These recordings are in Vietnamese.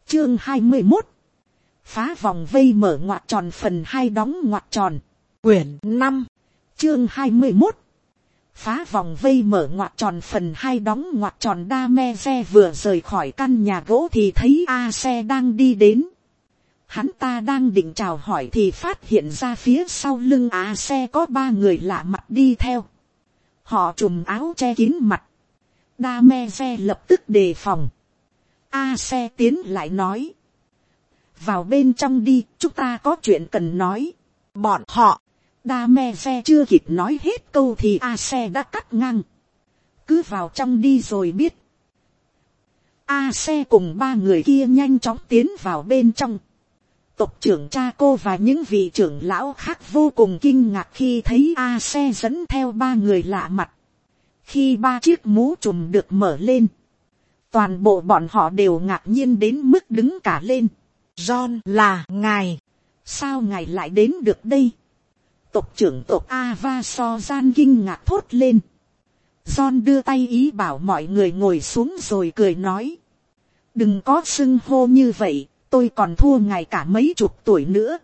Chương 21. Phá vòng vây mở ngoặc tròn phần 2 đóng ngoặc tròn. Quyển 5. Chương 21. Phá vòng vây mở ngoặc tròn phần 2 đóng ngoặc tròn. Dameze vừa rời khỏi căn nhà gỗ thì thấy A xe đang đi đến. Hắn ta đang định chào hỏi thì phát hiện ra phía sau lưng A xe có 3 người lạ mặt đi theo. Họ trùm áo che kín mặt. Dameze lập tức đề phòng. A xe tiến lại nói. Vào bên trong đi, chúng ta có chuyện cần nói. Bọn họ. Dameze chưa kịp nói hết câu thì A xe đã cắt ngang. Cứ vào trong đi rồi biết. A xe cùng 3 người kia nhanh chóng tiến vào bên trong. Tộc trưởng cha cô và những vị trưởng lão khác vô cùng kinh ngạc khi thấy A xe dẫn theo 3 người lạ mặt. Khi 3 chiếc mũ trùm được mở lên, toàn bộ bọn họ đều ngạc nhiên đến mức đứng cả lên. John, là ngài. Sao ngài lại đến được đây? Tộc trưởng tộc Ava So Gian kinh ngạc thốt lên. John đưa tay ý bảo mọi người ngồi xuống rồi cười nói. Đừng có xưng hô như vậy, tôi còn thua ngài cả mấy chục tuổi nữa.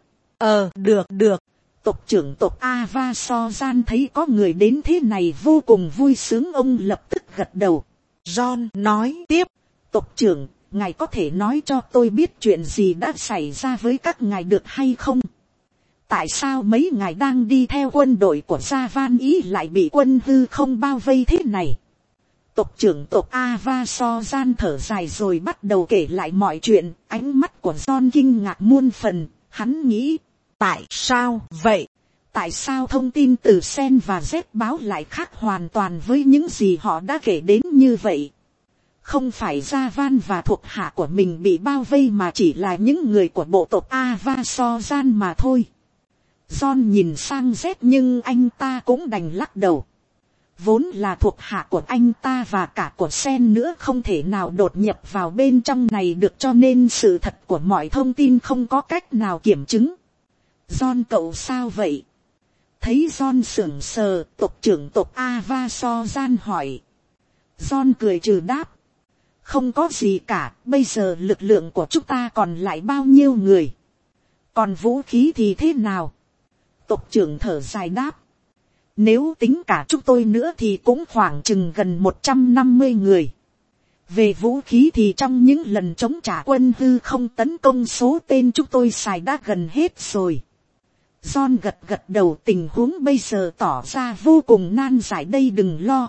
Được. Tộc trưởng tộc Ava So Gian thấy có người đến thế này vô cùng vui sướng, ông lập tức gật đầu. John nói tiếp. Tộc trưởng, ngài có thể nói cho tôi biết chuyện gì đã xảy ra với các ngài được hay không? Tại sao mấy ngài đang đi theo quân đội của Gia Van Ý lại bị quân hư không bao vây thế này? Tộc trưởng tộc Ava So Gian thở dài rồi bắt đầu kể lại mọi chuyện. Ánh mắt của John kinh ngạc muôn phần. Hắn nghĩ, tại sao vậy? Tại sao thông tin từ Sen và Z báo lại khác hoàn toàn với những gì họ đã kể đến như vậy? Không phải Gia Van và thuộc hạ của mình bị bao vây mà chỉ là những người của bộ tộc Ava So Gian mà thôi. John nhìn sang Z nhưng anh ta cũng đành lắc đầu. Vốn là thuộc hạ của anh ta và cả của Sen nữa không thể nào đột nhập vào bên trong này được, cho nên sự thật của mọi thông tin không có cách nào kiểm chứng. John cậu sao vậy? Thấy John sững sờ, tộc trưởng tộc Ava So Gian hỏi. John cười trừ đáp. Không có gì cả, bây giờ lực lượng của chúng ta còn lại bao nhiêu người? Còn vũ khí thì thế nào? Tộc trưởng thở dài đáp. Nếu tính cả chúng tôi nữa thì cũng khoảng chừng gần 150 người. Về vũ khí thì trong những lần chống trả quân hư không tấn công, số tên chúng tôi xài đã gần hết rồi. John gật đầu, tình huống bây giờ tỏ ra vô cùng nan giải đây, đừng lo.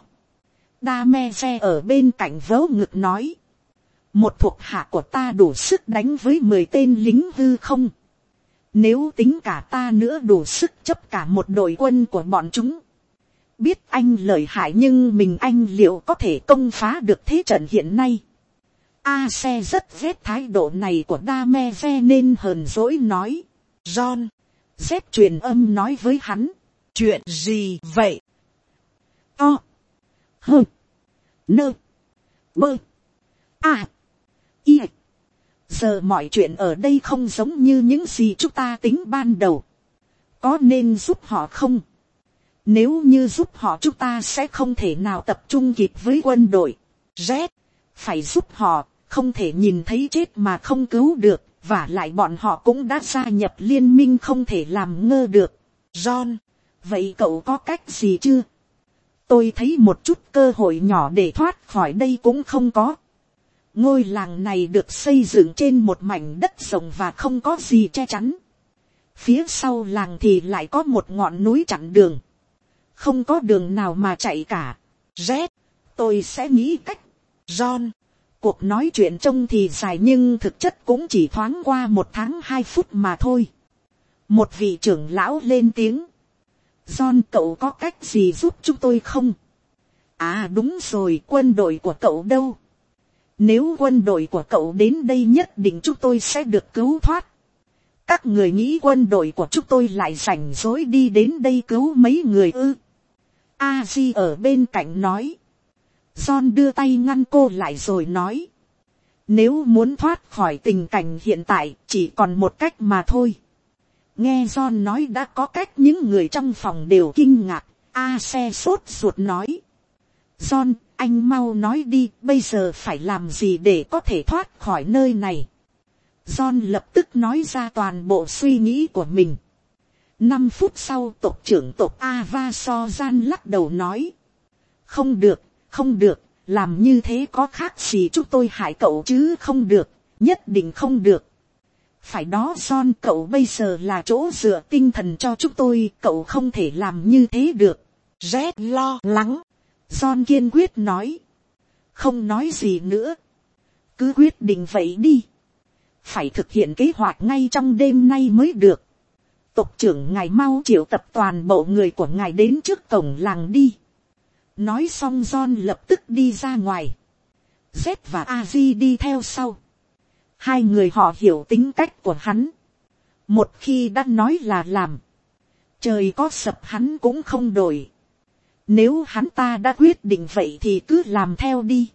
Dameze ở bên cạnh vớ ngực nói. Một thuộc hạ của ta đủ sức đánh với 10 tên lính hư không. Nếu tính cả ta nữa đủ sức chấp cả một đội quân của bọn chúng. Biết anh lợi hại nhưng mình anh liệu có thể công phá được thế trận hiện nay? A xe rất ghét thái độ này của Dameze nên hờn dỗi nói. John, Z truyền âm nói với hắn. Chuyện gì vậy? O. Hơ. Nơ. Bơ. À. Y. Giờ mọi chuyện ở đây không giống như những gì chúng ta tính ban đầu. Có nên giúp họ không? Nếu như giúp họ chúng ta sẽ không thể nào tập trung kịp với quân đội. Z. Phải giúp họ, không thể nhìn thấy chết mà không cứu được. Và lại bọn họ cũng đã gia nhập liên minh, không thể làm ngơ được. John. Vậy cậu có cách gì chưa? Tôi thấy một chút cơ hội nhỏ để thoát khỏi đây cũng không có. Ngôi làng này được xây dựng trên một mảnh đất rộng và không có gì che chắn. Phía sau làng thì lại có một ngọn núi chặn đường. Không có đường nào mà chạy cả. Z. Tôi sẽ nghĩ cách. John. Cuộc nói chuyện trông thì dài nhưng thực chất cũng chỉ thoáng qua 1 tháng 2 phút mà thôi. Một vị trưởng lão lên tiếng. John, cậu có cách gì giúp chúng tôi không? À đúng rồi, quân đội của cậu đâu? Nếu quân đội của cậu đến đây nhất định chúng tôi sẽ được cứu thoát. Các người nghĩ quân đội của chúng tôi lại rảnh rỗi đi đến đây cứu mấy người ư? A-di ở bên cạnh nói. John đưa tay ngăn cô lại rồi nói. Nếu muốn thoát khỏi tình cảnh hiện tại chỉ còn một cách mà thôi. Nghe John nói đã có cách, những người trong phòng đều kinh ngạc. A xe sốt ruột nói. John, anh mau nói đi, bây giờ phải làm gì để có thể thoát khỏi nơi này? John lập tức nói ra toàn bộ suy nghĩ của mình. 5 phút sau tộc trưởng tộc Ava Sozan lắc đầu nói. Không được, không được, làm như thế có khác gì chúng tôi hại cậu chứ không được, nhất định không được. Phải đó John, cậu bây giờ là chỗ dựa tinh thần cho chúng tôi, cậu không thể làm như thế được. Red lo lắng. John kiên quyết nói. Không nói gì nữa. Cứ quyết định vậy đi. Phải thực hiện kế hoạch ngay trong đêm nay mới được. Tộc trưởng ngài mau triệu tập toàn bộ người của ngài đến trước cổng làng đi. Nói xong John lập tức đi ra ngoài. Z và Aji đi theo sau. Hai người họ hiểu tính cách của hắn. Một khi đã nói là làm. Trời có sập hắn cũng không đổi. Nếu hắn ta đã quyết định vậy thì cứ làm theo đi.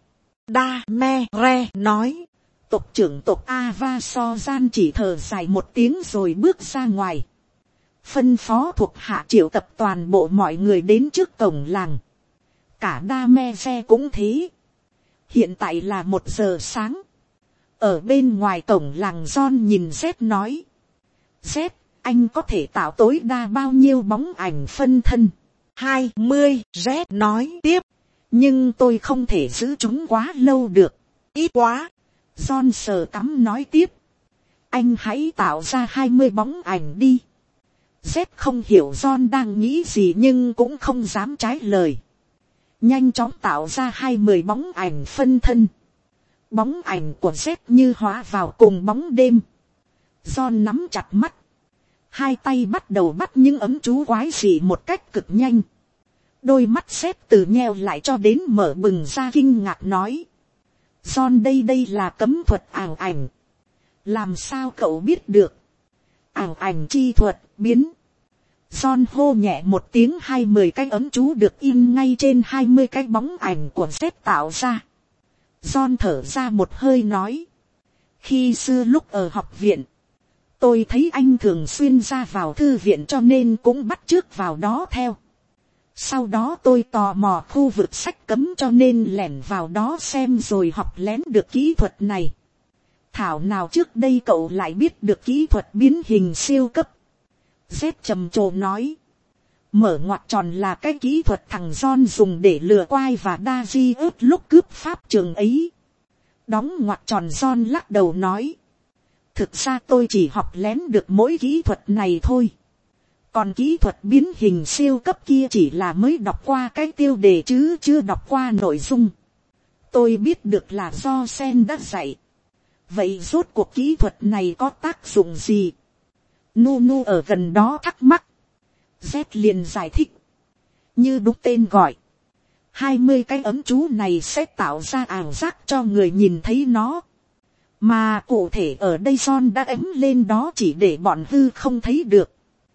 Damere nói. Tộc trưởng tộc Ava Sozan chỉ thở dài một tiếng rồi bước ra ngoài. Phân phó thuộc hạ triệu tập toàn bộ mọi người đến trước cổng làng. Cả Damere cũng thế. Hiện tại là 1 giờ sáng. Ở bên ngoài cổng làng John nhìn Z nói. Z, anh có thể tạo tối đa bao nhiêu bóng ảnh phân thân? 20, Z nói tiếp. Nhưng tôi không thể giữ chúng quá lâu được. Ít quá. John sờ cắm nói tiếp. Anh hãy tạo ra 20 bóng ảnh đi. Z không hiểu John đang nghĩ gì nhưng cũng không dám trái lời. Nhanh chóng tạo ra 20 bóng ảnh phân thân. Bóng ảnh của Z như hóa vào cùng bóng đêm. John nắm chặt mắt. Hai tay bắt đầu bắt những ấm chú quái dị một cách cực nhanh. Đôi mắt Z từ nheo lại cho đến mở bừng ra kinh ngạc nói. John, đây là cấm thuật ảo ảnh. Làm sao cậu biết được? Ảo ảnh chi thuật biến. John hô nhẹ một tiếng, 20 cái ấm chú được in ngay trên 20 cái bóng ảnh của Z tạo ra. John thở ra một hơi nói. Khi xưa lúc ở học viện, tôi thấy anh thường xuyên ra vào thư viện cho nên cũng bắt chước vào đó theo. Sau đó tôi tò mò khu vực sách cấm cho nên lẻn vào đó xem rồi học lén được kỹ thuật này. Thảo nào trước đây cậu lại biết được kỹ thuật biến hình siêu cấp. Z trầm trồ nói. Mở ngoặc tròn là cái kỹ thuật thằng John dùng để lừa quai và Daji ướp lúc cướp pháp trường ấy. Đóng ngoặc tròn John lắc đầu nói. Thực ra tôi chỉ học lén được mỗi kỹ thuật này thôi. Còn kỹ thuật biến hình siêu cấp kia chỉ là mới đọc qua cái tiêu đề chứ chưa đọc qua nội dung. Tôi biết được là do Sen đã dạy. Vậy rốt cuộc kỹ thuật này có tác dụng gì? Nunu ở gần đó thắc mắc. Z liền giải thích. Như đúng tên gọi. 20 cái ấm chú này sẽ tạo ra ảo giác cho người nhìn thấy nó. Mà cụ thể ở đây John đã ấm lên đó chỉ để bọn hư không thấy được.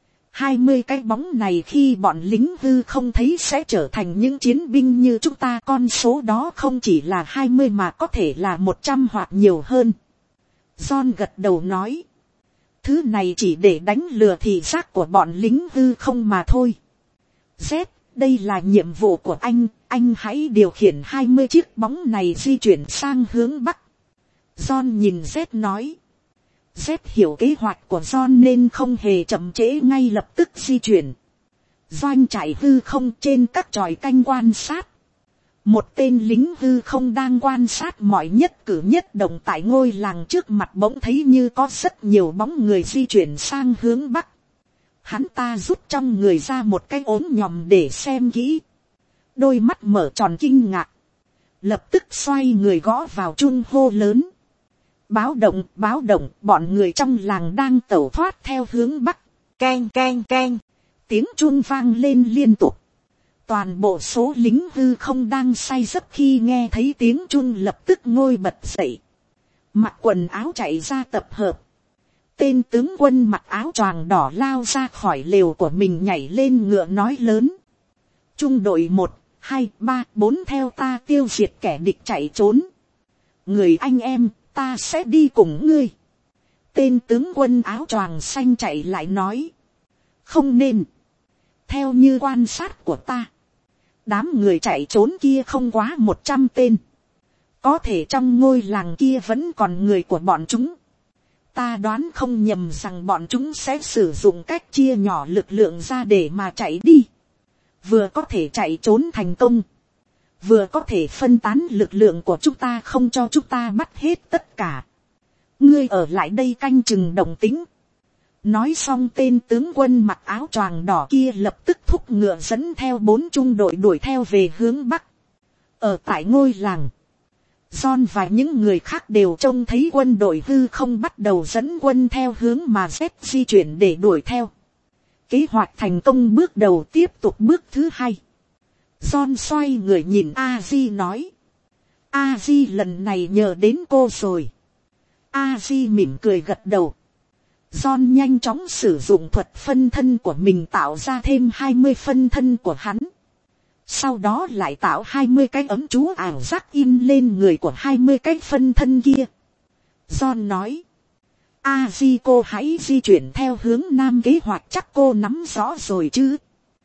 20 cái bóng này khi bọn lính hư không thấy sẽ trở thành những chiến binh như chúng ta. Con số đó không chỉ là 20 mà có thể là 100 hoặc nhiều hơn. John gật đầu nói. Thứ này chỉ để đánh lừa thị giác của bọn lính hư không mà thôi. Z, đây là nhiệm vụ của anh hãy điều khiển 20 chiếc bóng này di chuyển sang hướng Bắc. John nhìn Z nói. Z hiểu kế hoạch của John nên không hề chậm trễ, ngay lập tức di chuyển. Doanh trại hư không trên các chòi canh quan sát. Một tên lính hư không đang quan sát mọi nhất cử nhất động tại ngôi làng trước mặt, bỗng thấy như có rất nhiều bóng người di chuyển sang hướng Bắc. Hắn ta rút trong người ra một cái ốm nhòm để xem kỹ. Đôi mắt mở tròn kinh ngạc. Lập tức xoay người gõ vào chuông hô lớn. Báo động, bọn người trong làng đang tẩu thoát theo hướng Bắc. Keng keng keng. Tiếng chuông vang lên liên tục. Toàn bộ số lính hư không đang say giấc khi nghe thấy tiếng chuông lập tức ngồi bật dậy. Mặc quần áo chạy ra tập hợp. Tên tướng quân mặc áo choàng đỏ lao ra khỏi lều của mình, nhảy lên ngựa nói lớn. Trung đội 1, 2, 3, 4 theo ta tiêu diệt kẻ địch chạy trốn. Người anh em, ta sẽ đi cùng ngươi. Tên tướng quân áo choàng xanh chạy lại nói. Không nên. Theo như quan sát của ta, đám người chạy trốn kia không quá 100 tên. Có thể trong ngôi làng kia vẫn còn người của bọn chúng. Ta đoán không nhầm rằng bọn chúng sẽ sử dụng cách chia nhỏ lực lượng ra để mà chạy đi. Vừa có thể chạy trốn thành công, vừa có thể phân tán lực lượng của chúng ta, không cho chúng ta bắt hết tất cả. Ngươi ở lại đây canh chừng động tĩnh. Nói xong, tên tướng quân mặc áo choàng đỏ kia lập tức thúc ngựa dẫn theo 4 trung đội đuổi theo về hướng bắc. Ở tại ngôi làng, John và những người khác đều trông thấy quân đội hư không bắt đầu dẫn quân theo hướng mà Z di chuyển để đuổi theo. Kế hoạch thành công bước đầu, tiếp tục bước thứ 2. John xoay người nhìn A-di nói. A-di, lần này nhờ đến cô rồi. A-di mỉm cười gật đầu. John nhanh chóng sử dụng thuật phân thân của mình tạo ra thêm 20 phân thân của hắn. Sau đó lại tạo 20 cái ấm chú ảo giác in lên người của 20 cái phân thân kia. John nói. A-di, cô hãy di chuyển theo hướng nam, kế hoạch chắc cô nắm rõ rồi chứ.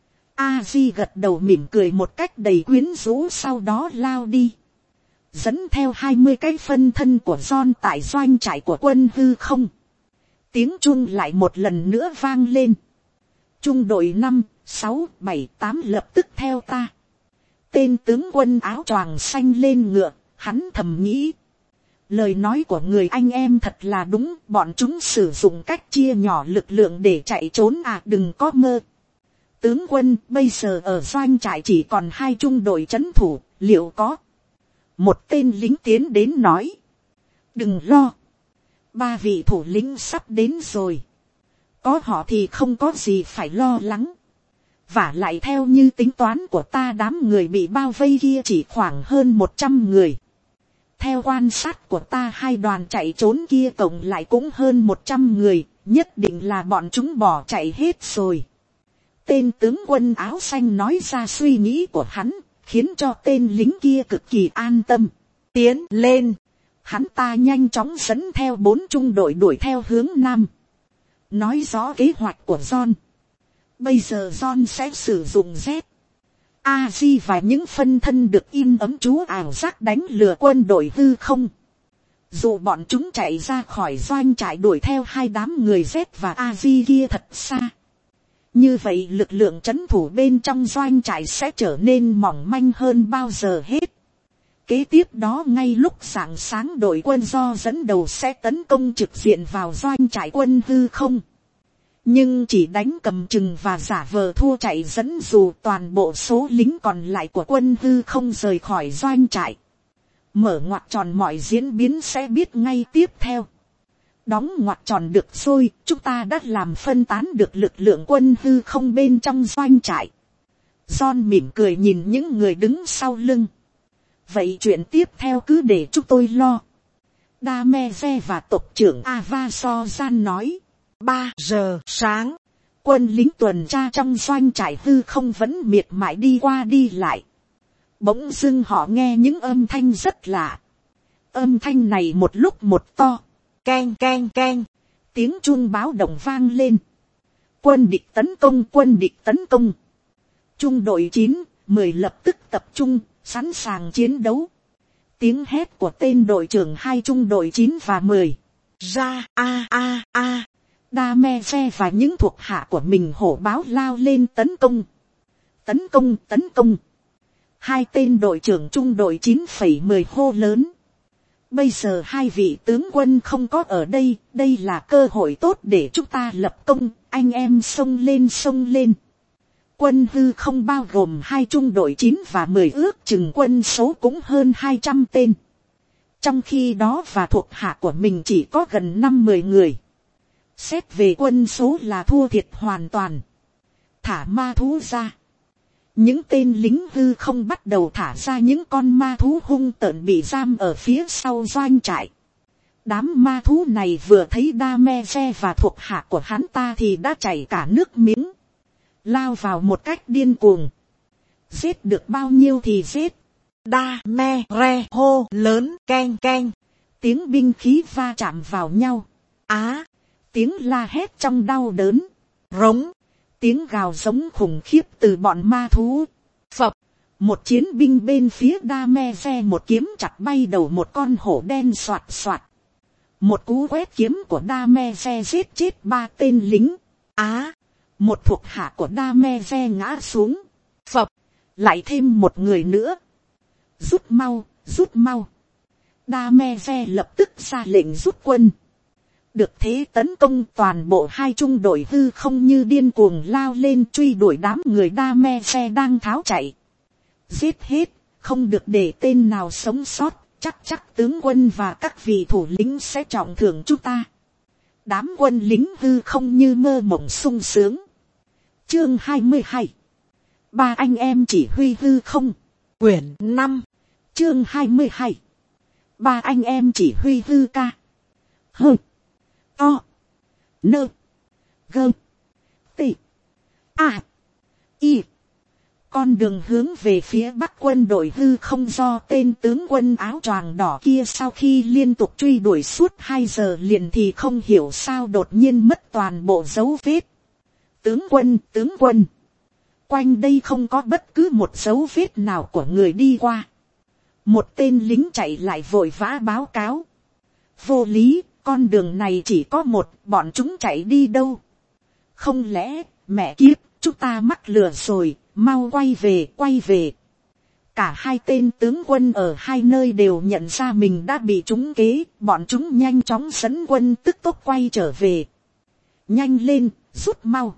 A-di gật đầu mỉm cười một cách đầy quyến rũ, sau đó lao đi. Dẫn theo 20 cái phân thân của John tại doanh trại của quân hư không. Tiếng chuông lại một lần nữa vang lên. Trung đội 5, 6, 7, 8 lập tức theo ta. Tên tướng quân áo choàng xanh lên ngựa, hắn thầm nghĩ. Lời nói của người anh em thật là đúng, bọn chúng sử dụng cách chia nhỏ lực lượng để chạy trốn à, đừng có mơ. Tướng quân, bây giờ ở doanh trại chỉ còn 2 trung đội trấn thủ, liệu có? Một tên lính tiến đến nói. Đừng lo. 3 vị thủ lĩnh sắp đến rồi. Có họ thì không có gì phải lo lắng. Vả lại theo như tính toán của ta, đám người bị bao vây kia chỉ khoảng hơn 100 người. Theo quan sát của ta, 2 đoàn chạy trốn kia cộng lại cũng hơn 100 người. Nhất định là bọn chúng bỏ chạy hết rồi. Tên tướng quân áo xanh nói ra suy nghĩ của hắn, khiến cho tên lính kia cực kỳ an tâm. Tiến lên. Hắn ta nhanh chóng dẫn theo 4 trung đội đuổi theo hướng nam. Nói rõ kế hoạch của John. Bây giờ John sẽ sử dụng Z, A-di và những phân thân được in ấm chú ảo giác đánh lừa quân đội hư không. Dù bọn chúng chạy ra khỏi doanh trại đuổi theo 2 đám người Z và A-di kia thật xa. Như vậy lực lượng trấn thủ bên trong doanh trại sẽ trở nên mỏng manh hơn bao giờ hết. Kế tiếp đó, ngay lúc sáng sáng, đội quân do dẫn đầu sẽ tấn công trực diện vào doanh trại quân hư không. Nhưng chỉ đánh cầm chừng và giả vờ thua chạy dẫn dù toàn bộ số lính còn lại của quân hư không rời khỏi doanh trại. Mở ngoặc tròn, mọi diễn biến sẽ biết ngay tiếp theo. Đóng ngoặc tròn được rồi, chúng ta đã làm phân tán được lực lượng quân hư không bên trong doanh trại. John mỉm cười nhìn những người đứng sau lưng. Vậy chuyện tiếp theo cứ để chúng tôi lo. Dameje và tộc trưởng Ava-so-gian nói. 3 giờ sáng, quân lính tuần tra trong doanh trại hư không vẫn miệt mài đi qua đi lại. Bỗng dưng họ nghe những âm thanh rất lạ. Âm thanh này một lúc một to. Keng keng keng. Tiếng chuông báo động vang lên. Quân địch tấn công, quân địch tấn công. Trung đội 9, 10 lập tức tập trung, sẵn sàng chiến đấu. Tiếng hét của tên đội trưởng 2 trung đội 9 và 10. Ra a a a. Dameje và những thuộc hạ của mình hổ báo lao lên tấn công. Tấn công, tấn công. 2 tên đội trưởng trung đội 9,10 hô lớn. Bây giờ 2 vị tướng quân không có ở đây, đây là cơ hội tốt để chúng ta lập công, anh em xông lên xông lên. Quân hư không bao gồm 2 trung đội 9 và 10 ước chừng quân số cũng hơn 200 tên. Trong khi đó và thuộc hạ của mình chỉ có gần 50 người. Xét về quân số là thua thiệt hoàn toàn. Thả ma thú ra. Những tên lính hư không bắt đầu thả ra những con ma thú hung tợn bị giam ở phía sau doanh trại. Đám ma thú này vừa thấy Dameje và thuộc hạ của hắn ta thì đã chảy cả nước miếng. Lao vào một cách điên cuồng. Giết được bao nhiêu thì giết. Dameje hô lớn keng keng. Tiếng binh khí va chạm vào nhau. Tiếng la hét trong đau đớn. Rống. Tiếng gào giống khủng khiếp từ bọn ma thú. Phập. Một chiến binh bên phía Dameje một kiếm chặt bay đầu một con hổ đen xoạt xoạt. một cú quét kiếm của Dameje giết chết 3 tên lính. Một thuộc hạ của Dameje ngã xuống. Phập, lại thêm một người nữa. Rút mau, rút mau. Dameje lập tức ra lệnh rút quân. Được thế tấn công, toàn bộ hai trung đội hư không như điên cuồng lao lên truy đuổi đám người Dameje đang tháo chạy. Giết hết, không được để tên nào sống sót, chắc tướng quân và các vị thủ lĩnh sẽ trọng thưởng chúng ta. Đám quân lính hư không như mơ mộng sung sướng. Chương 22. 3 anh em chỉ huy hư không. Quyển 5. Chương 22. 3 anh em chỉ huy hư ca. Hơ. To. Nơ. Gơ. Tị. A. Y. Con đường hướng về phía bắc quân đội hư không do tên tướng quân áo choàng đỏ kia sau khi liên tục truy đuổi suốt 2 giờ liền thì không hiểu sao đột nhiên mất toàn bộ dấu vết. Tướng quân. Quanh đây không có bất cứ một dấu vết nào của người đi qua. Một tên lính chạy lại vội vã báo cáo. Vô lý, con đường này chỉ có một, bọn chúng chạy đi đâu? Không lẽ, mẹ kiếp, chúng ta mắc lừa rồi, mau quay về. Cả hai tên tướng quân ở hai nơi đều nhận ra mình đã bị trúng kế, bọn chúng nhanh chóng dẫn quân tức tốc quay trở về. Nhanh lên, rút mau.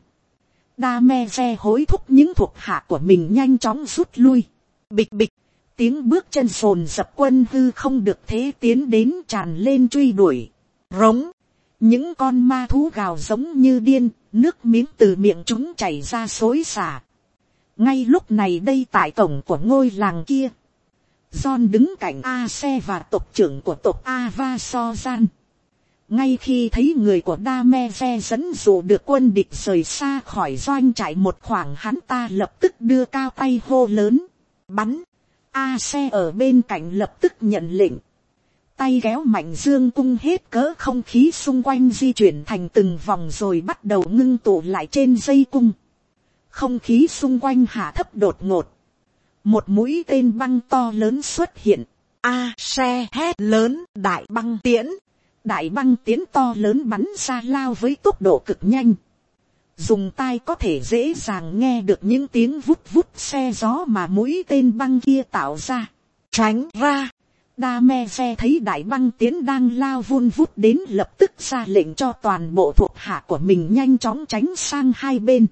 Dameje hối thúc những thuộc hạ của mình nhanh chóng rút lui. Bịch bịch, tiếng bước chân sồn dập, quân hư không được thế tiến đến tràn lên truy đuổi. Rống, những con ma thú gào giống như điên, nước miếng từ miệng chúng chảy ra xối xả. Ngay lúc này đây tại cổng của ngôi làng kia, John đứng cạnh Ase và tộc trưởng của tộc Avasozan. Ngay khi thấy người của Dameje dẫn dụ được quân địch rời xa khỏi doanh trại một khoảng, hắn ta lập tức đưa cao tay hô lớn. Bắn! Ase ở bên cạnh lập tức nhận lệnh. Tay kéo mạnh dương cung, hết cỡ không khí xung quanh di chuyển thành từng vòng rồi bắt đầu ngưng tụ lại trên dây cung. Không khí xung quanh hạ thấp đột ngột. Một mũi tên băng to lớn xuất hiện. Ase hét lớn, đại băng tiễn. Đại băng tiễn to lớn bắn ra lao với tốc độ cực nhanh. Dùng tai có thể dễ dàng nghe được những tiếng vút vút xe gió mà mũi tên băng kia tạo ra. Tránh ra. Dameje thấy đại băng tiễn đang lao vun vút đến, lập tức ra lệnh cho toàn bộ thuộc hạ của mình nhanh chóng tránh sang hai bên.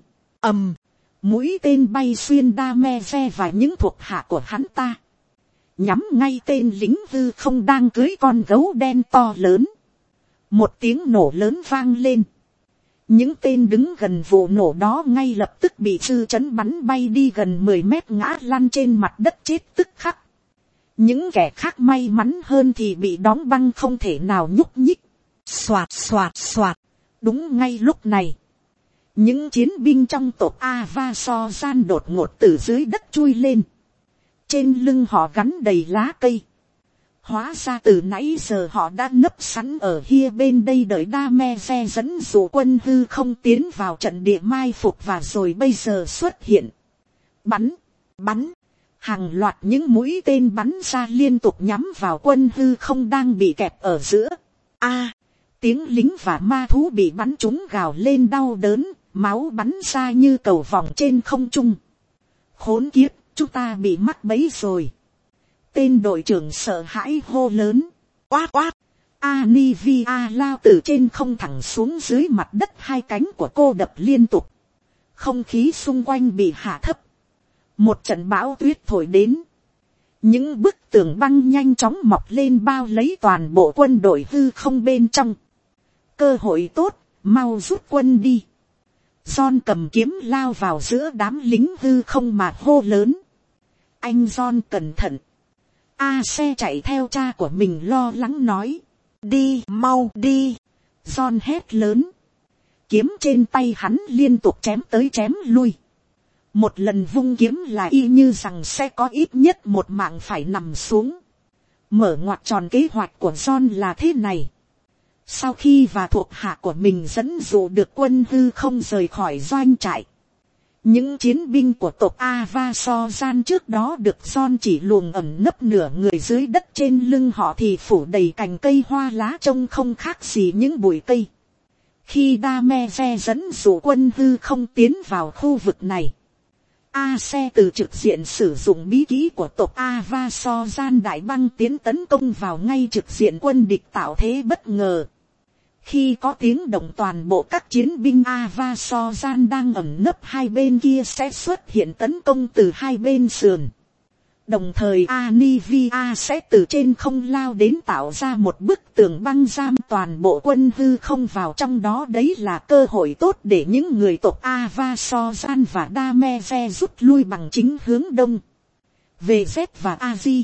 Mũi tên bay xuyên Dameje và những thuộc hạ của hắn ta, nhắm ngay tên lính hư không đang cưới con gấu đen to lớn. Một tiếng nổ lớn vang lên. Những tên đứng gần vụ nổ đó ngay lập tức bị dư chấn bắn bay đi gần 10 mét, ngã lăn trên mặt đất chết tức khắc. Những kẻ khác may mắn hơn thì bị đóng băng không thể nào nhúc nhích. Xoạt xoạt xoạt. Đúng ngay lúc này, những chiến binh trong tộc Avasozan đột ngột từ dưới đất chui lên. Trên lưng họ gắn đầy lá cây. Hóa ra từ nãy giờ họ đã nấp sẵn ở hia bên đây đợi Dameje dẫn dụ quân hư không tiến vào trận địa mai phục, và rồi bây giờ xuất hiện. Bắn, bắn. Hàng loạt những mũi tên bắn ra liên tục nhắm vào quân hư không đang bị kẹp ở giữa. Tiếng lính và ma thú bị bắn trúng gào lên đau đớn, máu bắn ra như cầu vòng trên không trung. Khốn kiếp, chúng ta bị mắc bẫy rồi. Tên đội trưởng sợ hãi hô lớn. Quát quát. Anivia lao từ trên không thẳng xuống dưới mặt đất, hai cánh của cô đập liên tục. Không khí xung quanh bị hạ thấp. Một trận bão tuyết thổi đến. Những bức tường băng nhanh chóng mọc lên bao lấy toàn bộ quân đội hư không bên trong. Cơ hội tốt, mau rút quân đi. John cầm kiếm lao vào giữa đám lính hư không mà hô lớn. Anh John cẩn thận. Ase chạy theo cha của mình lo lắng nói. Đi, mau đi. John hét lớn. Kiếm trên tay hắn liên tục chém tới chém lui. Một lần vung kiếm là y như rằng sẽ có ít nhất một mạng phải nằm xuống. Mở ngoặt tròn, kế hoạch của John là thế này. Sau khi và thuộc hạ của mình dẫn dụ được quân hư không rời khỏi doanh trại, Những chiến binh của tộc Avasosan trước đó được John chỉ luồng ẩn nấp nửa người dưới đất, trên lưng họ thì phủ đầy cành cây hoa lá trông không khác gì những bụi cây. Khi Dameje dẫn dụ quân hư không tiến vào khu vực này, Ase từ trực diện sử dụng bí kỹ của tộc Avasosan đại băng tiến tấn công vào ngay trực diện quân địch, tạo thế bất ngờ. Khi có tiếng động, toàn bộ các chiến binh Avasosan đang ẩn nấp hai bên kia sẽ xuất hiện tấn công từ hai bên sườn. Đồng thời Anivia sẽ từ trên không lao đến, tạo ra một bức tường băng giam toàn bộ quân hư không vào trong đó. Đấy là cơ hội tốt để những người tộc Avasosan và Dameje rút lui bằng chính hướng đông. Về Z và Aji,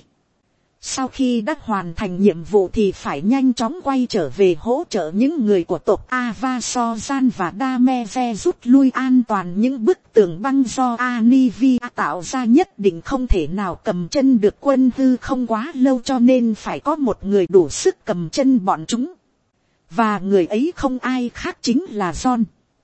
sau khi đã hoàn thành nhiệm vụ thì phải nhanh chóng quay trở về hỗ trợ những người của tộc Avasosan và Dameje rút lui an toàn. Những bức tường băng do Anivia tạo ra nhất định không thể nào cầm chân được quân hư không quá lâu, cho nên phải có một người đủ sức cầm chân bọn chúng. Và người ấy không ai khác chính là John.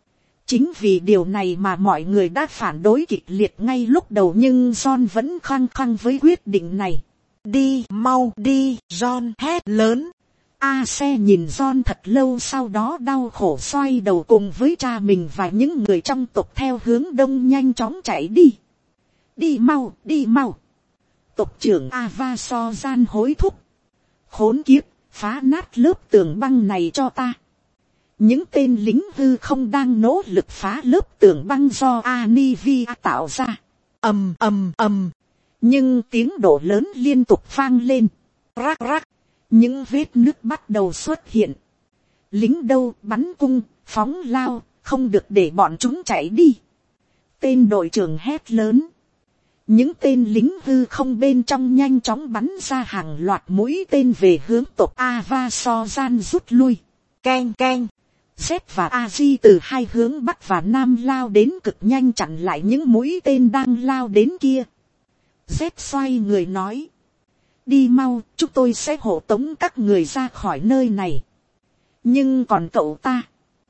Chính vì điều này mà mọi người đã phản đối kịch liệt ngay lúc đầu, nhưng John vẫn khăng khăng với quyết định này. Đi, mau đi, John hét lớn. Ase nhìn John thật lâu, sau đó đau khổ xoay đầu cùng với cha mình và những người trong tộc theo hướng đông nhanh chóng chạy đi. Đi mau, đi mau. Tộc trưởng Avasosan hối thúc. Khốn kiếp, phá nát lớp tường băng này cho ta. Những tên lính hư không đang nỗ lực phá lớp tường băng do Anivia tạo ra. Ầm ầm ầm. Nhưng tiếng nổ lớn liên tục vang lên. Rắc rắc. Những vết nứt bắt đầu xuất hiện. Lính đâu bắn cung, phóng lao, không được để bọn chúng chạy đi. Tên đội trưởng hét lớn. Những tên lính hư không bên trong nhanh chóng bắn ra hàng loạt mũi tên về hướng tộc Avasosan rút lui. Keng keng. Z và Aji từ hai hướng bắc và nam lao đến cực nhanh, chặn lại những mũi tên đang lao đến kia. Z xoay người nói. Đi mau, chúng tôi sẽ hộ tống các người ra khỏi nơi này. Nhưng còn cậu ta?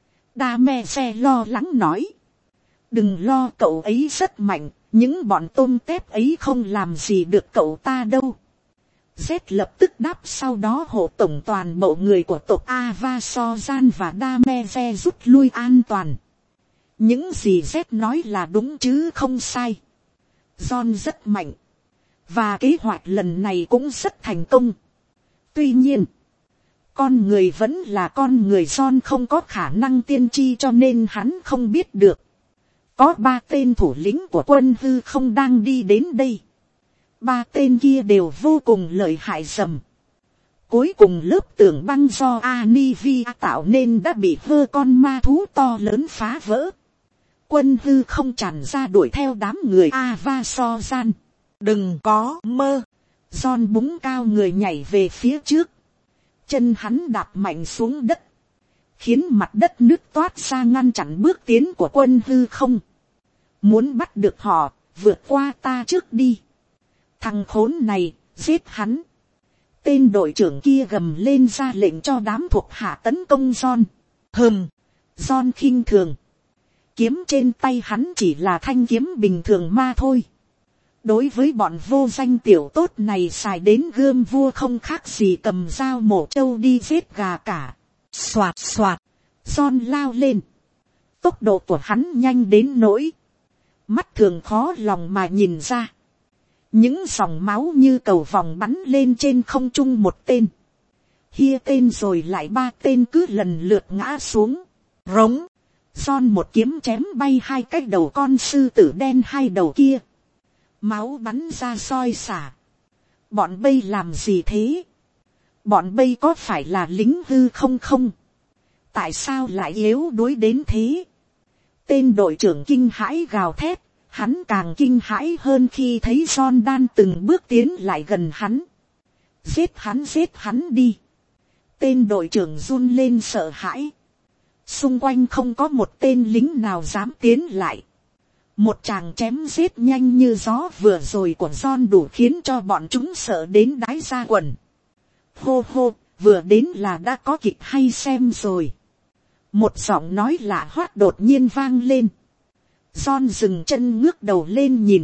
Dameje lo lắng nói. Đừng lo, cậu ấy rất mạnh. Những bọn tôm tép ấy không làm gì được cậu ta đâu. Z lập tức đáp, sau đó hộ tổng toàn bộ người của tộc Avasosan và Dameje rút lui an toàn. Những gì Z nói là đúng chứ không sai. John rất mạnh. Và kế hoạch lần này cũng rất thành công. Tuy nhiên, con người vẫn là con người, John không có khả năng tiên tri cho nên hắn không biết được. Có 3 tên thủ lĩnh của quân hư không đang đi đến đây. 3 tên kia đều vô cùng lợi hại rầm. Cuối cùng lớp tường băng do Anivia tạo nên đã bị hơ con ma thú to lớn phá vỡ. Quân hư không tràn ra đuổi theo đám người Avasosan. Đừng có mơ. John búng cao người nhảy về phía trước. Chân hắn đạp mạnh xuống đất, khiến mặt đất nứt toát ra ngăn chặn bước tiến của quân hư không. Muốn bắt được họ, vượt qua ta trước đi. Thằng khốn này, giết hắn. Tên đội trưởng kia gầm lên ra lệnh cho đám thuộc hạ tấn công John. John khinh thường. Kiếm trên tay hắn chỉ là thanh kiếm bình thường mà thôi. Đối với bọn vô danh tiểu tốt này, xài đến gươm vua không khác gì cầm dao mổ trâu đi giết gà cả. Xoạt xoạt. John lao lên. Tốc độ của hắn nhanh đến nỗi mắt thường khó lòng mà nhìn ra. Những dòng máu như cầu vòng bắn lên trên không trung, một tên, hia tên rồi lại 3 tên cứ lần lượt ngã xuống. Rống. John một kiếm chém bay 2 cái đầu con sư tử đen 2 đầu kia. Máu bắn ra soi xả. Bọn Bây làm gì thế? Bọn Bây có phải là lính hư không không? Tại sao lại yếu đuối đến thế? Tên đội trưởng kinh hãi gào thét. Hắn càng kinh hãi hơn khi thấy John đang từng bước tiến lại gần hắn. Giết hắn đi. Tên đội trưởng run lên sợ hãi. Xung quanh không có một tên lính nào dám tiến lại. Một tràng chém giết nhanh như gió vừa rồi của John đủ khiến cho bọn chúng sợ đến đái ra quần. Hô hô, vừa đến là đã có kịch hay xem rồi. Một giọng nói lạ hoắt đột nhiên vang lên. John dừng chân ngước đầu lên nhìn.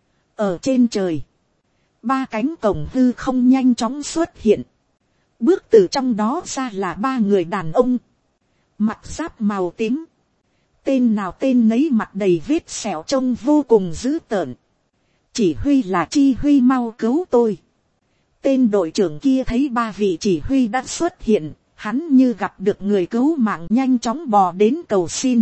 Ở trên trời, 3 cánh cổng hư không nhanh chóng xuất hiện. Bước từ trong đó ra là 3 người đàn ông. Mặt giáp màu tím. Tên nào tên nấy mặt đầy vết sẹo trông vô cùng dữ tợn. Chỉ huy là Chi Huy, mau cứu tôi. Tên đội trưởng kia thấy 3 vị chỉ huy đã xuất hiện. Hắn như gặp được người cứu mạng, nhanh chóng bò đến cầu xin.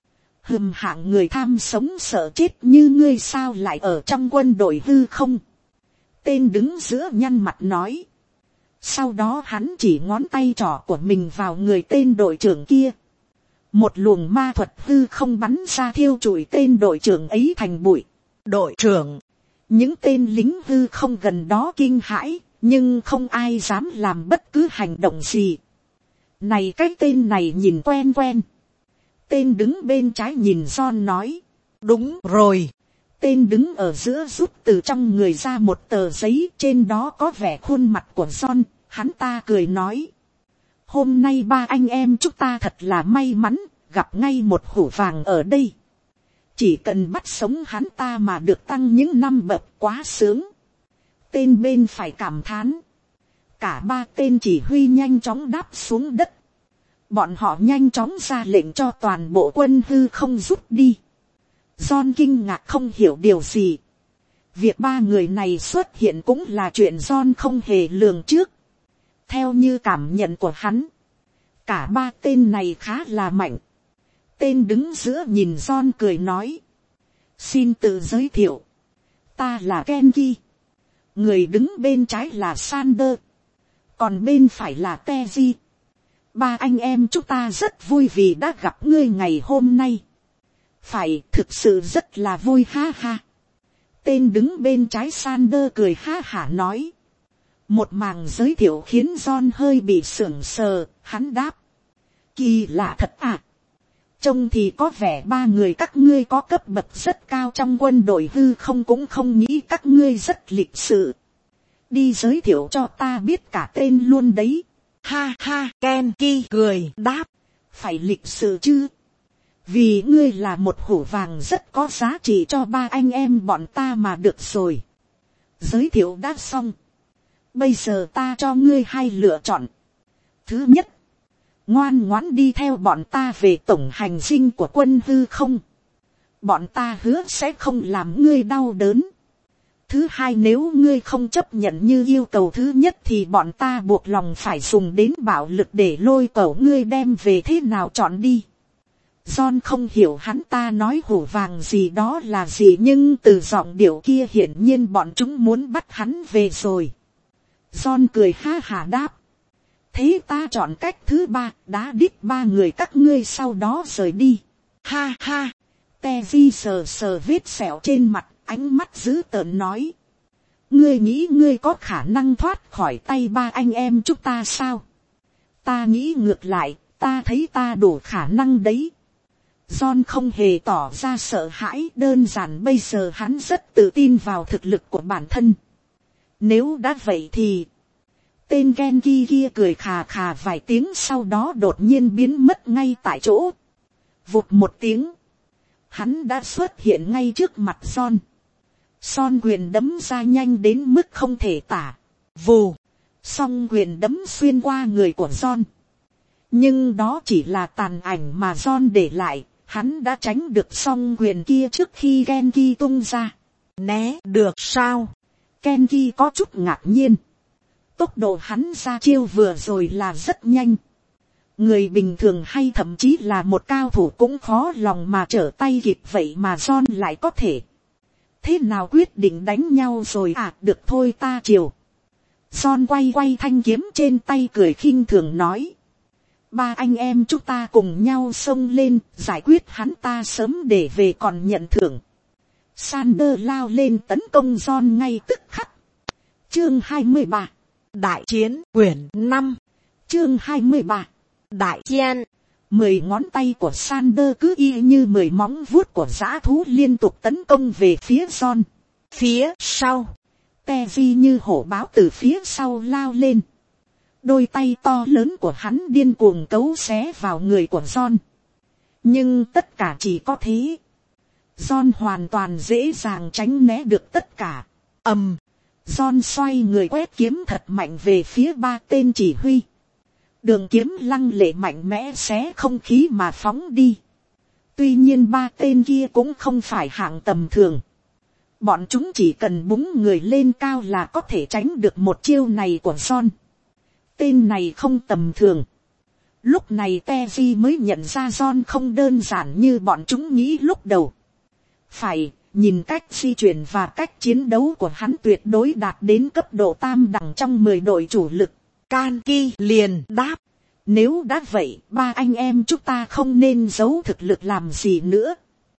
Hạng người tham sống sợ chết như ngươi sao lại ở trong quân đội hư không? Tên đứng giữa nhăn mặt nói. Sau đó hắn chỉ ngón tay trỏ của mình vào người tên đội trưởng kia. Một luồng ma thuật hư không bắn ra thiêu trụi tên đội trưởng ấy thành bụi. Đội trưởng, những tên lính hư không gần đó kinh hãi, nhưng không ai dám làm bất cứ hành động gì. Này, cái tên này nhìn quen quen. Tên đứng bên trái nhìn John nói. Đúng rồi. Tên đứng ở giữa rút từ trong người ra một tờ giấy, trên đó có vẻ khuôn mặt của John. Hắn ta cười nói. Hôm nay 3 anh em chúng ta thật là may mắn, gặp ngay một hũ vàng ở đây. Chỉ cần bắt sống hắn ta mà được tăng những 5 bậc, quá sướng. Tên bên phải cảm thán. Cả 3 tên chỉ huy nhanh chóng đáp xuống đất. Bọn họ nhanh chóng ra lệnh cho toàn bộ quân hư không rút đi. John kinh ngạc không hiểu điều gì. Việc 3 người này xuất hiện cũng là chuyện John không hề lường trước. Theo như cảm nhận của hắn, cả 3 tên này khá là mạnh. Tên đứng giữa nhìn John cười nói. Xin tự giới thiệu. Ta là Kenki. Người đứng bên trái là Sander. Còn bên phải là Teji. 3 anh em chúng ta rất vui vì đã gặp ngươi ngày hôm nay. Phải, thực sự rất là vui, ha ha. Tên đứng bên trái Sander cười ha hả nói. Một màn giới thiệu khiến John hơi bị sững sờ. Hắn đáp. Kỳ lạ thật à. Trông thì có vẻ 3 người các ngươi có cấp bậc rất cao trong quân đội hư không, cũng không nghĩ các ngươi rất lịch sự. Đi giới thiệu cho ta biết cả tên luôn đấy. Ha ha, Kenki cười đáp. Phải lịch sự chứ. Vì ngươi là một hũ vàng rất có giá trị cho 3 anh em bọn ta mà được rồi. Giới thiệu đã xong. Bây giờ ta cho ngươi 2 lựa chọn. Thứ nhất, ngoan ngoãn đi theo bọn ta về tổng hành dinh của quân hư không. Bọn ta hứa sẽ không làm ngươi đau đớn. Thứ hai, nếu ngươi không chấp nhận như yêu cầu thứ nhất thì bọn ta buộc lòng phải dùng đến bạo lực để lôi cẩu ngươi đem về, thế nào chọn đi. John không hiểu hắn ta nói hũ vàng gì đó là gì, nhưng từ giọng điệu kia hiển nhiên bọn chúng muốn bắt hắn về rồi. John cười ha hả đáp. Thế ta chọn cách thứ 3, đá đít 3 người các ngươi sau đó rời đi. Ha ha. Teji sờ sờ vết sẹo trên mặt, ánh mắt dữ tợn nói. Ngươi nghĩ ngươi có khả năng thoát khỏi tay 3 anh em chúng ta sao? Ta nghĩ ngược lại, ta thấy ta đủ khả năng đấy. John không hề tỏ ra sợ hãi, đơn giản bây giờ hắn rất tự tin vào thực lực của bản thân. Nếu đã vậy thì... Tên Genki kia cười khà khà vài tiếng, sau đó đột nhiên biến mất ngay tại chỗ. Vụt một tiếng. Hắn đã xuất hiện ngay trước mặt John. Son quyền đấm ra nhanh đến mức không thể tả. Vù. Song quyền đấm xuyên qua người của John. Nhưng đó chỉ là tàn ảnh mà John để lại. Hắn đã tránh được song quyền kia trước khi Genki tung ra. Né được sao? Genki có chút ngạc nhiên. Tốc độ hắn ra chiêu vừa rồi là rất nhanh. Người bình thường hay thậm chí là một cao thủ cũng khó lòng mà trở tay kịp, vậy mà John lại có thể. Thế nào, quyết định đánh nhau rồi à? Được thôi, ta chiều. John quay quay thanh kiếm trên tay cười khinh thường nói. 3 anh em chúng ta cùng nhau xông lên, giải quyết hắn ta sớm để về còn nhận thưởng. Sander lao lên tấn công John ngay tức khắc. Chương 23. Đại chiến quyển 5. Chương 23. Đại chiến. 10 ngón tay của Sander cứ y như 10 móng vuốt của dã thú liên tục tấn công về phía John. Phía sau, Teji như hổ báo từ phía sau lao lên. Đôi tay to lớn của hắn điên cuồng cấu xé vào người của John. Nhưng tất cả chỉ có thế. John hoàn toàn dễ dàng tránh né được tất cả. John xoay người quét kiếm thật mạnh về phía 3 tên chỉ huy. Đường kiếm lăng lệ mạnh mẽ xé không khí mà phóng đi. Tuy nhiên 3 tên kia cũng không phải hạng tầm thường. Bọn chúng chỉ cần búng người lên cao là có thể tránh được một chiêu này của John. Tên này không tầm thường. Lúc này Teji mới nhận ra John không đơn giản như bọn chúng nghĩ lúc đầu. Phải, nhìn cách di chuyển và cách chiến đấu của hắn tuyệt đối đạt đến cấp độ tam đẳng trong 10 đội chủ lực. Kanki liền đáp. Nếu đã vậy, 3 anh em chúng ta không nên giấu thực lực làm gì nữa.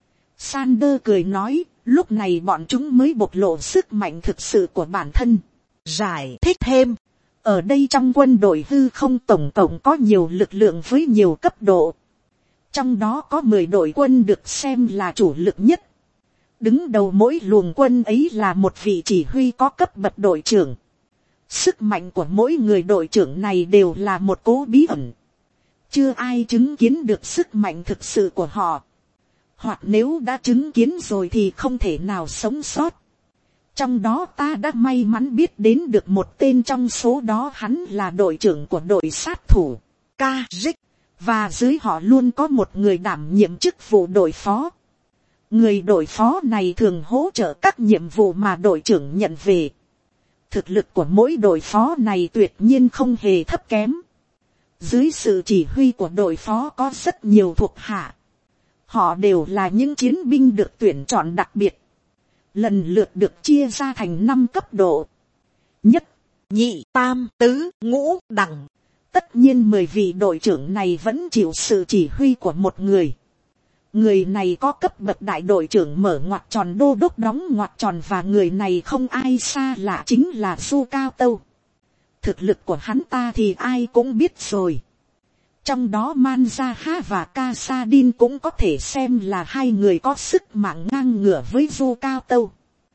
Sander cười nói, lúc này bọn chúng mới bộc lộ sức mạnh thực sự của bản thân. Giải thích thêm. Ở đây trong quân đội hư không tổng cộng có nhiều lực lượng với nhiều cấp độ. Trong đó có 10 đội quân được xem là chủ lực nhất. Đứng đầu mỗi luồng quân ấy là một vị chỉ huy có cấp bậc đội trưởng. Sức mạnh của mỗi người đội trưởng này đều là một cố bí ẩn. Chưa ai chứng kiến được sức mạnh thực sự của họ. Hoặc nếu đã chứng kiến rồi thì không thể nào sống sót. Trong đó ta đã may mắn biết đến được một tên trong số đó, hắn là đội trưởng của đội sát thủ Kazik. Và dưới họ luôn có một người đảm nhiệm chức vụ đội phó. Người đội phó này thường hỗ trợ các nhiệm vụ mà đội trưởng nhận về. Thực lực của mỗi đội phó này tuyệt nhiên không hề thấp kém. Dưới sự chỉ huy của đội phó có rất nhiều thuộc hạ. Họ đều là những chiến binh được tuyển chọn đặc biệt. Lần lượt được chia ra thành 5 cấp độ. Nhất, nhị, tam, tứ, ngũ, đẳng. Tất nhiên 10 vị đội trưởng này vẫn chịu sự chỉ huy của một người. Người này có cấp bậc đại đội trưởng mở ngoặc tròn, đô đốc đóng ngoặc tròn, và người này không ai xa lạ chính là Du Cao Tâu. Thực lực của hắn ta thì ai cũng biết rồi. Trong đó Manjaha và Kasadin cũng có thể xem là 2 người có sức mạnh ngang ngửa với Du Cao Tâu.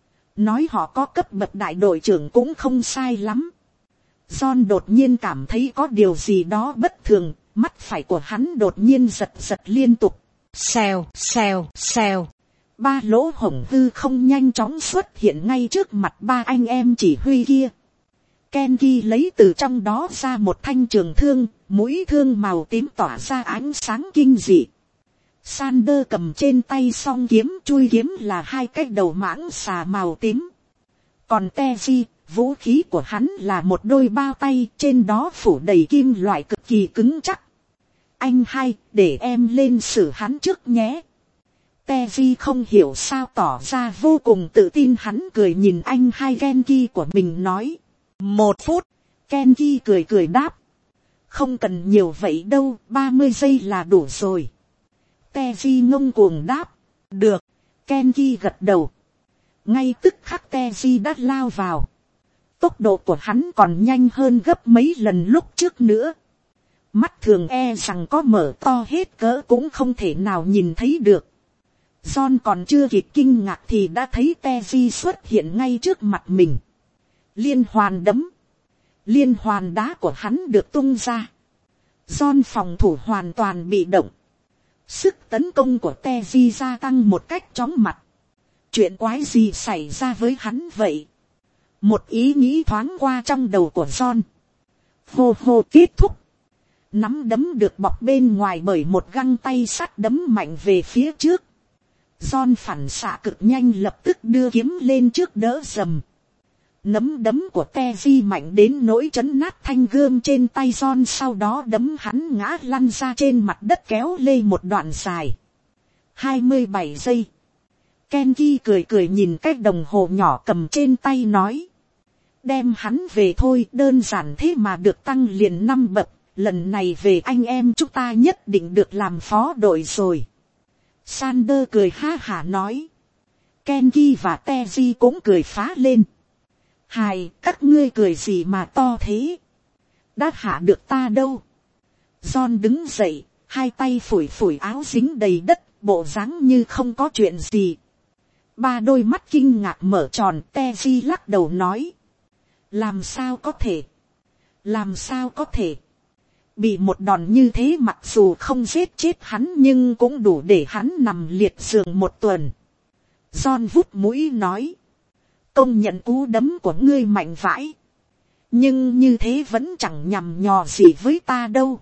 Nói họ có cấp bậc đại đội trưởng cũng không sai lắm. John đột nhiên cảm thấy có điều gì đó bất thường, mắt phải của hắn đột nhiên giật giật liên tục. Xèo, xèo, xèo. 3 lỗ hổng hư không nhanh chóng xuất hiện ngay trước mặt 3 anh em chỉ huy kia. Kenki lấy từ trong đó ra một thanh trường thương, mũi thương màu tím tỏa ra ánh sáng kinh dị. Sander cầm trên tay song kiếm, chui kiếm là 2 cái đầu mãng xà màu tím. Còn Teji, vũ khí của hắn là một đôi bao tay, trên đó phủ đầy kim loại cực kỳ cứng chắc. Anh hai, để em lên xử hắn trước nhé. Teji không hiểu sao tỏ ra vô cùng tự tin, hắn cười nhìn anh hai Kenki của mình nói. 1 phút. Kenki cười cười đáp. Không cần nhiều vậy đâu, 30 giây là đủ rồi. Teji ngông cuồng đáp. Được. Kenki gật đầu. Ngay tức khắc Teji đã lao vào. Tốc độ của hắn còn nhanh hơn gấp mấy lần lúc trước nữa. Mắt thường e rằng có mở to hết cỡ cũng không thể nào nhìn thấy được. John còn chưa kịp kinh ngạc thì đã thấy Teji xuất hiện ngay trước mặt mình. Liên hoàn đấm. Liên hoàn đá của hắn được tung ra. John phòng thủ hoàn toàn bị động. Sức tấn công của Teji gia tăng một cách chóng mặt. Chuyện quái gì xảy ra với hắn vậy? Một ý nghĩ thoáng qua trong đầu của John. Hô hô kết thúc. Nắm đấm được bọc bên ngoài bởi một găng tay sắt đấm mạnh về phía trước. John phản xạ cực nhanh lập tức đưa kiếm lên trước đỡ dầm. Nắm đấm của Teji mạnh đến nỗi chấn nát thanh gươm trên tay John, sau đó đấm hắn ngã lăn ra trên mặt đất kéo lê một đoạn dài. 27 giây. Kenki cười cười nhìn cái đồng hồ nhỏ cầm trên tay nói. Đem hắn về thôi, đơn giản thế mà được tăng liền 5 bậc. Lần này về anh em chúng ta nhất định được làm phó đội rồi. Sander cười ha hả nói. Kenki và Teji cũng cười phá lên. Hài, các ngươi cười gì mà to thế? Đã hạ được ta đâu. John đứng dậy, 2 tay phủi phủi áo dính đầy đất, bộ dáng như không có chuyện gì. 3 đôi mắt kinh ngạc mở tròn. Teji lắc đầu nói. Làm sao có thể? Làm sao có thể? Bị một đòn như thế mặc dù không giết chết hắn nhưng cũng đủ để hắn nằm liệt giường 1 tuần. John vút mũi nói, công nhận cú đấm của ngươi mạnh vãi, nhưng như thế vẫn chẳng nhằm nhò gì với ta đâu.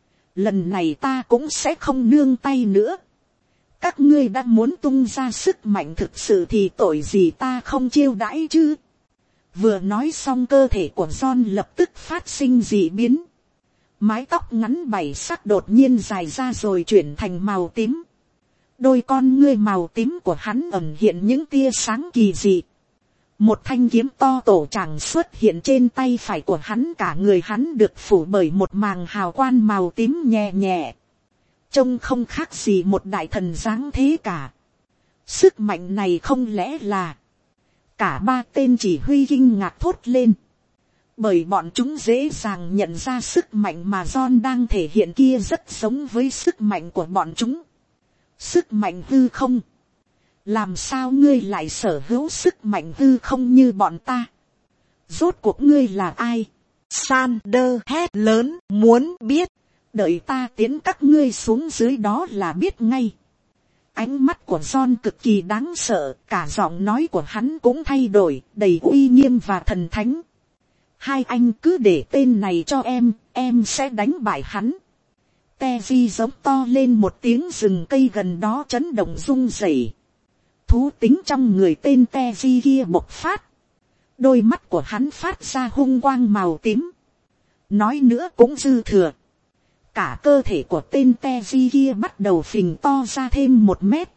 Lần này ta cũng sẽ không nương tay nữa. Các ngươi đã muốn tung ra sức mạnh thực sự thì tội gì ta không chiêu đãi chứ. Vừa nói xong cơ thể của John lập tức phát sinh dị biến. Mái tóc ngắn bảy sắc đột nhiên dài ra rồi chuyển thành màu tím. Đôi con ngươi màu tím của hắn ẩn hiện những tia sáng kỳ dị. Một thanh kiếm to tổ tràng xuất hiện trên tay phải của hắn, cả người hắn được phủ bởi một màng hào quang màu tím nhẹ nhẹ. Trông không khác gì một đại thần dáng thế cả. Sức mạnh này không lẽ là... Cả ba tên chỉ huy kinh ngạc thốt lên. Bởi bọn chúng dễ dàng nhận ra sức mạnh mà John đang thể hiện kia rất giống với sức mạnh của bọn chúng. Sức mạnh hư không. Làm sao ngươi lại sở hữu sức mạnh hư không như bọn ta? Rốt cuộc ngươi là ai? Sander hét lớn, muốn biết. Đợi ta tiến các ngươi xuống dưới đó là biết ngay. Ánh mắt của John cực kỳ đáng sợ, cả giọng nói của hắn cũng thay đổi, đầy uy nghiêm và thần thánh. Hai anh cứ để tên này cho em sẽ đánh bại hắn. Tevi giống to lên một tiếng, rừng cây gần đó chấn động rung rẩy. Thú tính trong người tên Tevi kia bộc phát. Đôi mắt của hắn phát ra hung quang màu tím. Nói nữa cũng dư thừa. Cả cơ thể của tên Tevi kia bắt đầu phình to ra thêm 1 mét,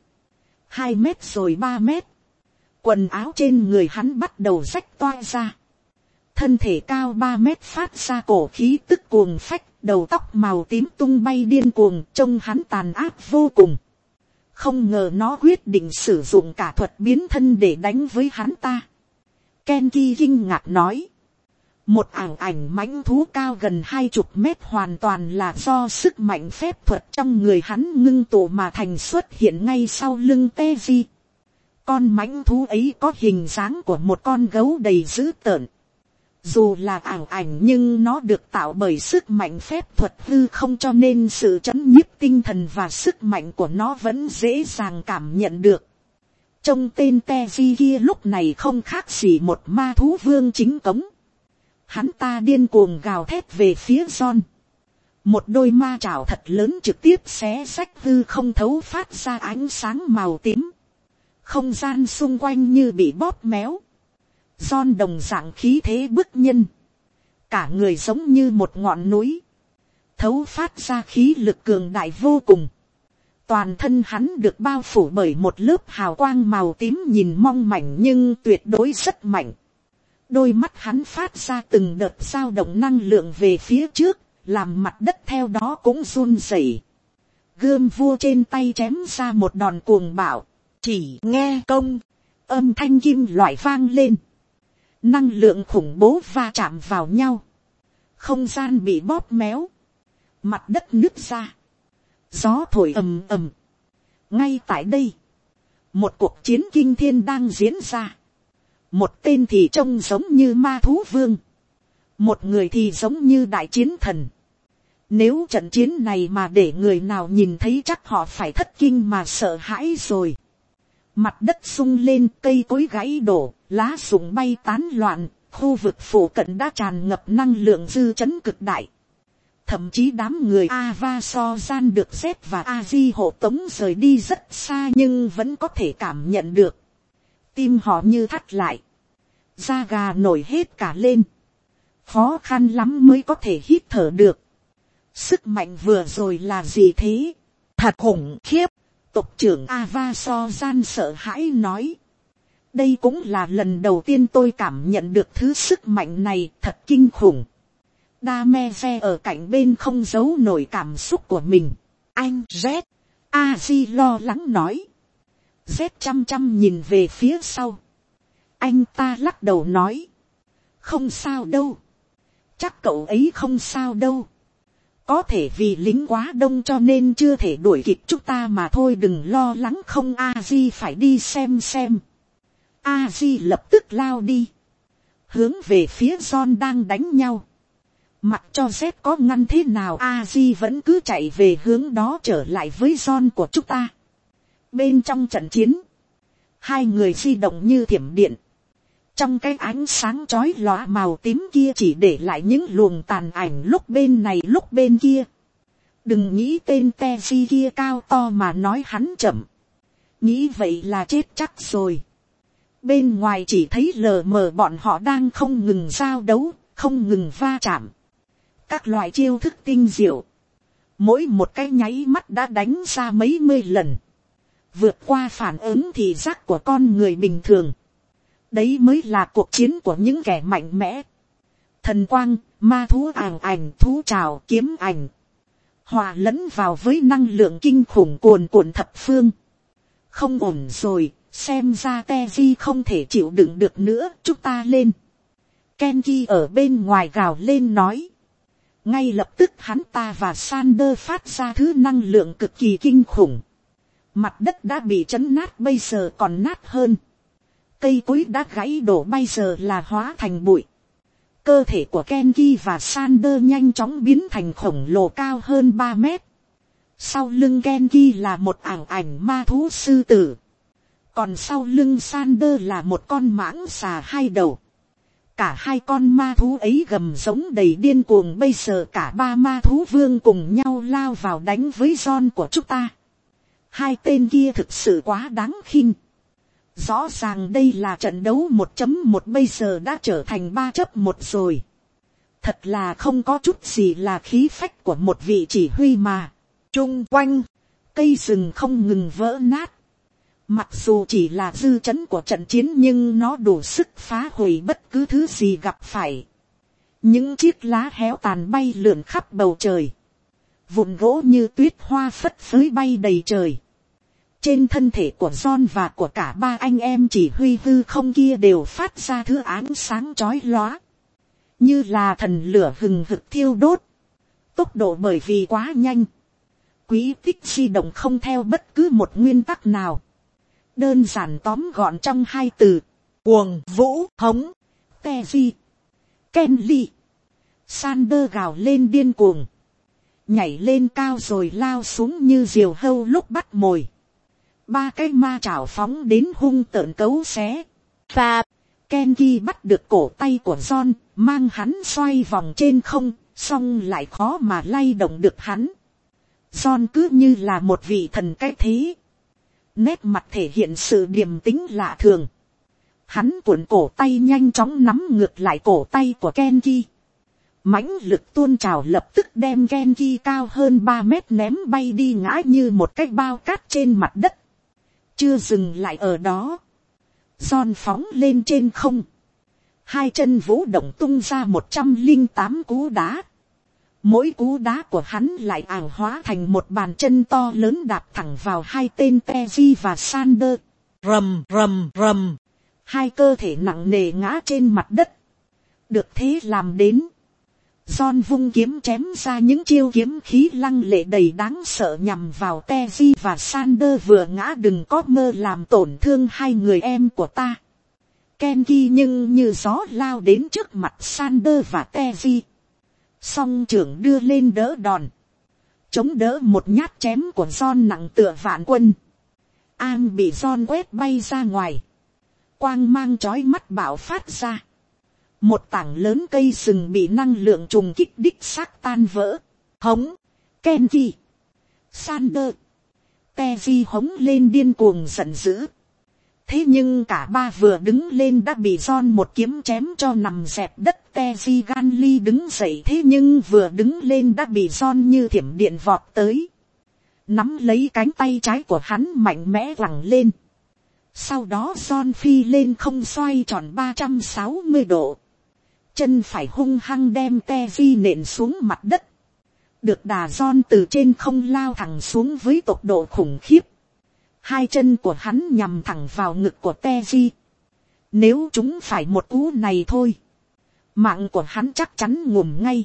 2 mét rồi 3 mét. Quần áo trên người hắn bắt đầu rách toang ra. Thân thể cao 3 mét phát ra cổ khí tức cuồng phách, đầu tóc màu tím tung bay điên cuồng, trông hắn tàn ác vô cùng. Không ngờ nó quyết định sử dụng cả thuật biến thân để đánh với hắn ta. Kenki kinh ngạc nói. Một ảnh mãnh thú cao gần 20 mét hoàn toàn là do sức mạnh phép thuật trong người hắn ngưng tụ mà thành, xuất hiện ngay sau lưng Tevi. Con mãnh thú ấy có hình dáng của một con gấu đầy dữ tợn. Dù là ảnh nhưng nó được tạo bởi sức mạnh phép thuật hư không, cho nên sự trấn nhiếp tinh thần và sức mạnh của nó vẫn dễ dàng cảm nhận được. Trông tên Tevi kia lúc này không khác gì một ma thú vương chính cống. Hắn ta điên cuồng gào thét về phía John. Một đôi ma trảo thật lớn trực tiếp xé rách hư không, thấu phát ra ánh sáng màu tím. Không gian xung quanh như bị bóp méo. John đồng dạng khí thế bức nhân. Cả người giống như một ngọn núi. Thấu phát ra khí lực cường đại vô cùng. Toàn thân hắn được bao phủ bởi một lớp hào quang màu tím, nhìn mong mảnh nhưng tuyệt đối rất mạnh. Đôi mắt hắn phát ra từng đợt dao động năng lượng về phía trước, làm mặt đất theo đó cũng run rẩy. Gươm vua trên tay chém ra một đòn cuồng bạo. Chỉ nghe công, âm thanh kim loại vang lên. Năng lượng khủng bố va chạm vào nhau. Không gian bị bóp méo. Mặt đất nứt ra. Gió thổi ầm ầm. Ngay tại đây, một cuộc chiến kinh thiên đang diễn ra. Một tên thì trông giống như ma thú vương. Một người thì giống như đại chiến thần. Nếu trận chiến này mà để người nào nhìn thấy chắc họ phải thất kinh mà sợ hãi rồi. Mặt đất sung lên, cây cối gãy đổ, lá rụng bay tán loạn, khu vực phủ cận đã tràn ngập năng lượng dư chấn cực đại. Thậm chí đám người Ava so gian được Z và Aji hộ tống rời đi rất xa nhưng vẫn có thể cảm nhận được. Tim họ như thắt lại. Da gà nổi hết cả lên. Khó khăn lắm mới có thể hít thở được. Sức mạnh vừa rồi là gì thế? Thật khủng khiếp. Tộc trưởng Ava so gian sợ hãi nói. Đây cũng là lần đầu tiên tôi cảm nhận được thứ sức mạnh này, thật kinh khủng. Damefe ở cạnh bên không giấu nổi cảm xúc của mình. Anh Z. Aji lo lắng nói. Z chăm chăm nhìn về phía sau. Anh ta lắc đầu nói. Không sao đâu. Chắc cậu ấy không sao đâu. Có thể vì lính quá đông cho nên chưa thể đuổi kịp chúng ta mà thôi, đừng lo lắng. Không, Aji phải đi xem. Aji lập tức lao đi. Hướng về phía John đang đánh nhau. Mặc cho Z có ngăn thế nào, Aji vẫn cứ chạy về hướng đó, trở lại với John của chúng ta. Bên trong trận chiến, Hai người di động như thiểm điện. Trong cái ánh sáng chói lóa màu tím kia chỉ để lại những luồng tàn ảnh lúc bên này lúc bên kia. Đừng nghĩ tên Teji kia cao to mà nói hắn chậm. Nghĩ vậy là chết chắc rồi. Bên ngoài chỉ thấy lờ mờ bọn họ đang không ngừng giao đấu, không ngừng va chạm. Các loại chiêu thức tinh diệu. Mỗi một cái nháy mắt đã đánh ra mấy mươi lần. Vượt qua phản ứng thị giác của con người bình thường. Đấy mới là cuộc chiến của những kẻ mạnh mẽ. Thần quang, ma thú àng ảnh, thú trào, kiếm ảnh. Hòa lẫn vào với năng lượng kinh khủng cuồn cuộn thập phương. Không ổn rồi, xem ra Teji không thể chịu đựng được nữa, chúng ta lên. Kenji ở bên ngoài gào lên nói. Ngay lập tức hắn ta và Sander phát ra thứ năng lượng cực kỳ kinh khủng. Mặt đất đã bị chấn nát, bây giờ còn nát hơn. Cây cối đã gãy đổ, bây giờ là hóa thành bụi. Cơ thể của Kenji và Sander nhanh chóng biến thành khổng lồ cao hơn 3 mét. Sau lưng Kenji là một ảng ảnh ma thú sư tử. Còn sau lưng Sander là một con mãng xà hai đầu. Cả hai con ma thú ấy gầm giống đầy điên cuồng. Bây giờ cả ba ma thú vương cùng nhau lao vào đánh với John của chúng ta. Hai tên kia thực sự quá đáng khinh. Rõ ràng đây là trận đấu 1.1 bây giờ đã trở thành 3-1 rồi. Thật là không có chút gì là khí phách của một vị chỉ huy mà. Chung quanh, cây rừng không ngừng vỡ nát. Mặc dù chỉ là dư chấn của trận chiến nhưng nó đủ sức phá hủy bất cứ thứ gì gặp phải. Những chiếc lá héo tàn bay lượn khắp bầu trời. Vụn gỗ như tuyết hoa phất phới bay đầy trời. Trên thân thể của John và của cả ba anh em chỉ huy hư không kia đều phát ra thứ ánh sáng chói lóa. Như là thần lửa hừng hực thiêu đốt. Tốc độ bởi vì quá nhanh. Quý tích di động không theo bất cứ một nguyên tắc nào. Đơn giản tóm gọn trong hai từ. Cuồng vũ hống. Teji. Kenly. Sander gào lên điên cuồng. Nhảy lên cao rồi lao xuống như diều hâu lúc bắt mồi. Ba cái ma chảo phóng đến hung tợn cấu xé. Và Kenji bắt được cổ tay của John, mang hắn xoay vòng trên không, song lại khó mà lay động được hắn. John cứ như là một vị thần cái thế. Nét mặt thể hiện sự điềm tĩnh lạ thường. Hắn cuộn cổ tay nhanh chóng nắm ngược lại cổ tay của Kenji. Mãnh lực tuôn trào lập tức đem Kenji cao hơn 3 mét ném bay đi ngã như một cái bao cát trên mặt đất. Chưa dừng lại ở đó. John phóng lên trên không. Hai chân vũ động tung ra 108 cú đá. Mỗi cú đá của hắn lại ảo hóa thành một bàn chân to lớn đạp thẳng vào hai tên Teji và Sander. Rầm rầm rầm. Hai cơ thể nặng nề ngã trên mặt đất. Được thế làm đến. John vung kiếm chém ra những chiêu kiếm khí lăng lệ đầy đáng sợ nhằm vào Teji và Sander vừa ngã, đừng có mơ làm tổn thương hai người em của ta. Kenji nhưng như gió lao đến trước mặt Sander và Teji. Song trưởng đưa lên đỡ đòn. Chống đỡ một nhát chém của John nặng tựa vạn quân. An bị John quét bay ra ngoài. Quang mang chói mắt bạo phát ra. Một tảng lớn cây sừng bị năng lượng trùng kích đích xác tan vỡ. Hống, Kenji, Sander, Teji hống lên điên cuồng giận dữ. Thế nhưng cả ba vừa đứng lên đã bị John một kiếm chém cho nằm dẹp đất. Teji gan ly đứng dậy, thế nhưng vừa đứng lên đã bị John như thiểm điện vọt tới. Nắm lấy cánh tay trái của hắn mạnh mẽ quẳng lên. Sau đó John phi lên không xoay tròn 360 độ. Chân phải hung hăng đem Teji nện xuống mặt đất. Được đà John từ trên không lao thẳng xuống với tốc độ khủng khiếp. Hai chân của hắn nhằm thẳng vào ngực của Teji. Nếu chúng phải một cú này thôi, mạng của hắn chắc chắn ngủm ngay.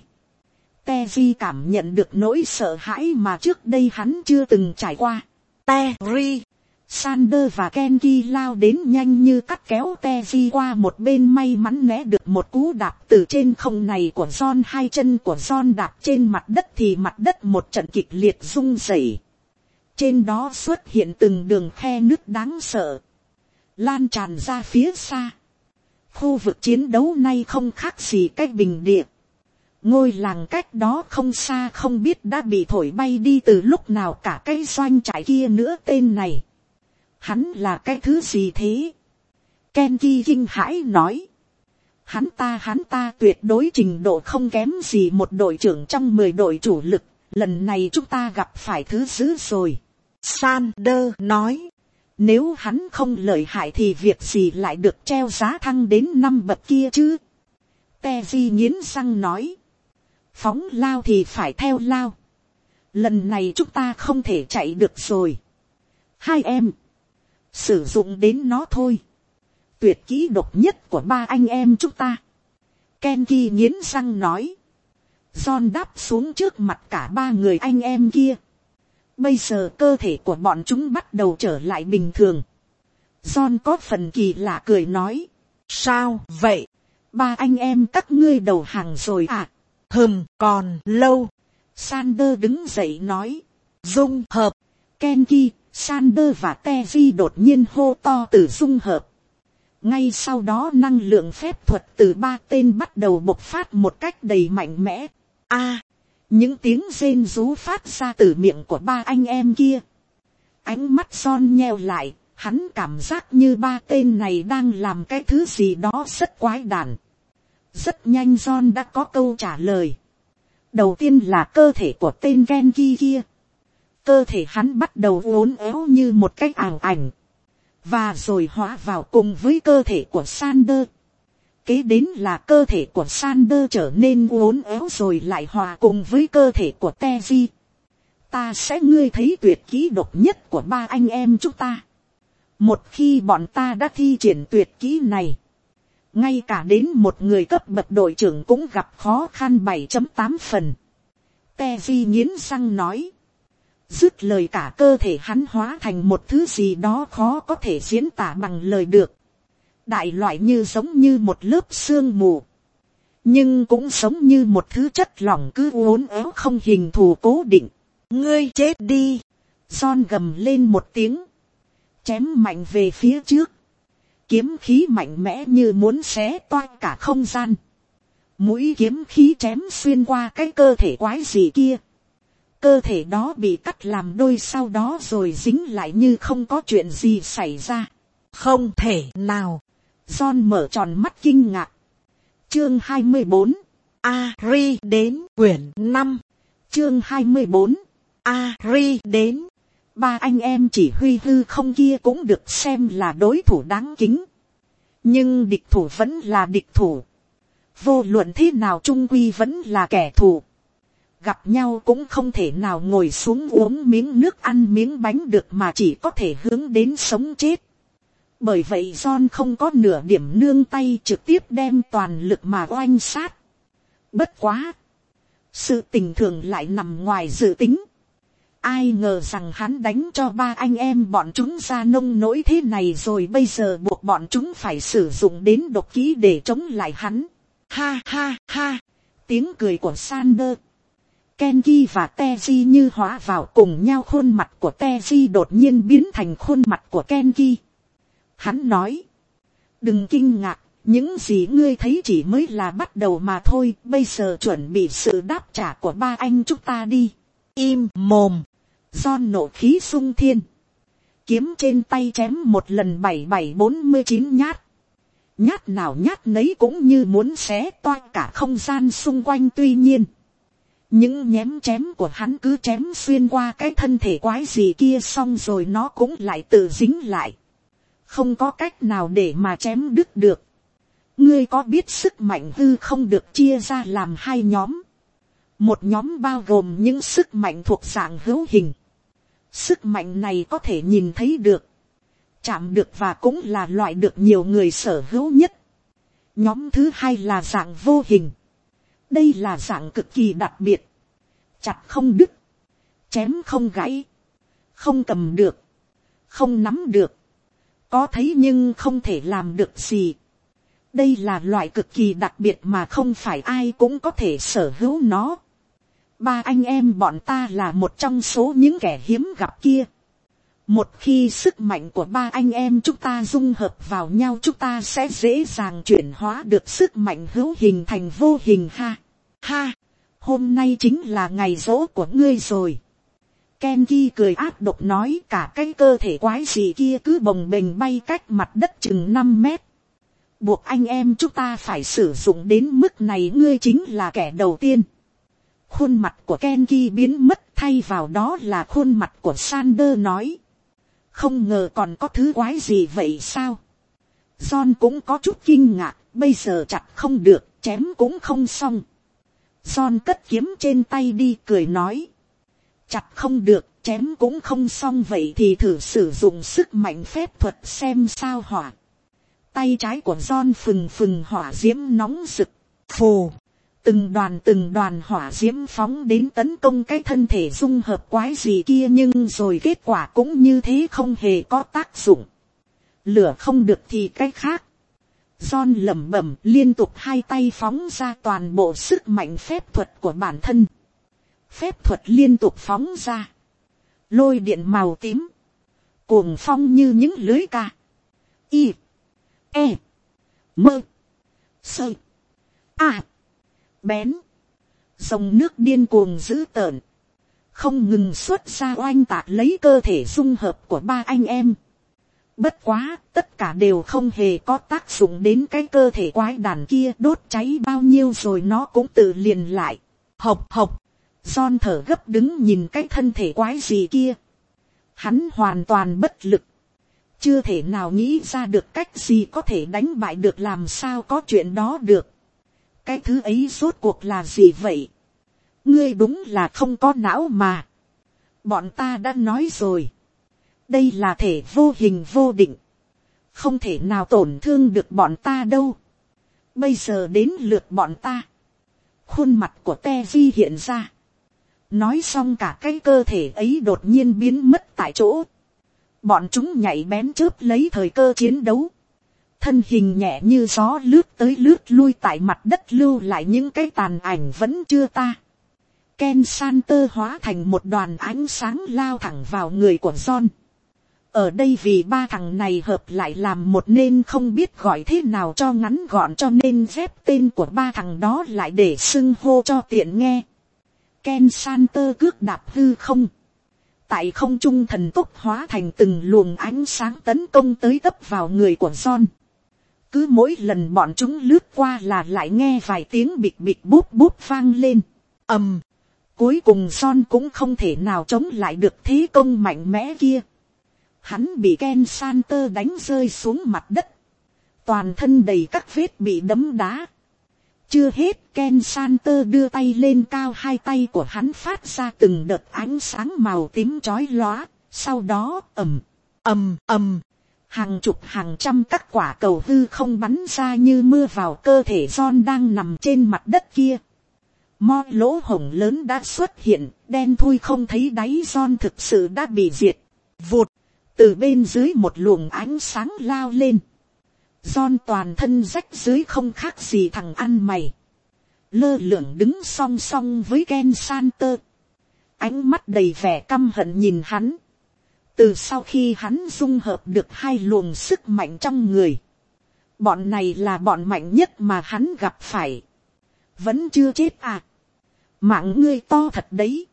Teji cảm nhận được nỗi sợ hãi mà trước đây hắn chưa từng trải qua. Teji, Sander và Kenji lao đến nhanh như cắt, kéo Teji qua một bên, may mắn né được một cú đạp từ trên không này của John. Hai chân của John đạp trên mặt đất thì mặt đất một trận kịch liệt rung rẩy. Trên đó xuất hiện từng đường khe nứt đáng sợ. lan tràn ra phía xa. Khu vực chiến đấu nay không khác gì cái bình địa. Ngôi làng cách đó không xa không biết đã bị thổi bay đi từ lúc nào cả cái doanh trại kia nữa. Tên này, hắn là cái thứ gì thế? Kenki kinh hãi nói. Hắn ta tuyệt đối trình độ không kém gì một đội trưởng trong 10 đội chủ lực. Lần này chúng ta gặp phải thứ dữ rồi. Sander nói. Nếu hắn không lợi hại thì việc gì lại được treo giá thăng đến 5 bậc kia chứ? Teji nghiến răng nói. Phóng lao thì phải theo lao. Lần này chúng ta không thể chạy được rồi. Hai em, sử dụng đến nó thôi. Tuyệt kỹ độc nhất của ba anh em chúng ta. Kenki nghiến răng nói. John đáp xuống trước mặt cả ba người anh em kia. Bây giờ cơ thể của bọn chúng bắt đầu trở lại bình thường. John có phần kỳ lạ cười nói. Sao vậy? Ba anh em các ngươi đầu hàng rồi à? Còn lâu. Sander đứng dậy nói. Dung hợp. Kenki, Sander và Teji đột nhiên hô to từ dung hợp. Ngay sau đó năng lượng phép thuật từ ba tên bắt đầu bộc phát một cách đầy mạnh mẽ. Những tiếng rên rú phát ra từ miệng của ba anh em kia. Ánh mắt John nheo lại, hắn cảm giác như ba tên này đang làm cái thứ gì đó rất quái đản. Rất nhanh John đã có câu trả lời. Đầu tiên là cơ thể của tên Genki kia. Cơ thể hắn bắt đầu uốn éo như một cái ảo ảnh. Và rồi hóa vào cùng với cơ thể của Sander. Kế đến là cơ thể của Sander trở nên uốn éo rồi lại hòa cùng với cơ thể của Teji. Ta sẽ ngươi thấy tuyệt kỹ độc nhất của ba anh em chúng ta. Một khi bọn ta đã thi triển tuyệt kỹ này, ngay cả đến một người cấp bậc đội trưởng cũng gặp khó khăn 7.8 phần. Teji nghiến răng nói. Dứt lời cả cơ thể hắn hóa thành một thứ gì đó khó có thể diễn tả bằng lời được. Đại loại như giống như một lớp sương mù. Nhưng cũng giống như một thứ chất lỏng cứ uốn éo không hình thù cố định. Ngươi chết đi. John gầm lên một tiếng. Chém mạnh về phía trước. Kiếm khí mạnh mẽ như muốn xé toang cả không gian. Mũi kiếm khí chém xuyên qua cái cơ thể quái gì kia. Cơ thể đó bị cắt làm đôi sau đó rồi dính lại như không có chuyện gì xảy ra. Không thể nào. John mở tròn mắt kinh ngạc. Chương 24. Ari đến. Quyển 5. Chương 24. Ari đến. Ba anh em chỉ huy hư không kia cũng được xem là đối thủ đáng kính. Nhưng địch thủ vẫn là địch thủ. Vô luận thế nào chung quy vẫn là kẻ thù. Gặp nhau cũng không thể nào ngồi xuống uống miếng nước ăn miếng bánh được mà chỉ có thể hướng đến sống chết. Bởi vậy John không có nửa điểm nương tay, trực tiếp đem toàn lực mà oanh sát. Bất quá. Sự tình thường lại nằm ngoài dự tính. Ai ngờ rằng hắn đánh cho ba anh em bọn chúng ra nông nỗi thế này rồi bây giờ buộc bọn chúng phải sử dụng đến độc kỹ để chống lại hắn. Ha ha ha. Tiếng cười của Sander, Kenki và Teji như hóa vào cùng nhau. Khuôn mặt của Teji đột nhiên biến thành khuôn mặt của Kenki. Hắn nói. Đừng kinh ngạc. Những gì ngươi thấy chỉ mới là bắt đầu mà thôi. Bây giờ chuẩn bị sự đáp trả của ba anh chúng ta đi. Im mồm. John nộ khí sung thiên. Kiếm trên tay chém một lần 7749 nhát. Nhát nào nhát nấy cũng như muốn xé toang cả không gian xung quanh. Tuy nhiên, những nhém chém của hắn cứ chém xuyên qua cái thân thể quái gì kia xong rồi nó cũng lại tự dính lại. Không có cách nào để mà chém đứt được. Ngươi có biết sức mạnh hư không được chia ra làm hai nhóm. Một nhóm bao gồm những sức mạnh thuộc dạng hữu hình. Sức mạnh này có thể nhìn thấy được, chạm được và cũng là loại được nhiều người sở hữu nhất. Nhóm thứ hai là dạng vô hình. Đây là dạng cực kỳ đặc biệt. Chặt không đứt, chém không gãy, không cầm được, không nắm được, có thấy nhưng không thể làm được gì. Đây là loại cực kỳ đặc biệt mà không phải ai cũng có thể sở hữu nó. Ba anh em bọn ta là một trong số những kẻ hiếm gặp kia. Một khi sức mạnh của ba anh em chúng ta dung hợp vào nhau, chúng ta sẽ dễ dàng chuyển hóa được sức mạnh hữu hình thành vô hình. Ha ha, hôm nay chính là ngày giỗ của ngươi rồi. Kenji cười ác độc nói, cả cái cơ thể quái gì kia cứ bồng bềnh bay cách mặt đất chừng 5 mét. Buộc anh em chúng ta phải sử dụng đến mức này, ngươi chính là kẻ đầu tiên. Khuôn mặt của Kenji biến mất, thay vào đó là khuôn mặt của Sander nói. Không ngờ còn có thứ quái gì vậy sao? John cũng có chút kinh ngạc, bây giờ chặt không được, chém cũng không xong. John cất kiếm trên tay đi, cười nói. Chặt không được, chém cũng không xong, vậy thì thử sử dụng sức mạnh phép thuật xem sao hỏa. Tay trái của John phừng phừng hỏa diễm nóng rực. Phù, từng đoàn hỏa diễm phóng đến tấn công cái thân thể dung hợp quái gì kia, nhưng rồi kết quả cũng như thế, không hề có tác dụng. Lửa không được thì cái khác. John lẩm bẩm, liên tục hai tay phóng ra toàn bộ sức mạnh phép thuật của bản thân. Phép thuật liên tục phóng ra. Lôi điện màu tím. Cuồng phong như những lưới ca. I. E. Mơ. Sơ. A. Bén. Dòng nước điên cuồng dữ tợn. Không ngừng xuất ra oanh tạc lấy cơ thể dung hợp của ba anh em. Bất quá, tất cả đều không hề có tác dụng đến cái cơ thể quái đàn kia, đốt cháy bao nhiêu rồi nó cũng tự liền lại. Hộc hộc. John thở gấp đứng nhìn cái thân thể quái gì kia. Hắn hoàn toàn bất lực. Chưa thể nào nghĩ ra được cách gì có thể đánh bại được, làm sao có chuyện đó được. Cái thứ ấy rốt cuộc là gì vậy? Ngươi đúng là không có não mà. Bọn ta đã nói rồi. Đây là thể vô hình vô định. Không thể nào tổn thương được bọn ta đâu. Bây giờ đến lượt bọn ta. Khuôn mặt của Teji hiện ra. Nói xong cả cái cơ thể ấy đột nhiên biến mất tại chỗ. Bọn chúng nhảy bén chớp lấy thời cơ chiến đấu. Thân hình nhẹ như gió lướt tới lướt lui tại mặt đất, lưu lại những cái tàn ảnh vẫn chưa ta. Ken Santer hóa thành một đoàn ánh sáng lao thẳng vào người của John. Ở đây vì ba thằng này hợp lại làm một nên không biết gọi thế nào cho ngắn gọn, cho nên dép tên của ba thằng đó lại để xưng hô cho tiện nghe. Ken Santer cước đạp hư không. Tại không trung thần tốc hóa thành từng luồng ánh sáng tấn công tới tấp vào người của John. Cứ mỗi lần bọn chúng lướt qua là lại nghe vài tiếng bịch bịch búp búp vang lên. Ầm. Cuối cùng John cũng không thể nào chống lại được thế công mạnh mẽ kia. Hắn bị Ken Santer đánh rơi xuống mặt đất. Toàn thân đầy các vết bị đấm đá. Chưa hết, Ken Santer đưa tay lên cao, hai tay của hắn phát ra từng đợt ánh sáng màu tím chói lóa. Sau đó ầm ầm ầm, hàng chục hàng trăm các quả cầu hư không bắn ra như mưa vào cơ thể John đang nằm trên mặt đất kia. Mo lỗ hổng lớn đã xuất hiện, đen thui không thấy đáy, John thực sự đã bị diệt. Vụt, từ bên dưới một luồng ánh sáng lao lên. John toàn thân rách dưới không khác gì thằng ăn mày. Lơ lửng đứng song song với Ken Santer. Ánh mắt đầy vẻ căm hận nhìn hắn. Từ sau khi hắn dung hợp được hai luồng sức mạnh trong người, bọn này là bọn mạnh nhất mà hắn gặp phải. Vẫn chưa chết à? Mạng ngươi to thật đấy.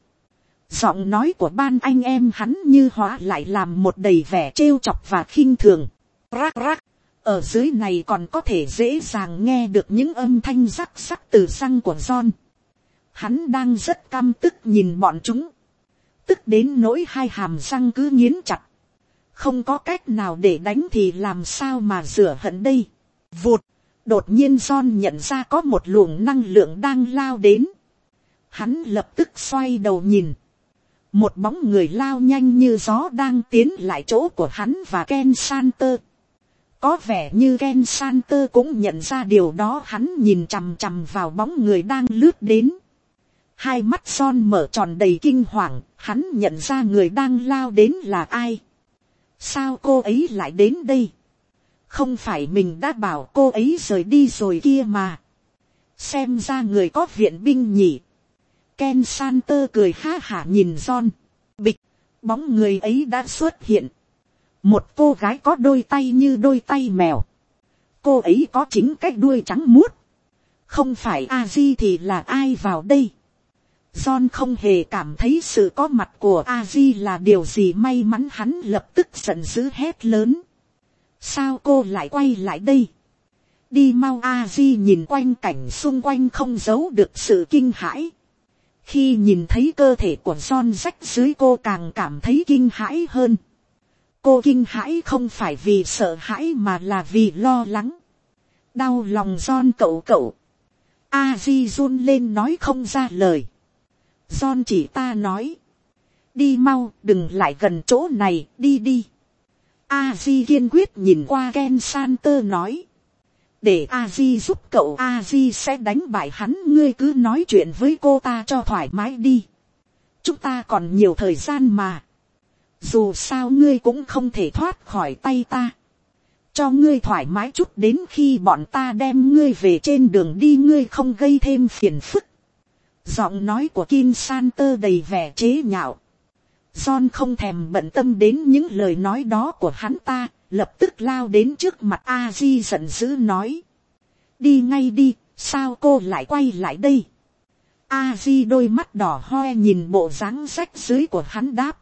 Giọng nói của ban anh em hắn như hóa lại làm một đầy vẻ trêu chọc và khinh thường. Rắc rắc. Ở dưới này còn có thể dễ dàng nghe được những âm thanh rắc rắc từ răng của John. Hắn đang rất căm tức nhìn bọn chúng. Tức đến nỗi hai hàm răng cứ nghiến chặt. Không có cách nào để đánh thì làm sao mà rửa hận đây. Vụt. Đột nhiên John nhận ra có một luồng năng lượng đang lao đến. Hắn lập tức xoay đầu nhìn. Một bóng người lao nhanh như gió đang tiến lại chỗ của hắn và Ken Santer. Có vẻ như Ken Santer cũng nhận ra điều đó, hắn nhìn chằm chằm vào bóng người đang lướt đến. Hai mắt John mở tròn đầy kinh hoàng, hắn nhận ra người đang lao đến là ai. Sao cô ấy lại đến đây? Không phải mình đã bảo cô ấy rời đi rồi kia mà. Xem ra người có viện binh nhỉ. Ken Santer cười ha hả nhìn John. Bịch, Bóng người ấy đã xuất hiện. Một cô gái có đôi tay như đôi tay mèo. Cô ấy có chính cái đuôi trắng muốt. Không phải Aji thì là ai vào đây? John không hề cảm thấy sự có mặt của Aji là điều gì may mắn, hắn lập tức giận dữ hét lớn. Sao cô lại quay lại đây? Đi mau! Aji nhìn quanh cảnh xung quanh không giấu được sự kinh hãi. Khi nhìn thấy cơ thể của John rách dưới, cô càng cảm thấy kinh hãi hơn. Cô kinh hãi không phải vì sợ hãi mà là vì lo lắng. Đau lòng John cậu. Aji run lên nói không ra lời. John chỉ ta nói. Đi mau, đừng lại gần chỗ này, đi. Aji kiên quyết nhìn qua Ken Santer nói. Để Aji giúp cậu, Aji sẽ đánh bại hắn, ngươi cứ nói chuyện với cô ta cho thoải mái đi. Chúng ta còn nhiều thời gian mà. Dù sao ngươi cũng không thể thoát khỏi tay ta. Cho ngươi thoải mái chút, đến khi bọn ta đem ngươi về trên đường đi ngươi không gây thêm phiền phức. Giọng nói của Kim Santer đầy vẻ chế nhạo. John không thèm bận tâm đến những lời nói đó của hắn ta, lập tức lao đến trước mặt Aji giận dữ nói. Đi ngay đi, sao cô lại quay lại đây? Aji đôi mắt đỏ hoe nhìn bộ dáng rách dưới của hắn đáp.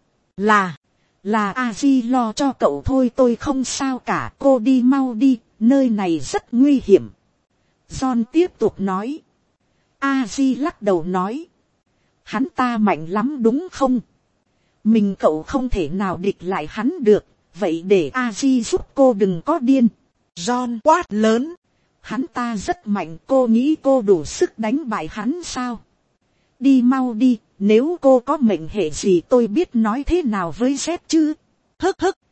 Là Aji lo cho cậu thôi, tôi không sao cả, cô đi mau đi, nơi này rất nguy hiểm. John tiếp tục nói. Aji lắc đầu nói. Hắn ta mạnh lắm đúng không? Mình cậu không thể nào địch lại hắn được, vậy để Aji giúp cô đừng có điên. John quát lớn. Hắn ta rất mạnh, cô nghĩ cô đủ sức đánh bại hắn sao? Đi mau đi, nếu cô có mệnh hệ gì tôi biết nói thế nào với Z chứ. Hức.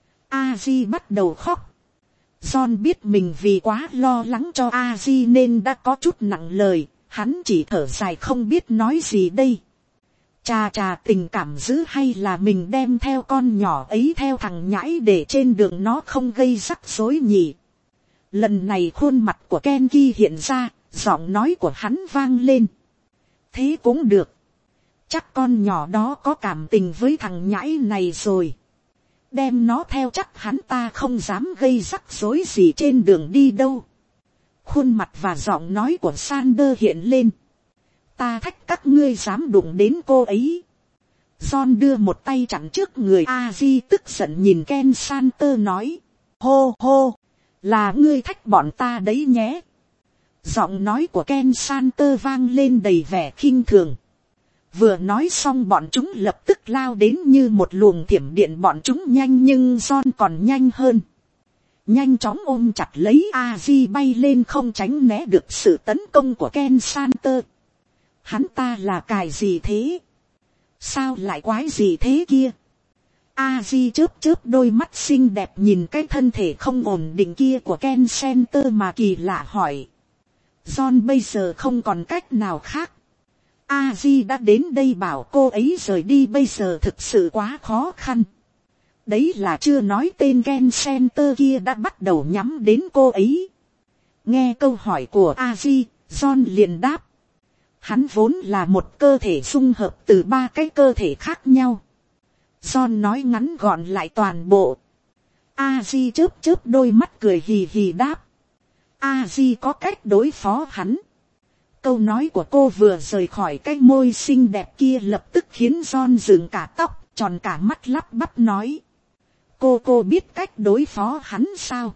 Aji bắt đầu khóc. John biết mình vì quá lo lắng cho Aji nên đã có chút nặng lời, hắn chỉ thở dài không biết nói gì đây. Chà, tình cảm dữ hay là mình đem theo con nhỏ ấy theo thằng nhãi để trên đường nó không gây rắc rối nhỉ. Lần này khuôn mặt của Kenki hiện ra, giọng nói của hắn vang lên. Thế cũng được. Chắc con nhỏ đó có cảm tình với thằng nhãi này rồi. Đem nó theo chắc hắn ta không dám gây rắc rối gì trên đường đi đâu. Khuôn mặt và giọng nói của Sander hiện lên. Ta thách các ngươi dám đụng đến cô ấy. John đưa một tay chặn trước người Aji, tức giận nhìn Ken Santer nói. Hô, là ngươi thách bọn ta đấy nhé. Giọng nói của Ken Santer vang lên đầy vẻ khinh thường. Vừa nói xong bọn chúng lập tức lao đến như một luồng thiểm điện, bọn chúng nhanh nhưng John còn nhanh hơn. Nhanh chóng ôm chặt lấy Aji bay lên không tránh né được sự tấn công của Ken Santer. Hắn ta là cài gì thế? Sao lại quái gì thế kia? Aji chớp đôi mắt xinh đẹp nhìn cái thân thể không ổn định kia của Ken Santer mà kỳ lạ hỏi. John bây giờ không còn cách nào khác. Aji đã đến đây bảo cô ấy rời đi bây giờ thực sự quá khó khăn. Đấy là chưa nói tên Ken Santer kia đã bắt đầu nhắm đến cô ấy. Nghe câu hỏi của Aji, John liền đáp. Hắn vốn là một cơ thể dung hợp từ 3 cái cơ thể khác nhau. John nói ngắn gọn lại toàn bộ. Aji chớp đôi mắt cười hì hì đáp. Aji có cách đối phó hắn. Câu nói của cô vừa rời khỏi cái môi xinh đẹp kia lập tức khiến John dựng cả tóc, tròn cả mắt lắp bắp nói. Cô biết cách đối phó hắn sao?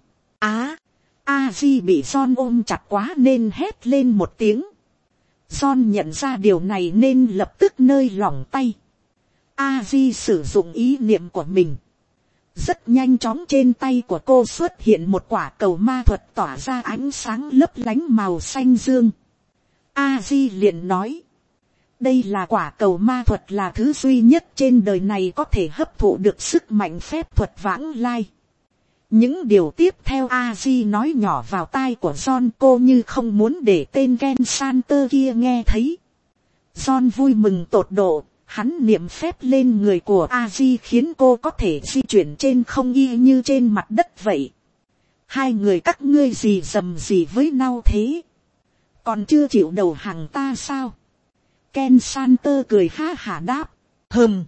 Aji bị John ôm chặt quá nên hét lên một tiếng. John nhận ra điều này nên lập tức nới lỏng tay. Aji sử dụng ý niệm của mình. Rất nhanh chóng trên tay của cô xuất hiện một quả cầu ma thuật tỏa ra ánh sáng lấp lánh màu xanh dương. Aji liền nói. Đây là quả cầu ma thuật, là thứ duy nhất trên đời này có thể hấp thụ được sức mạnh phép thuật vãng lai. Những điều tiếp theo Aji nói nhỏ vào tai của John, cô như không muốn để tên Ken Santer kia nghe thấy. John vui mừng tột độ, hắn niệm phép lên người của Aji khiến cô có thể di chuyển trên không y như trên mặt đất vậy. Hai người các ngươi gì dầm gì với nhau thế? Còn chưa chịu đầu hàng ta sao? Ken Santer cười ha hả đáp.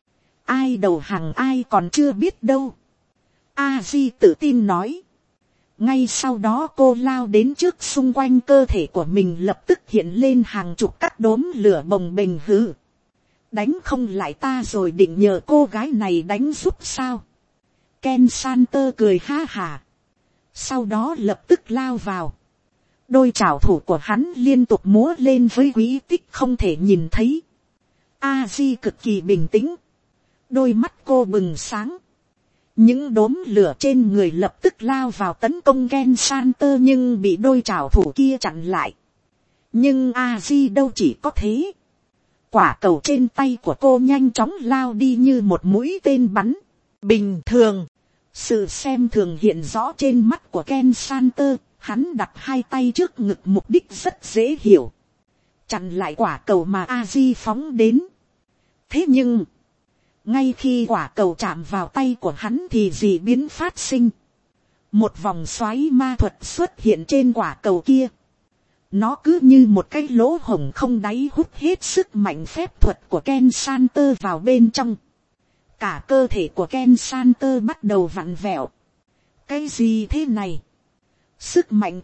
Ai đầu hàng ai còn chưa biết đâu. A-di tự tin nói. Ngay sau đó cô lao đến trước, xung quanh cơ thể của mình lập tức hiện lên hàng chục các đốm lửa bồng bềnh. Hứ, đánh không lại ta rồi định nhờ cô gái này đánh giúp sao? Ken Santer cười ha hả. Sau đó lập tức lao vào. Đôi trảo thủ của hắn liên tục múa lên với quỹ tích không thể nhìn thấy. A-di cực kỳ bình tĩnh. Đôi mắt cô bừng sáng. Những đốm lửa trên người lập tức lao vào tấn công Ken Santer, nhưng bị đôi trảo thủ kia chặn lại. Nhưng A-di đâu chỉ có thế. Quả cầu trên tay của cô nhanh chóng lao đi như một mũi tên bắn. Bình thường. Sự xem thường hiện rõ trên mắt của Ken Santer. Hắn đặt hai tay trước ngực, mục đích rất dễ hiểu. Chặn lại quả cầu mà A-di phóng đến. Thế nhưng, ngay khi quả cầu chạm vào tay của hắn thì dị biến phát sinh. Một vòng xoáy ma thuật xuất hiện trên quả cầu kia. Nó cứ như một cái lỗ hổng không đáy hút hết sức mạnh phép thuật của Ken Santer vào bên trong. Cả cơ thể của Ken Santer bắt đầu vặn vẹo. Cái gì thế này? Sức mạnh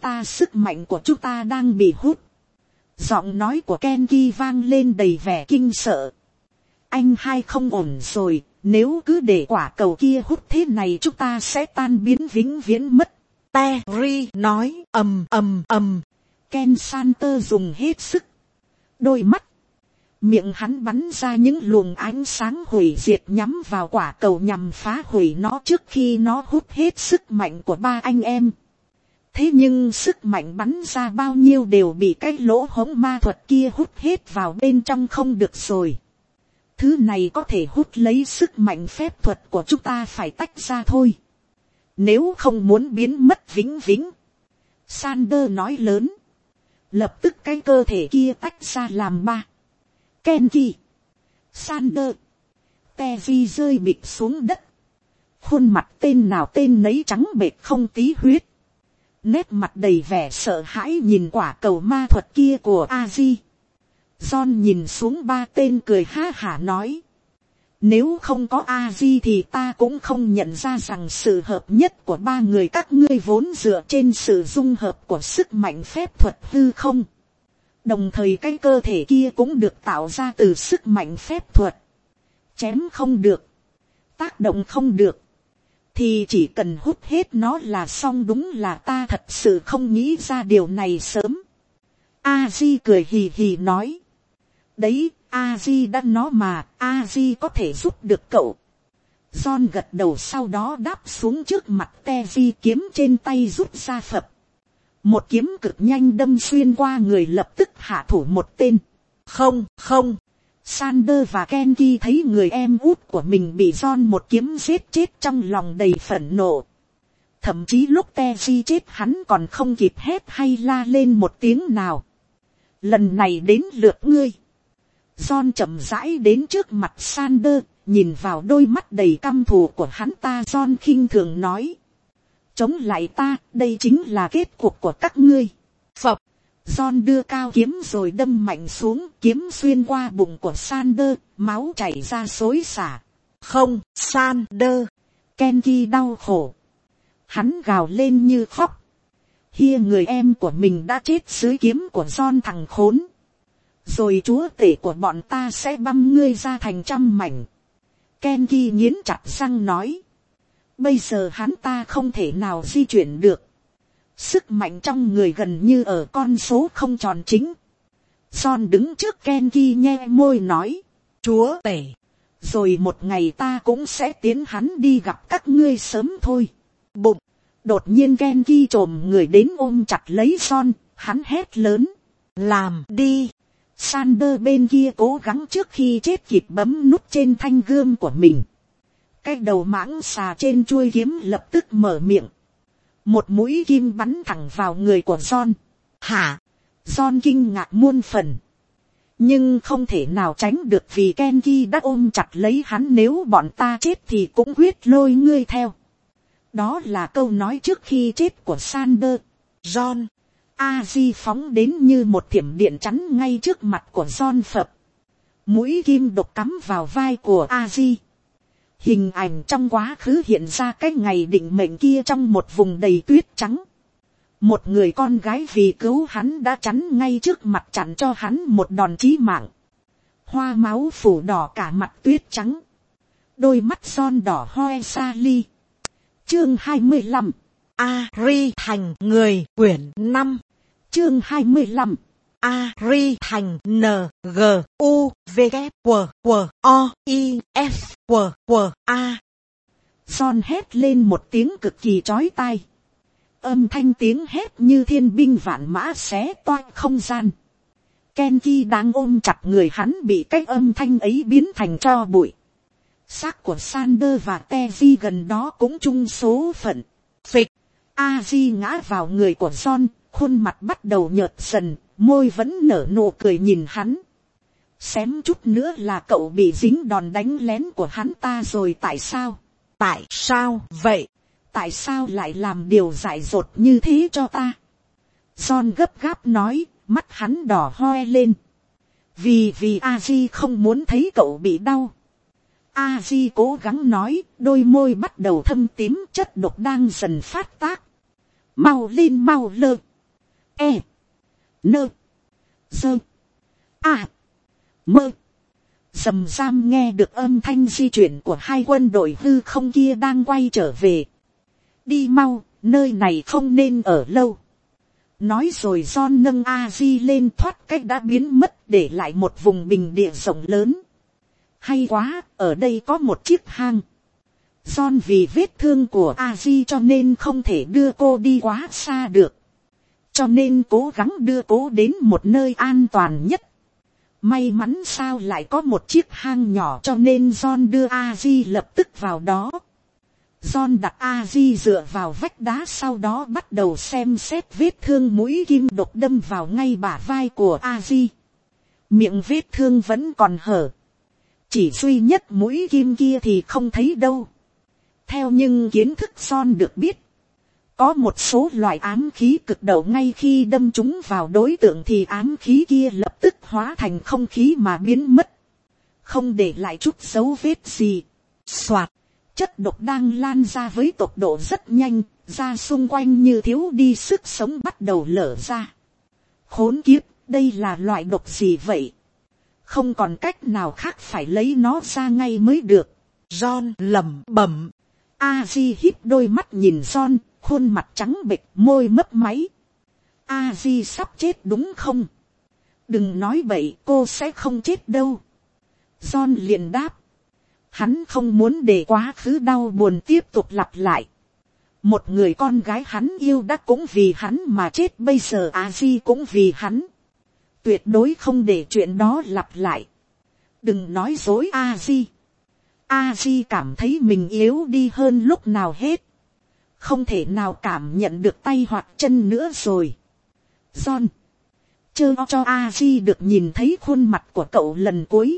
của chúng ta đang bị hút. Giọng nói của Kenki vang lên đầy vẻ kinh sợ. Anh hai không ổn rồi, nếu cứ để quả cầu kia hút thế này chúng ta sẽ tan biến vĩnh viễn mất. Terry nói ầm. Ken Santer dùng hết sức. Đôi mắt, miệng hắn bắn ra những luồng ánh sáng hủy diệt nhắm vào quả cầu, nhằm phá hủy nó trước khi nó hút hết sức mạnh của ba anh em. Thế nhưng sức mạnh bắn ra bao nhiêu đều bị cái lỗ hổng ma thuật kia hút hết vào bên trong không được rồi. Thứ này có thể hút lấy sức mạnh phép thuật của chúng ta phải tách ra thôi. Nếu không muốn biến mất vĩnh viễn. Sander nói lớn. Lập tức cái cơ thể kia tách ra làm ba. Kenki, Sander, Tevi rơi bịch xuống đất. Khuôn mặt tên nào tên nấy trắng bệch không tí huyết. Nét mặt đầy vẻ sợ hãi nhìn quả cầu ma thuật kia của A-di. John nhìn xuống ba tên cười ha hả nói. Nếu không có A-di thì ta cũng không nhận ra rằng sự hợp nhất của ba người các ngươi vốn dựa trên sự dung hợp của sức mạnh phép thuật hư không. Đồng thời cái cơ thể kia cũng được tạo ra từ sức mạnh phép thuật. Chém không được, tác động không được, thì chỉ cần hút hết nó là xong. Đúng là ta thật sự không nghĩ ra điều này sớm. A-di cười hì hì nói. Đấy, A-di đã nói mà, A-di có thể giúp được cậu. John gật đầu, sau đó đáp xuống trước mặt Tevi, kiếm trên tay rút ra phập. Một kiếm cực nhanh đâm xuyên qua người, lập tức hạ thủ một tên. Không. Sander và Kenki thấy người em út của mình bị John một kiếm giết chết, trong lòng đầy phẫn nộ. Thậm chí lúc Tevi chết hắn còn không kịp hét hay la lên một tiếng nào. Lần này đến lượt ngươi. John chậm rãi đến trước mặt Sander, nhìn vào đôi mắt đầy căm thù của hắn ta. John khinh thường nói. Chống lại ta, đây chính là kết cục của các ngươi. Phập. John đưa cao kiếm rồi đâm mạnh xuống, kiếm xuyên qua bụng của Sander, máu chảy ra xối xả. Không, Sander. Kenki đau khổ. Hắn gào lên như khóc. Hia, người em của mình đã chết dưới kiếm của John thằng khốn. Rồi chúa tể của bọn ta sẽ băm ngươi ra thành trăm mảnh. Kenki nghiến chặt răng nói. Bây giờ hắn ta không thể nào di chuyển được. Sức mạnh trong người gần như ở con số không tròn chính. John đứng trước Kenki nhe môi nói. Chúa tể. Rồi một ngày ta cũng sẽ tiến hắn đi gặp các ngươi sớm thôi. Bụng. Đột nhiên Kenki trồm người đến ôm chặt lấy John. Hắn hét lớn. Làm đi. Sander bên kia cố gắng trước khi chết kịp bấm nút trên thanh gươm của mình. Cái đầu mãng xà trên chuôi kiếm lập tức mở miệng. Một mũi kim bắn thẳng vào người của John. Hả? John kinh ngạc muôn phần. Nhưng không thể nào tránh được vì Kenki đã ôm chặt lấy hắn. Nếu bọn ta chết thì cũng quyết lôi ngươi theo. Đó là câu nói trước khi chết của Sander. John. A-di phóng đến như một thiểm điện chắn ngay trước mặt của John phập. Mũi kim độc cắm vào vai của Aji. Hình ảnh trong quá khứ hiện ra cái ngày định mệnh kia trong một vùng đầy tuyết trắng. Một người con gái vì cứu hắn đã chắn ngay trước mặt, chặn cho hắn một đòn chí mạng. Hoa máu phủ đỏ cả mặt tuyết trắng. Đôi mắt son đỏ hoe Sally. Chương 25. Ari thành người, quyển 5. Chương 25. Ari thành NGUVQ, John hét lên một tiếng cực kỳ chói tai. Âm thanh tiếng hét như thiên binh vạn mã xé toang không gian. Kenki đang ôm chặt người hắn bị cái âm thanh ấy biến thành tro bụi. Xác của Sander và Tevi gần đó cũng chung số phận. Phịch, Aji ngã vào người của John, khuôn mặt bắt đầu nhợt dần, môi vẫn nở nụ cười nhìn hắn. Xém chút nữa là cậu bị dính đòn đánh lén của hắn ta rồi. Tại sao? Tại sao vậy? Tại sao lại làm điều dại dột như thế cho ta? John gấp gáp nói, mắt hắn đỏ hoe lên. Vì Aji không muốn thấy cậu bị đau. Aji cố gắng nói, đôi môi bắt đầu thâm tím, chất độc đang dần phát tác. Mau lên mau lơ. E. Nơ. Dơ. A. Mơ. Rầm ram nghe được âm thanh di chuyển của hai quân đội hư không kia đang quay trở về. Đi mau, nơi này không nên ở lâu. Nói rồi John nâng Aji lên, thoát cách đã biến mất, để lại một vùng bình địa rộng lớn. Hay quá, ở đây có một chiếc hang. John vì vết thương của Aji cho nên không thể đưa cô đi quá xa được. Cho nên cố gắng đưa cô đến một nơi an toàn nhất. May mắn sao lại có một chiếc hang nhỏ, cho nên John đưa Aji lập tức vào đó. John đặt Aji dựa vào vách đá, sau đó bắt đầu xem xét vết thương mũi kim độc đâm vào ngay bả vai của Aji. Miệng vết thương vẫn còn hở. Chỉ duy nhất mũi kim kia thì không thấy đâu. Theo những kiến thức John được biết, có một số loại ám khí cực độc ngay khi đâm chúng vào đối tượng thì ám khí kia lập tức hóa thành không khí mà biến mất. Không để lại chút dấu vết gì. Soạt, chất độc đang lan ra với tốc độ rất nhanh, ra xung quanh như thiếu đi sức sống bắt đầu lở ra. Khốn kiếp, đây là loại độc gì vậy? Không còn cách nào khác, phải lấy nó ra ngay mới được. John lẩm bẩm. Aji híp đôi mắt nhìn John, khuôn mặt trắng bệch, môi mấp máy. Aji sắp chết đúng không? Đừng nói bậy, cô sẽ không chết đâu. John liền đáp. Hắn không muốn để quá khứ đau buồn tiếp tục lặp lại. Một người con gái hắn yêu đã cũng vì hắn mà chết, bây giờ Aji cũng vì hắn. Tuyệt đối không để chuyện đó lặp lại. Đừng nói dối Aji. Aji cảm thấy mình yếu đi hơn lúc nào hết. Không thể nào cảm nhận được tay hoặc chân nữa rồi. John, chơ cho Aji được nhìn thấy khuôn mặt của cậu lần cuối.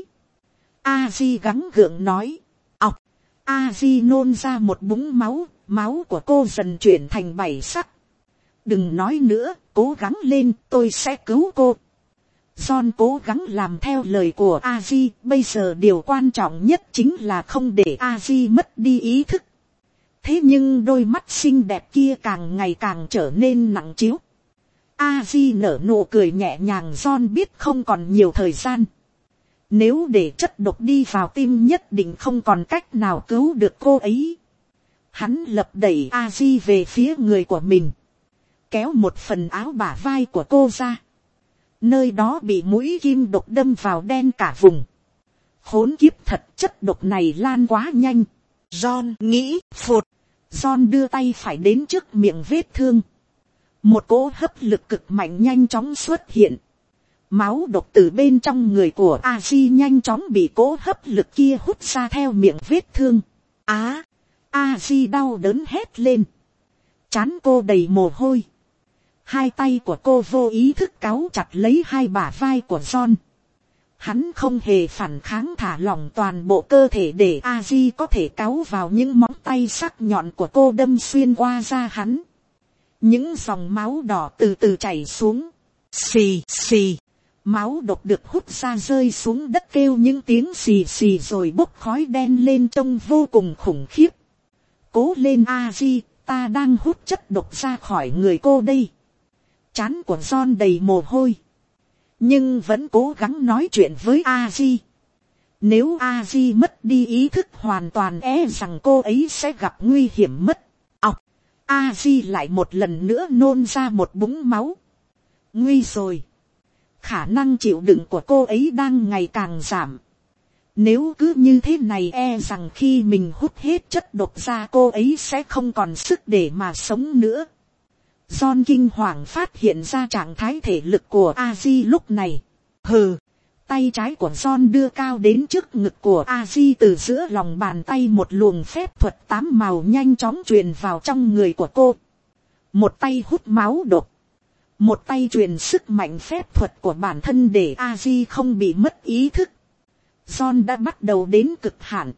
Aji gắng gượng nói. Ọc, Aji nôn ra một búng máu, máu của cô dần chuyển thành 7 sắc. Đừng nói nữa, cố gắng lên, tôi sẽ cứu cô. John cố gắng làm theo lời của Aji, bây giờ điều quan trọng nhất chính là không để Aji mất đi ý thức. Thế nhưng đôi mắt xinh đẹp kia càng ngày càng trở nên nặng trĩu. Aji nở nụ cười nhẹ nhàng, John biết không còn nhiều thời gian. Nếu để chất độc đi vào tim nhất định không còn cách nào cứu được cô ấy. Hắn lập đẩy Aji về phía người của mình. Kéo một phần áo bả vai của cô ra. Nơi đó bị mũi kim độc đâm vào đen cả vùng. Khốn kiếp thật, chất độc này lan quá nhanh. John nghĩ phụt. John đưa tay phải đến trước miệng vết thương. Một cỗ hấp lực cực mạnh nhanh chóng xuất hiện. Máu độc từ bên trong người của Aji nhanh chóng bị cỗ hấp lực kia hút ra theo miệng vết thương. Aji đau đớn hét lên. Trán cô đầy mồ hôi. Hai tay của cô vô ý thức cáu chặt lấy hai bả vai của John. Hắn không hề phản kháng, thả lỏng toàn bộ cơ thể để Aji có thể cáu vào những móng tay sắc nhọn của cô đâm xuyên qua da hắn. Những dòng máu đỏ từ từ chảy xuống. Xì xì. Máu độc được hút ra rơi xuống đất kêu những tiếng xì xì rồi bốc khói đen lên trông vô cùng khủng khiếp. Cố lên A-di, ta đang hút chất độc ra khỏi người cô đây. Trán của John đầy mồ hôi. Nhưng vẫn cố gắng nói chuyện với A-di. Nếu A-di mất đi ý thức hoàn toàn rằng cô ấy sẽ gặp nguy hiểm mất. A-di lại một lần nữa nôn ra một búng máu. Nguy rồi. Khả năng chịu đựng của cô ấy đang ngày càng giảm. Nếu cứ như thế này rằng khi mình hút hết chất độc ra cô ấy sẽ không còn sức để mà sống nữa. John kinh hoàng phát hiện ra trạng thái thể lực của A-di lúc này. Hừ. Tay trái của John đưa cao đến trước ngực của A-di, từ giữa lòng bàn tay một luồng phép thuật 8 màu nhanh chóng truyền vào trong người của cô. Một tay hút máu độc. Một tay truyền sức mạnh phép thuật của bản thân để A-di không bị mất ý thức. John đã bắt đầu đến cực hạn.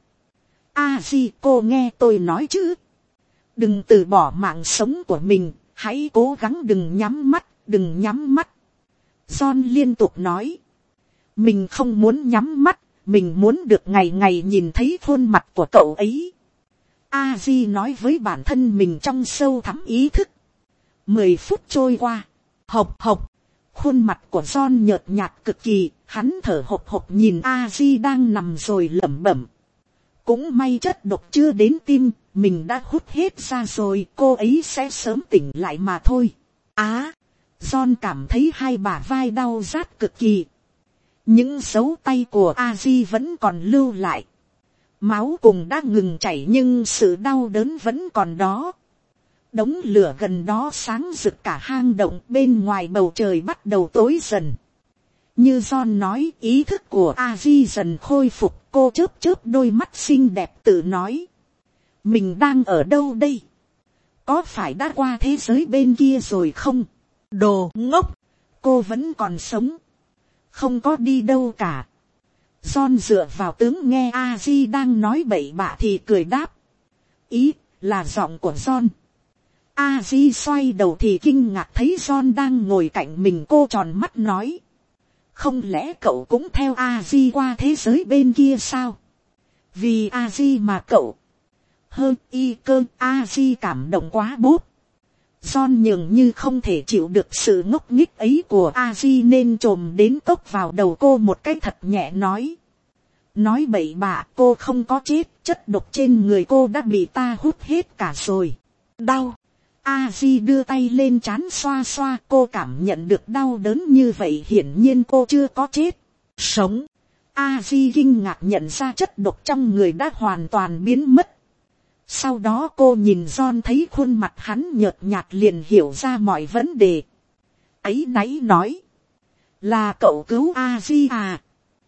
A-di, cô nghe tôi nói chứ. Đừng từ bỏ mạng sống của mình. Hãy cố gắng đừng nhắm mắt, đừng nhắm mắt. John liên tục nói. Mình không muốn nhắm mắt, mình muốn được ngày ngày nhìn thấy khuôn mặt của cậu ấy. A-di nói với bản thân mình trong sâu thẳm ý thức. 10 phút trôi qua. Hộc hộc. Khuôn mặt của John nhợt nhạt cực kỳ, hắn thở hộc hộc nhìn A-di đang nằm rồi lẩm bẩm. Cũng may chất độc chưa đến tim, mình đã hút hết ra rồi, cô ấy sẽ sớm tỉnh lại mà thôi. John cảm thấy hai bả vai đau rát cực kỳ. Những dấu tay của A-di vẫn còn lưu lại. Máu cùng đã ngừng chảy nhưng sự đau đớn vẫn còn đó. Đống lửa gần đó sáng rực cả hang động, bên ngoài bầu trời bắt đầu tối dần. Như John nói, ý thức của A-di dần khôi phục, cô chớp chớp đôi mắt xinh đẹp tự nói. Mình đang ở đâu đây? Có phải đã qua thế giới bên kia rồi không? Đồ ngốc! Cô vẫn còn sống. Không có đi đâu cả. John dựa vào tướng nghe A-di đang nói bậy bạ thì cười đáp. Ý là giọng của John. A-di xoay đầu thì kinh ngạc thấy John đang ngồi cạnh mình, cô tròn mắt nói. Không lẽ cậu cũng theo A-di qua thế giới bên kia sao? Vì A-di mà cậu. A-di cảm động quá bốp. John nhường như không thể chịu được sự ngốc nghếch ấy của A-di nên trồm đến tốc vào đầu cô một cái thật nhẹ nói. Nói bậy bạ, cô không có chết, chất độc trên người cô đã bị ta hút hết cả rồi. Đau. A-di đưa tay lên trán xoa xoa, cô cảm nhận được đau đớn như vậy, hiển nhiên cô chưa có chết. Sống. A-di kinh ngạc nhận ra chất độc trong người đã hoàn toàn biến mất. Sau đó cô nhìn John thấy khuôn mặt hắn nhợt nhạt liền hiểu ra mọi vấn đề. Ấy náy nói. Là cậu cứu A-di à?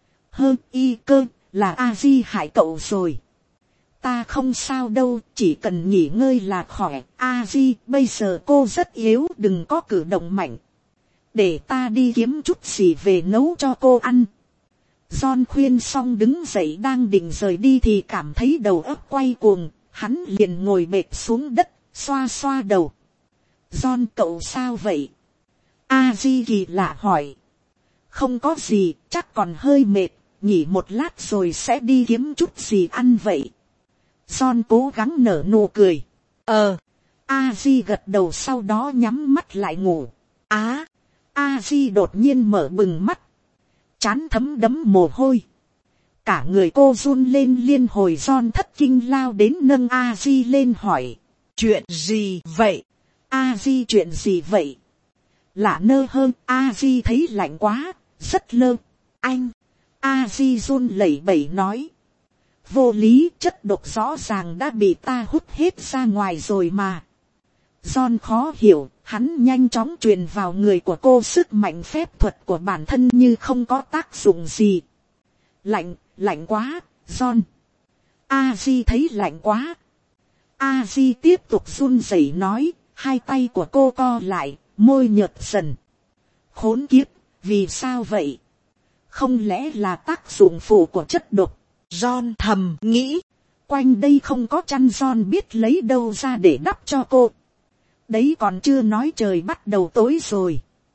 Là A-di hại cậu rồi. Ta không sao đâu, chỉ cần nghỉ ngơi là khỏe. A-di, bây giờ cô rất yếu, đừng có cử động mạnh. Để ta đi kiếm chút gì về nấu cho cô ăn. John khuyên xong đứng dậy đang định rời đi thì cảm thấy đầu óc quay cuồng. Hắn liền ngồi bệt xuống đất, xoa xoa đầu. John, cậu sao vậy? A-di kỳ lạ hỏi. Không có gì, chắc còn hơi mệt, nghỉ một lát rồi sẽ đi kiếm chút gì ăn vậy. John cố gắng nở nụ cười. A-di gật đầu sau đó nhắm mắt lại ngủ. A-di đột nhiên mở bừng mắt. Trán thấm đẫm mồ hôi. Cả người cô run lên liên hồi. John thất kinh lao đến nâng A-di lên hỏi. Chuyện gì vậy? A-di chuyện gì vậy? Lạ nơ hơn. A-di thấy lạnh quá. Rất lơ. Anh. A-di run lẩy bẩy nói. Vô lý, chất độc rõ ràng đã bị ta hút hết ra ngoài rồi mà. John khó hiểu, hắn nhanh chóng truyền vào người của cô sức mạnh phép thuật của bản thân như không có tác dụng gì. Lạnh quá, John. A-di thấy lạnh quá. A-di tiếp tục run rẩy nói, hai tay của cô co lại, môi nhợt dần. Khốn kiếp, vì sao vậy? Không lẽ là tác dụng phụ của chất độc? John thầm nghĩ, quanh đây không có chăn, John biết lấy đâu ra để đắp cho cô. Đấy còn chưa nói trời bắt đầu tối rồi.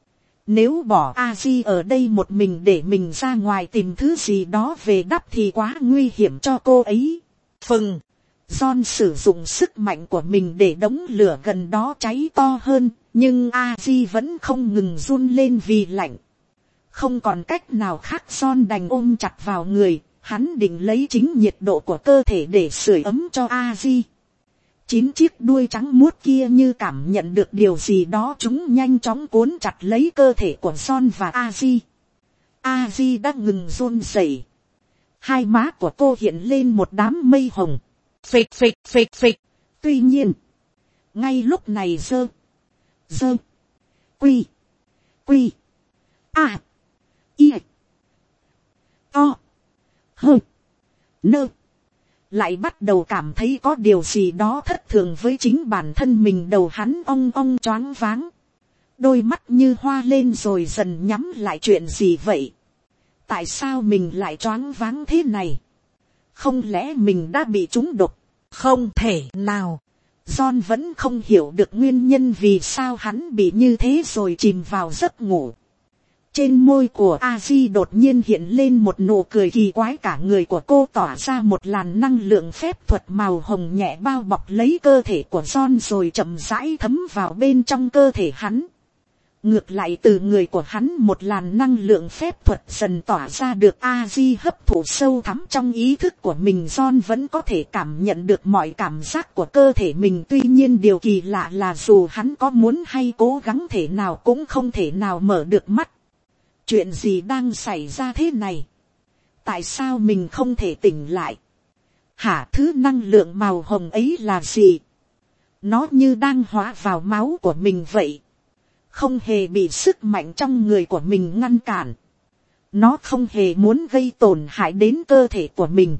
Nếu bỏ Aji ở đây một mình để mình ra ngoài tìm thứ gì đó về đắp thì quá nguy hiểm cho cô ấy. Phừng, John sử dụng sức mạnh của mình để đống lửa gần đó cháy to hơn, nhưng Aji vẫn không ngừng run lên vì lạnh. Không còn cách nào khác, John đành ôm chặt vào người, hắn định lấy chính nhiệt độ của cơ thể để sưởi ấm cho Aji. 9 chiếc đuôi trắng muốt kia như cảm nhận được điều gì đó, chúng nhanh chóng cuốn chặt lấy cơ thể của John và Aji. Aji đã ngừng run rẩy. Hai má của cô hiện lên một đám mây hồng. Phịch phịch phịch phịch. Tuy nhiên, ngay lúc này quy a i o hơ nơ lại bắt đầu cảm thấy có điều gì đó thất thường với chính bản thân mình. Đầu hắn ong ong choáng váng, đôi mắt như hoa lên rồi dần nhắm lại. Chuyện gì vậy? Tại sao mình lại choáng váng thế này? Không lẽ mình đã bị trúng độc? Không thể nào. John vẫn không hiểu được nguyên nhân vì sao hắn bị như thế rồi chìm vào giấc ngủ. Trên môi của Aji đột nhiên hiện lên một nụ cười kỳ quái, cả người của cô tỏa ra một làn năng lượng phép thuật màu hồng nhẹ bao bọc lấy cơ thể của John rồi chậm rãi thấm vào bên trong cơ thể hắn. Ngược lại từ người của hắn một làn năng lượng phép thuật dần tỏa ra được Aji hấp thụ sâu thẳm trong ý thức của mình. John vẫn có thể cảm nhận được mọi cảm giác của cơ thể mình. Tuy nhiên điều kỳ lạ là dù hắn có muốn hay cố gắng thể nào cũng không thể nào mở được mắt. Chuyện gì đang xảy ra thế này? Tại sao mình không thể tỉnh lại? Hả, thứ năng lượng màu hồng ấy là gì? Nó như đang hóa vào máu của mình vậy. Không hề bị sức mạnh trong người của mình ngăn cản. Nó không hề muốn gây tổn hại đến cơ thể của mình.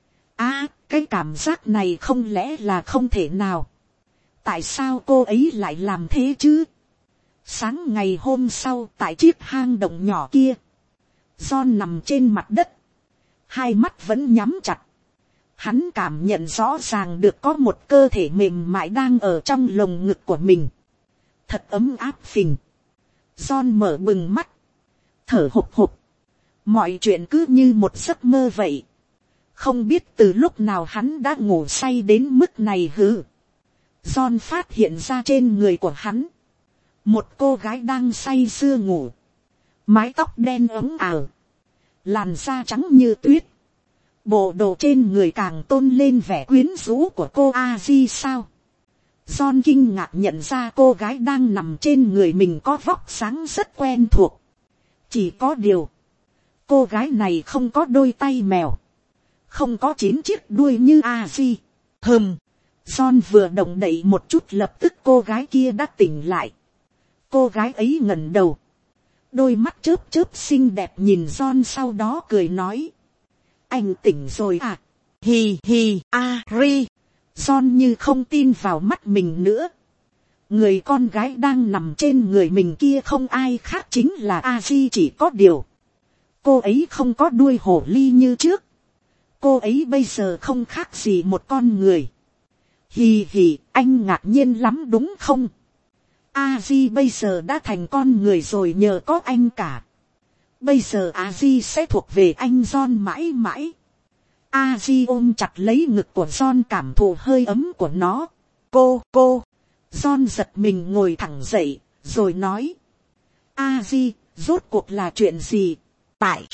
Cái cảm giác này không lẽ là không thể nào? Tại sao cô ấy lại làm thế chứ? Sáng ngày hôm sau, tại chiếc hang động nhỏ kia, John nằm trên mặt đất, hai mắt vẫn nhắm chặt. Hắn cảm nhận rõ ràng được có một cơ thể mềm mại đang ở trong lồng ngực của mình. Thật ấm áp phình. John mở bừng mắt, thở hộc hộc. Mọi chuyện cứ như một giấc mơ vậy. Không biết từ lúc nào hắn đã ngủ say đến mức này hứ. John phát hiện ra trên người của hắn một cô gái đang say sưa ngủ. Mái tóc đen ấm ảo, làn da trắng như tuyết. Bộ đồ trên người càng tôn lên vẻ quyến rũ của cô Aji sao. John kinh ngạc nhận ra cô gái đang nằm trên người mình có vóc dáng rất quen thuộc. Chỉ có điều, cô gái này không có đôi tay mèo, không có 9 chiếc đuôi như Aji. John vừa động đậy một chút, lập tức cô gái kia đã tỉnh lại. Cô gái ấy ngẩng đầu, đôi mắt chớp chớp xinh đẹp nhìn John, sau đó cười nói: anh tỉnh rồi à? Hì hì, Ari. John như không tin vào mắt mình nữa. Người con gái đang nằm trên người mình kia không ai khác chính là Aji, chỉ có điều cô ấy không có đuôi hổ ly như trước. Cô ấy bây giờ không khác gì một con người. Hì hì, anh ngạc nhiên lắm đúng không? Aji bây giờ đã thành con người rồi nhờ có anh cả. Bây giờ Aji sẽ thuộc về anh John mãi mãi. Aji ôm chặt lấy ngực của John, cảm thụ hơi ấm của nó. Cô. John giật mình ngồi thẳng dậy, rồi nói: Aji, rốt cuộc là chuyện gì? Tại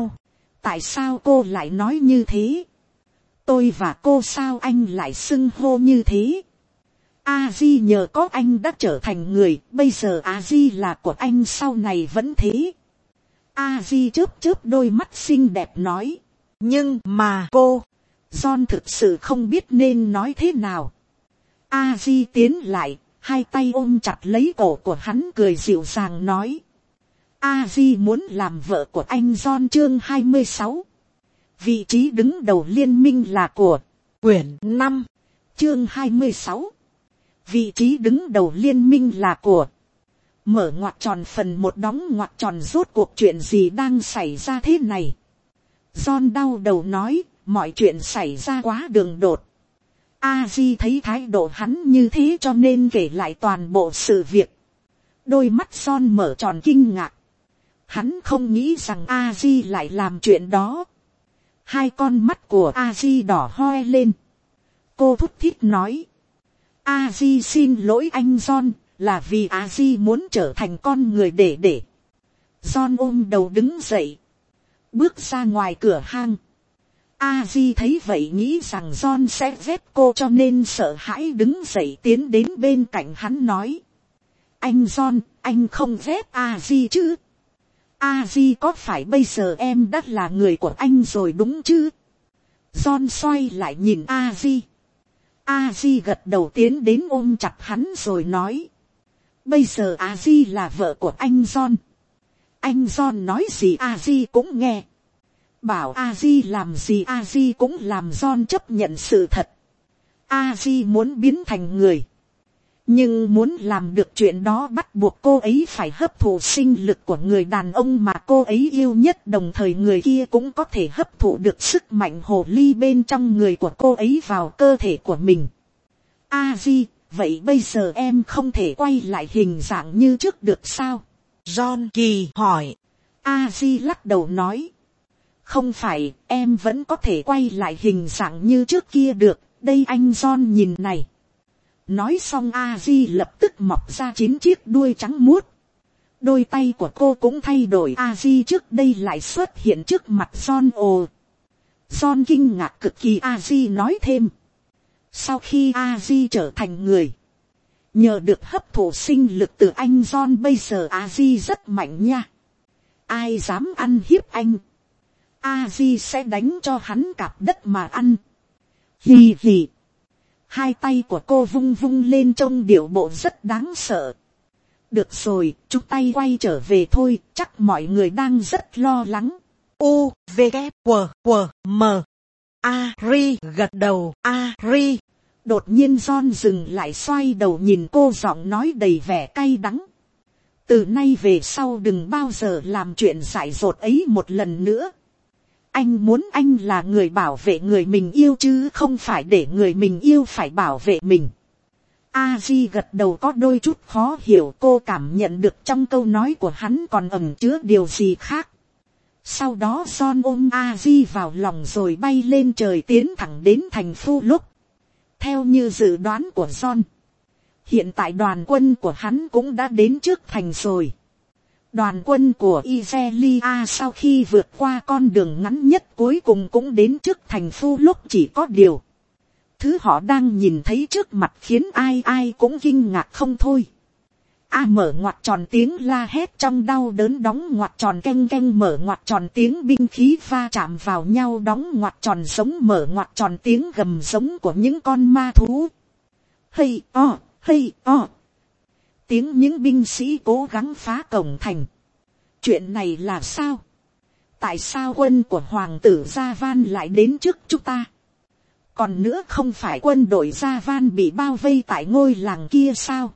sao cô lại nói như thế? Tôi và cô sao anh lại xưng hô như thế? Aji nhờ có anh đã trở thành người, bây giờ Aji là của anh, sau này vẫn thế. Aji chớp chớp đôi mắt xinh đẹp nói: nhưng mà cô. John thực sự không biết nên nói thế nào. Aji tiến lại, hai tay ôm chặt lấy cổ của hắn, cười dịu dàng nói: Aji muốn làm vợ của anh John. Chương 26. Vị trí đứng đầu liên minh là của. Quyển 5. Chương 26. Vị trí đứng đầu liên minh là của. Mở ngoặc tròn phần 1 đóng ngoặc tròn. Rốt cuộc chuyện gì đang xảy ra thế này? John đau đầu nói: mọi chuyện xảy ra quá đường đột. Aji thấy thái độ hắn như thế cho nên kể lại toàn bộ sự việc. Đôi mắt John mở tròn kinh ngạc. Hắn không nghĩ rằng A-di lại làm chuyện đó. Hai con mắt của A-di đỏ hoe lên. Cô thút thít nói. A-di xin lỗi anh John, là vì A-di muốn trở thành con người để. John ôm đầu đứng dậy. Bước ra ngoài cửa hang. A-di thấy vậy nghĩ rằng John sẽ ghét cô cho nên sợ hãi đứng dậy tiến đến bên cạnh hắn nói. Anh John, anh không ghét A-di chứ? A-di có phải bây giờ em đã là người của anh rồi đúng chứ? John xoay lại nhìn A-di. A-di gật đầu tiến đến ôm chặt hắn rồi nói. Bây giờ A-di là vợ của anh John. Anh John nói gì A-di cũng nghe. Bảo A-di làm gì A-di cũng làm. John chấp nhận sự thật. A-di muốn biến thành người. Nhưng muốn làm được chuyện đó bắt buộc cô ấy phải hấp thụ sinh lực của người đàn ông mà cô ấy yêu nhất. Đồng thời người kia cũng có thể hấp thụ được sức mạnh hồ ly bên trong người của cô ấy vào cơ thể của mình. A-di, vậy bây giờ em không thể quay lại hình dạng như trước được sao? John kỳ hỏi. A-di lắc đầu nói. Không phải, em vẫn có thể quay lại hình dạng như trước kia được. Đây anh John nhìn này. Nói xong A-di lập tức mọc ra 9 chiếc đuôi trắng muốt. Đôi tay của cô cũng thay đổi. A-di trước đây lại xuất hiện trước mặt John. Ồ. John kinh ngạc cực kỳ. A-di nói thêm. Sau khi A-di trở thành người, nhờ được hấp thụ sinh lực từ anh John, bây giờ A-di rất mạnh nha. Ai dám ăn hiếp anh, A-di sẽ đánh cho hắn cạp đất mà ăn. Hì hì. Hai tay của cô vung vung lên trông điệu bộ rất đáng sợ. Được rồi, chúng tay quay trở về thôi, chắc mọi người đang rất lo lắng. U, V, K, W, W, M. A-ri gật đầu. A-ri. Đột nhiên John dừng lại, xoay đầu nhìn cô, giọng nói đầy vẻ cay đắng. Từ nay về sau đừng bao giờ làm chuyện dại dột ấy một lần nữa. Anh muốn anh là người bảo vệ người mình yêu chứ không phải để người mình yêu phải bảo vệ mình. A-di gật đầu có đôi chút khó hiểu. Cô cảm nhận được trong câu nói của hắn còn ẩn chứa điều gì khác. Sau đó John ôm A-di vào lòng rồi bay lên trời tiến thẳng đến thành Phu Lúc. Theo như dự đoán của John, hiện tại đoàn quân của hắn cũng đã đến trước thành rồi. Đoàn quân của Izelia sau khi vượt qua con đường ngắn nhất cuối cùng cũng đến trước thành Phu Lúc. Chỉ có điều, thứ họ đang nhìn thấy trước mặt khiến ai ai cũng kinh ngạc không thôi. Mở ngoặc tròn tiếng la hét trong đau đớn, đóng ngoặc tròn canh canh, mở ngoặc tròn tiếng binh khí va chạm vào nhau, đóng ngoặc tròn giống, mở ngoặc tròn tiếng gầm giống của những con ma thú. Hey o, hey o. Tiếng những binh sĩ cố gắng phá cổng thành. Chuyện này là sao? Tại sao quân của hoàng tử Gia Van lại đến trước chúng ta? Còn nữa, không phải quân đội Gia Van bị bao vây tại ngôi làng kia sao?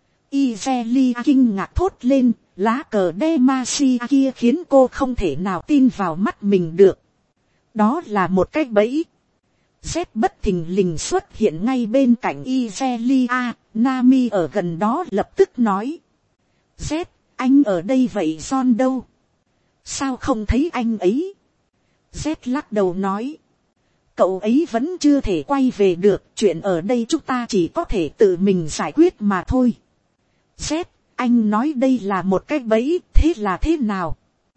Izelia kinh ngạc thốt lên, lá cờ Demacia kia khiến cô không thể nào tin vào mắt mình được. Đó là một cái bẫy. Z bất thình lình xuất hiện ngay bên cạnh Izelia. Nami ở gần đó lập tức nói. Z, anh ở đây vậy John đâu? Sao không thấy anh ấy? Z lắc đầu nói. Cậu ấy vẫn chưa thể quay về được. Chuyện ở đây chúng ta chỉ có thể tự mình giải quyết mà thôi. Z, anh nói đây là một cái bẫy, thế là thế nào?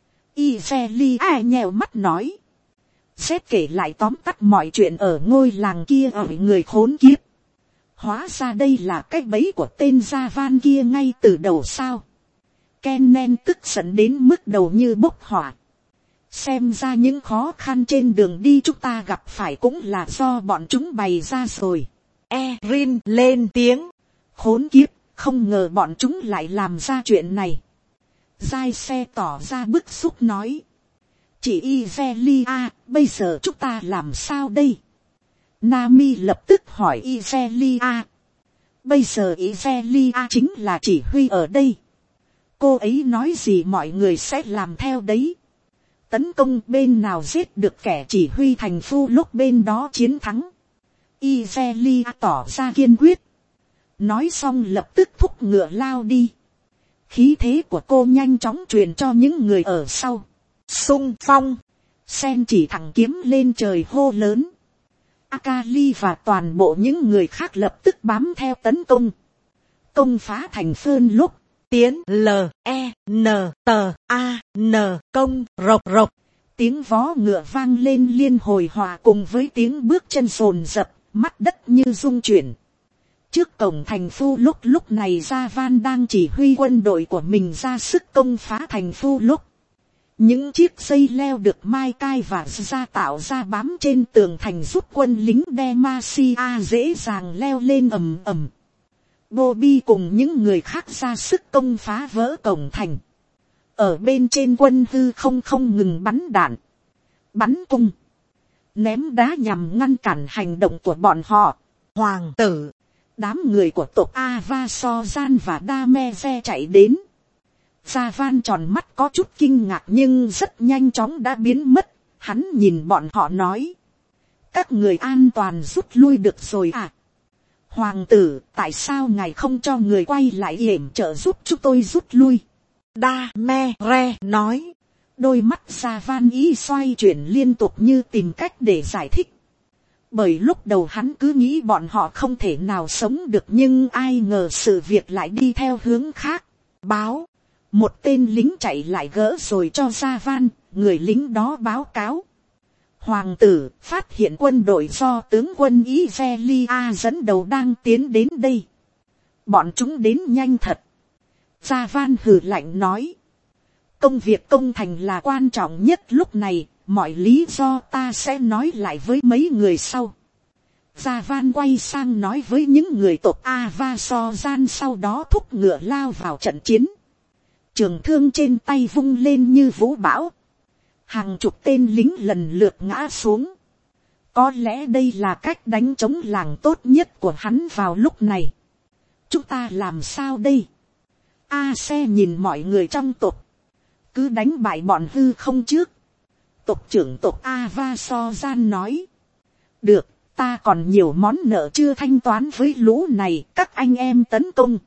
Izelia nhèo mắt nói. Z kể lại tóm tắt mọi chuyện ở ngôi làng kia ở người khốn kiếp. Hóa ra đây là cái bẫy của tên Gia Van kia ngay từ đầu sao? Kennen tức giận đến mức đầu như bốc hỏa. Xem ra những khó khăn trên đường đi chúng ta gặp phải cũng là do bọn chúng bày ra rồi. Erin lên tiếng. Khốn kiếp, không ngờ bọn chúng lại làm ra chuyện này. Giai xe tỏ ra bức xúc nói. Chị Izelia, bây giờ chúng ta làm sao đây? Nami lập tức hỏi Izelia. Bây giờ Izelia chính là chỉ huy ở đây. Cô ấy nói gì mọi người sẽ làm theo đấy. Tấn công bên nào giết được kẻ chỉ huy thành Phu Lúc bên đó chiến thắng. Izelia tỏ ra kiên quyết. Nói xong lập tức thúc ngựa lao đi. Khí thế của cô nhanh chóng truyền cho những người ở sau. Xung phong. Sen chỉ thẳng kiếm lên trời hô lớn. Akali và toàn bộ những người khác lập tức bám theo tấn công. Công phá thành phơn lúc. Tiến L-E-N-T-A-N công rộc rộc. Tiếng vó ngựa vang lên liên hồi hòa cùng với tiếng bước chân rồn rập, mắt đất như rung chuyển. Trước cổng thành Phu lúc này Gia Van đang chỉ huy quân đội của mình ra sức công phá thành Phu lúc. Những chiếc dây leo được Mai Cai và Ra tạo ra bám trên tường thành giúp quân lính Demacia dễ dàng leo lên ầm ầm. Bobby cùng những người khác ra sức công phá vỡ cổng thành. Ở bên trên quân hư không ngừng bắn đạn, bắn cung, ném đá nhằm ngăn cản hành động của bọn họ. Hoàng tử, đám người của tộc Avasojan và Dameze chạy đến. Gia Van tròn mắt có chút kinh ngạc nhưng rất nhanh chóng đã biến mất. Hắn nhìn bọn họ nói. Các người an toàn rút lui được rồi à? Hoàng tử, tại sao ngài không cho người quay lại yểm trợ giúp chúng tôi rút lui? Damere nói. Đôi mắt Gia Van ý xoay chuyển liên tục như tìm cách để giải thích. Bởi lúc đầu hắn cứ nghĩ bọn họ không thể nào sống được nhưng ai ngờ sự việc lại đi theo hướng khác. Báo. Một tên lính chạy lại gỡ rồi cho Gia Van, người lính đó báo cáo. Hoàng tử, phát hiện quân đội do tướng quân Izelia dẫn đầu đang tiến đến đây. Bọn chúng đến nhanh thật. Gia Van hừ lạnh nói. Công việc công thành là quan trọng nhất lúc này, mọi lý do ta sẽ nói lại với mấy người sau. Gia Van quay sang nói với những người tộc Avasojan sau đó thúc ngựa lao vào trận chiến. Trường thương trên tay vung lên như vũ bão. Hàng chục tên lính lần lượt ngã xuống. Có lẽ đây là cách đánh chống làng tốt nhất của hắn vào lúc này. Chúng ta làm sao đây? A-se nhìn mọi người trong tộc. Cứ đánh bại bọn hư không trước. Tộc trưởng tộc Avasojan nói. Được, ta còn nhiều món nợ chưa thanh toán với lũ này, các anh em tấn công.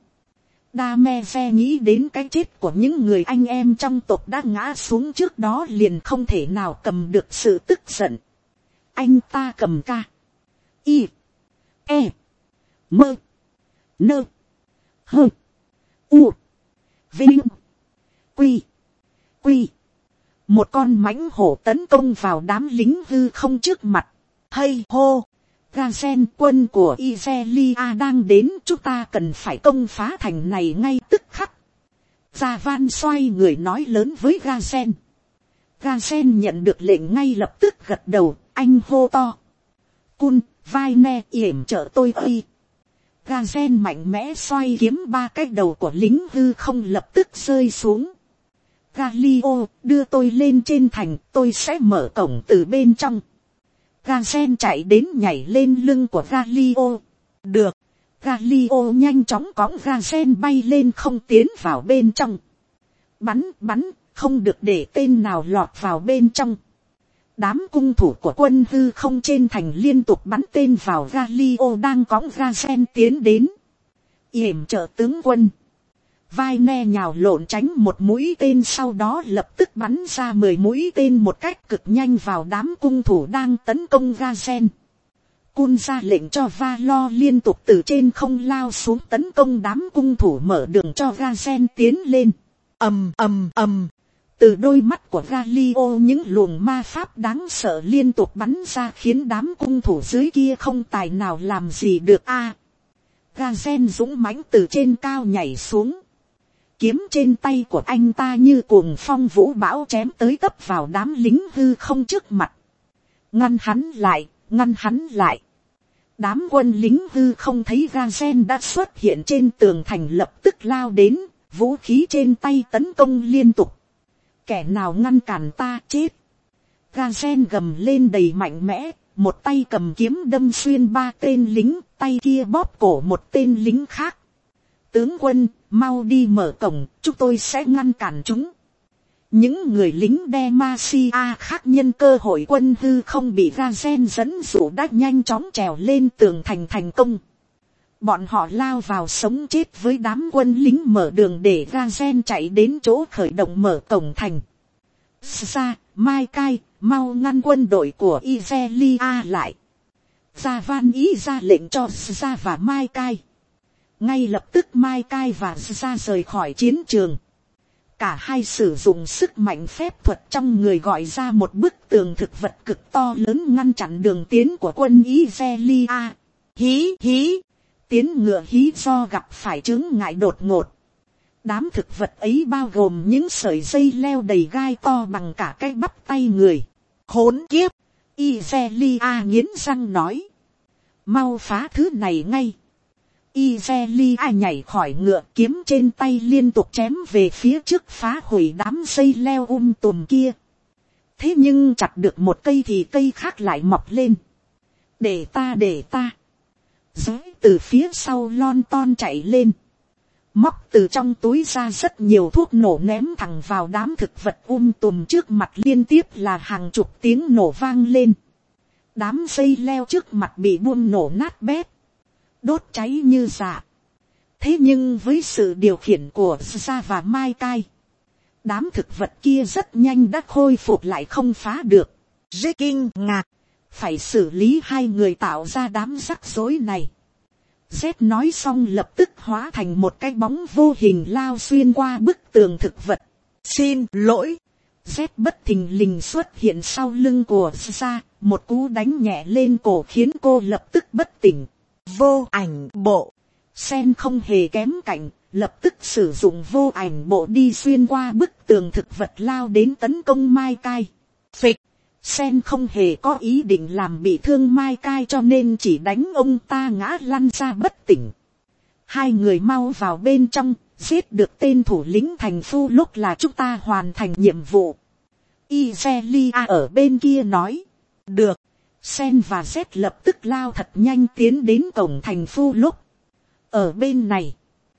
Dameze nghĩ đến cái chết của những người anh em trong tộc đã ngã xuống trước đó liền không thể nào cầm được sự tức giận. Anh ta cầm ca. I. E. Mơ. Nơ. Hơ. U. Vinh. Quy. Quy. Một con mãnh hổ tấn công vào đám lính hư không trước mặt. Hay hô. Gazen, quân của Izelia đang đến, chúng ta cần phải công phá thành này ngay tức khắc. Gia Van xoay người nói lớn với Gazen. Gazen nhận được lệnh ngay lập tức gật đầu, anh hô to. Cun, vai ne, yểm trợ tôi ơi. Gazen mạnh mẽ xoay kiếm ba cái đầu của lính hư không lập tức rơi xuống. Galio, đưa tôi lên trên thành, tôi sẽ mở cổng từ bên trong. Gazen chạy đến nhảy lên lưng của Galio. Được. Galio nhanh chóng cõng Gazen bay lên không tiến vào bên trong. Bắn, không được để tên nào lọt vào bên trong. Đám cung thủ của quân hư không trên thành liên tục bắn tên vào Galio đang cõng Gazen tiến đến. Yểm trợ tướng quân. Vai ne nhào lộn tránh một mũi tên sau đó lập tức bắn ra 10 mũi tên một cách cực nhanh vào đám cung thủ đang tấn công Gazen. Cun ra lệnh cho Valo liên tục từ trên không lao xuống tấn công đám cung thủ mở đường cho Gazen tiến lên. ầm. Từ đôi mắt của Galio những luồng ma pháp đáng sợ liên tục bắn ra khiến đám cung thủ dưới kia không tài nào làm gì được a. Gazen dũng mãnh từ trên cao nhảy xuống. Kiếm trên tay của anh ta như cuồng phong vũ bão chém tới tấp vào đám lính hư không trước mặt. Ngăn hắn lại. Đám quân lính hư không thấy Gazen đã xuất hiện trên tường thành lập tức lao đến, vũ khí trên tay tấn công liên tục. Kẻ nào ngăn cản ta chết. Gazen gầm lên đầy mạnh mẽ, một tay cầm kiếm đâm xuyên 3 tên lính, tay kia bóp cổ một tên lính khác. Tướng quân, mau đi mở cổng, chúng tôi sẽ ngăn cản chúng. Những người lính Demacia khác nhân cơ hội quân hư không bị Gazen dẫn dụ đã nhanh chóng trèo lên tường thành thành công. Bọn họ lao vào sống chết với đám quân lính mở đường để Ga-gen chạy đến chỗ khởi động mở cổng thành. Ra, Mai Cai, mau ngăn quân đội của Izelia lại. Gia Van ý ra lệnh cho Ra và Mai Cai. Ngay lập tức Mai Cai và Ra rời khỏi chiến trường. Cả hai sử dụng sức mạnh phép thuật trong người gọi ra một bức tường thực vật cực to lớn ngăn chặn đường tiến của quân Izelia. Hí hí. Tiến ngựa hí do gặp phải chướng ngại đột ngột. Đám thực vật ấy bao gồm những sợi dây leo đầy gai to bằng cả cái bắp tay người. Khốn kiếp! Izelia nghiến răng nói. Mau phá thứ này ngay. Izelia nhảy khỏi ngựa, kiếm trên tay liên tục chém về phía trước phá hủy đám dây leo tùm kia. Thế nhưng chặt được một cây thì cây khác lại mọc lên. Để ta. Giới từ phía sau lon ton chạy lên. Móc từ trong túi ra rất nhiều thuốc nổ ném thẳng vào đám thực vật tùm trước mặt, liên tiếp là hàng chục tiếng nổ vang lên. Đám dây leo trước mặt bị buông nổ nát bét, đốt cháy như dạ. Thế nhưng với sự điều khiển của Ra và Mai Cai, đám thực vật kia rất nhanh đã khôi phục lại không phá được. Rất kinh ngạc, phải xử lý hai người tạo ra đám rắc rối này. Z nói xong lập tức hóa thành một cái bóng vô hình lao xuyên qua bức tường thực vật. Xin lỗi. Z bất thình lình xuất hiện sau lưng của Ra, một cú đánh nhẹ lên cổ khiến cô lập tức bất tỉnh. Vô ảnh bộ. Sen không hề kém cạnh, lập tức sử dụng vô ảnh bộ đi xuyên qua bức tường thực vật lao đến tấn công Mai Cai. Phịch. Sen không hề có ý định làm bị thương Mai Cai cho nên chỉ đánh ông ta ngã lăn ra bất tỉnh. Hai người mau vào bên trong, giết được tên thủ lĩnh thành Phu lúc là chúng ta hoàn thành nhiệm vụ. Izelia ở bên kia nói. Được. Sen và Z lập tức lao thật nhanh tiến đến cổng thành Phu lúc. Ở bên này,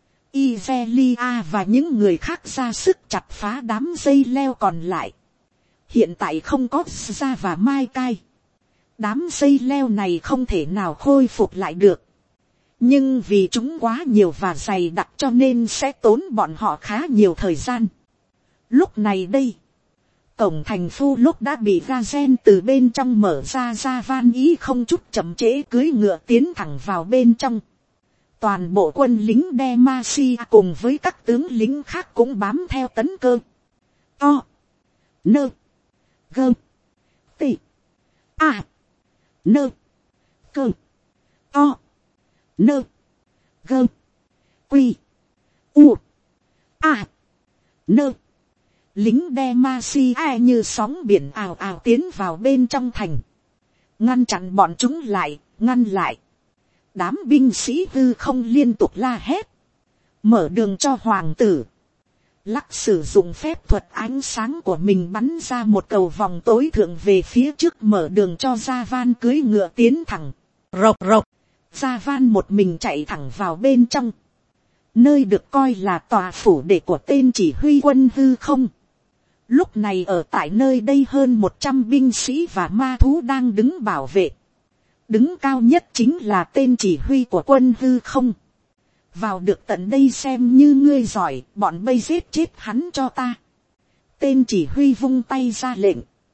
Izelia và những người khác ra sức chặt phá đám dây leo còn lại. Hiện tại không có Ra và Mai Cai, đám dây leo này không thể nào khôi phục lại được. Nhưng vì chúng quá nhiều và dày đặc cho nên sẽ tốn bọn họ khá nhiều thời gian. Lúc này đây, cổng thành Phu lúc đã bị Ga-gen từ bên trong mở ra. Ra Van ý không chút chậm trễ cưỡi ngựa tiến thẳng vào bên trong. Toàn bộ quân lính Demacia cùng với các tướng lính khác cũng bám theo tấn cơ. O. Nơ. Gơ. Tị. A. Nơ. Cơ. O. Nơ. Gơ. Quy. U. A. Nơ. Lính Demacia như sóng biển ào ào tiến vào bên trong thành. Ngăn chặn bọn chúng lại, ngăn lại. Đám binh sĩ hư không liên tục la hét. Mở đường cho hoàng tử. Lắc sử dụng phép thuật ánh sáng của mình bắn ra một cầu vòng tối thượng về phía trước, mở đường cho Gia Van cưỡi ngựa tiến thẳng. Rộc rộc. Gia Van một mình chạy thẳng vào bên trong. Nơi được coi là tòa phủ đệ của tên chỉ huy quân hư không. Lúc này ở tại nơi đây hơn 100 binh sĩ và ma thú đang đứng bảo vệ. Đứng cao nhất chính là tên chỉ huy của quân hư không. Vào được tận đây xem như ngươi giỏi, bọn bây giết chết hắn cho ta. Tên chỉ huy vung tay ra lệnh.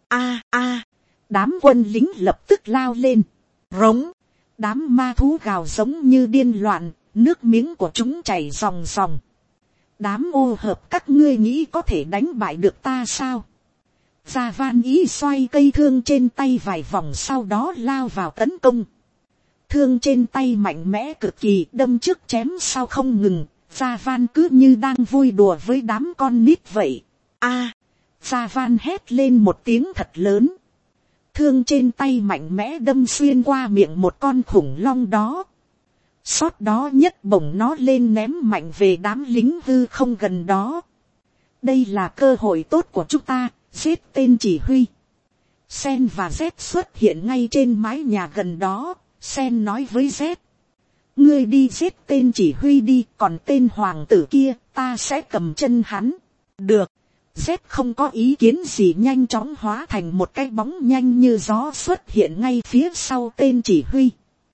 Đám quân lính lập tức lao lên. Rống. Đám ma thú gào giống như điên loạn, nước miếng của chúng chảy ròng ròng. Đám ô hợp các ngươi nghĩ có thể đánh bại được ta sao? Gia Van ý xoay cây thương trên tay vài vòng sau đó lao vào tấn công. Thương trên tay mạnh mẽ cực kỳ, đâm trước chém sau không ngừng. Gia Van cứ như đang vui đùa với đám con nít vậy. Gia Van hét lên một tiếng thật lớn. Thương trên tay mạnh mẽ đâm xuyên qua miệng một con khủng long đó. Xót đó nhất bổng nó lên ném mạnh về đám lính hư không gần đó. Đây là cơ hội tốt của chúng ta, giết tên chỉ huy. Sen và Z xuất hiện ngay trên mái nhà gần đó. Sen nói với Z. Ngươi đi giết tên chỉ huy đi, còn tên hoàng tử kia ta sẽ cầm chân hắn. Được. Z không có ý kiến gì, nhanh chóng hóa thành một cái bóng nhanh như gió xuất hiện ngay phía sau tên chỉ huy.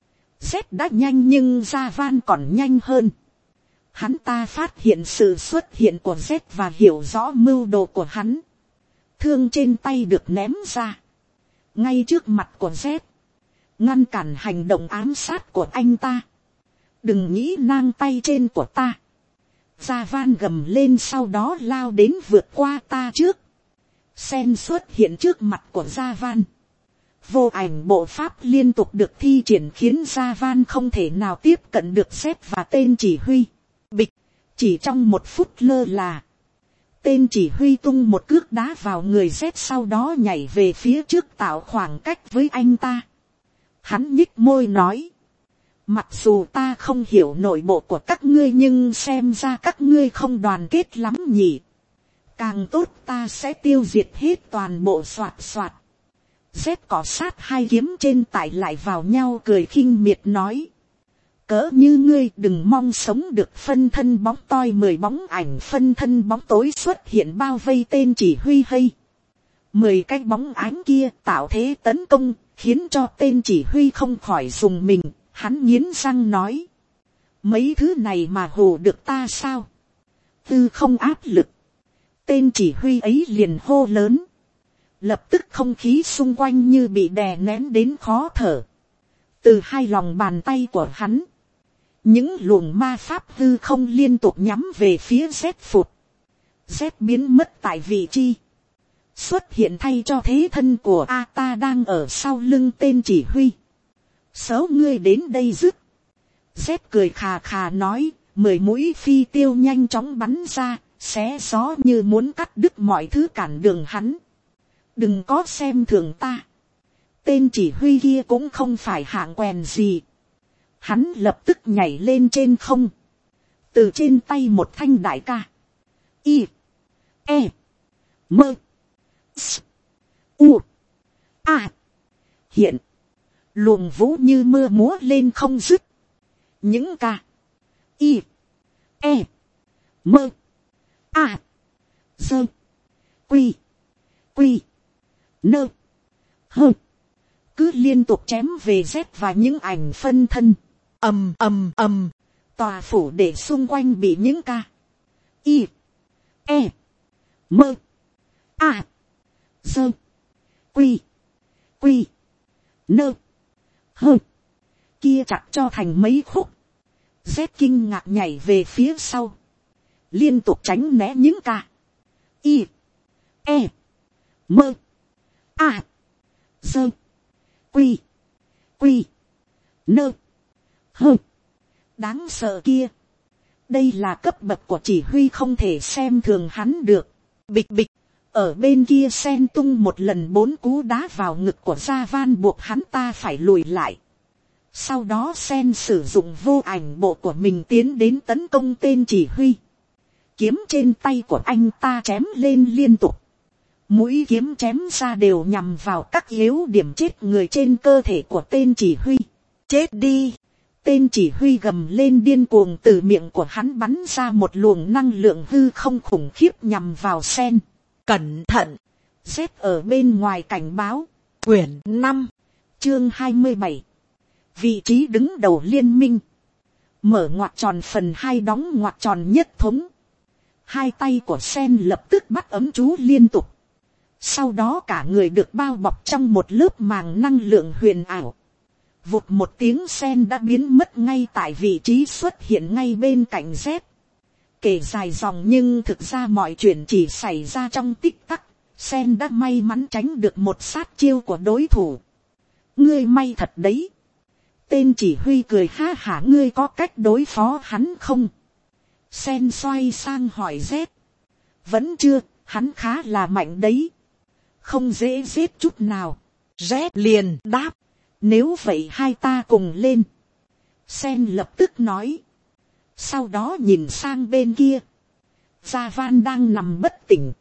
Z đã nhanh nhưng Gia Van còn nhanh hơn. Hắn ta phát hiện sự xuất hiện của Z và hiểu rõ mưu đồ của hắn. Thương trên tay được ném ra. Ngay trước mặt của Z. Ngăn cản hành động ám sát của anh ta. Đừng nghĩ nang tay trên của ta. Gia Van gầm lên sau đó lao đến vượt qua ta trước. Sen xuất hiện trước mặt của Gia Van. Vô ảnh bộ pháp liên tục được thi triển khiến Gia Van không thể nào tiếp cận được Z và tên chỉ huy. Bịch, chỉ trong một phút lơ là. Tên chỉ huy tung một cước đá vào người Z sau đó nhảy về phía trước tạo khoảng cách với anh ta. Hắn nhích môi nói. Mặc dù ta không hiểu nội bộ của các ngươi nhưng xem ra các ngươi không đoàn kết lắm nhỉ. Càng tốt ta sẽ tiêu diệt hết toàn bộ soạt soạt. Z cọ sát hai kiếm trên tay lại vào nhau cười khinh miệt nói. Cỡ như ngươi đừng mong sống được. Phân thân bóng toi 10 bóng ảnh phân thân bóng tối xuất hiện bao vây tên chỉ huy hay. 10 cái bóng ánh kia tạo thế tấn công khiến cho tên chỉ huy không khỏi dùng mình. Hắn nghiến răng nói. Mấy thứ này mà hù được ta sao? Tư không áp lực. Tên chỉ huy ấy liền hô lớn. Lập tức không khí xung quanh như bị đè nén đến khó thở. Từ hai lòng bàn tay của hắn. Những luồng ma pháp hư không liên tục nhắm về phía Z phụt. Z biến mất tại vị trí. Xuất hiện thay cho thế thân của Ata đang ở sau lưng tên chỉ huy. Xấu ngươi đến đây dứt. Z cười khà khà nói. 10 mũi phi tiêu nhanh chóng bắn ra. Xé gió như muốn cắt đứt mọi thứ cản đường hắn. Đừng có xem thường ta. Tên chỉ huy kia cũng không phải hạng quèn gì. Hắn lập tức nhảy lên trên không. Từ trên tay một thanh đại ca. I. E. Mơ. S. U. A. Hiện. Luồng vũ như mưa múa lên không dứt. Những ca. I. E. Mơ. A. Dơ. Quy. Quy. Nơ. Hơ. Cứ liên tục chém về Z và những ảnh phân thân. Ầm ầm ầm. Tòa phủ để xung quanh bị những ca. I. E. Mơ. A. Dơ. Quy. Quy. Nơ. Hơ. Kia chặt cho thành mấy khúc. Z kinh ngạc nhảy về phía sau. Liên tục tránh né những ca. I. E. Mơ. A. Dơ. Quy. Quy. Nơ. Hơ. Đáng sợ kia. Đây là cấp bậc của chỉ huy không thể xem thường hắn được. Bịch bịch. Ở bên kia Sen tung một lần 4 cú đá vào ngực của Gia Van buộc hắn ta phải lùi lại. Sau đó Sen sử dụng vô ảnh bộ của mình tiến đến tấn công tên chỉ huy. Kiếm trên tay của anh ta chém lên liên tục. Mũi kiếm chém ra đều nhằm vào các yếu điểm chết người trên cơ thể của tên chỉ huy. Chết đi! Tên chỉ huy gầm lên điên cuồng, từ miệng của hắn bắn ra một luồng năng lượng hư không khủng khiếp nhằm vào Sen. Cẩn thận! Z ở bên ngoài cảnh báo. Quyển 5, chương 27. Vị trí đứng đầu liên minh. Mở ngoặc tròn phần 2 đóng ngoặc tròn nhất thống. Hai tay của Sen lập tức bắt ấm chú liên tục. Sau đó cả người được bao bọc trong một lớp màng năng lượng huyền ảo. Vụt một tiếng Sen đã biến mất ngay tại vị trí xuất hiện ngay bên cạnh Z. Kể dài dòng nhưng thực ra mọi chuyện chỉ xảy ra trong tích tắc. Sen đã may mắn tránh được một sát chiêu của đối thủ. Ngươi may thật đấy. Tên chỉ huy cười ha hả, ngươi có cách đối phó hắn không? Sen xoay sang hỏi Z. Vẫn chưa, hắn khá là mạnh đấy. Không dễ giết chút nào. Z liền đáp. Nếu vậy hai ta cùng lên. Sen lập tức nói. Sau đó nhìn sang bên kia. Gia Van đang nằm bất tỉnh.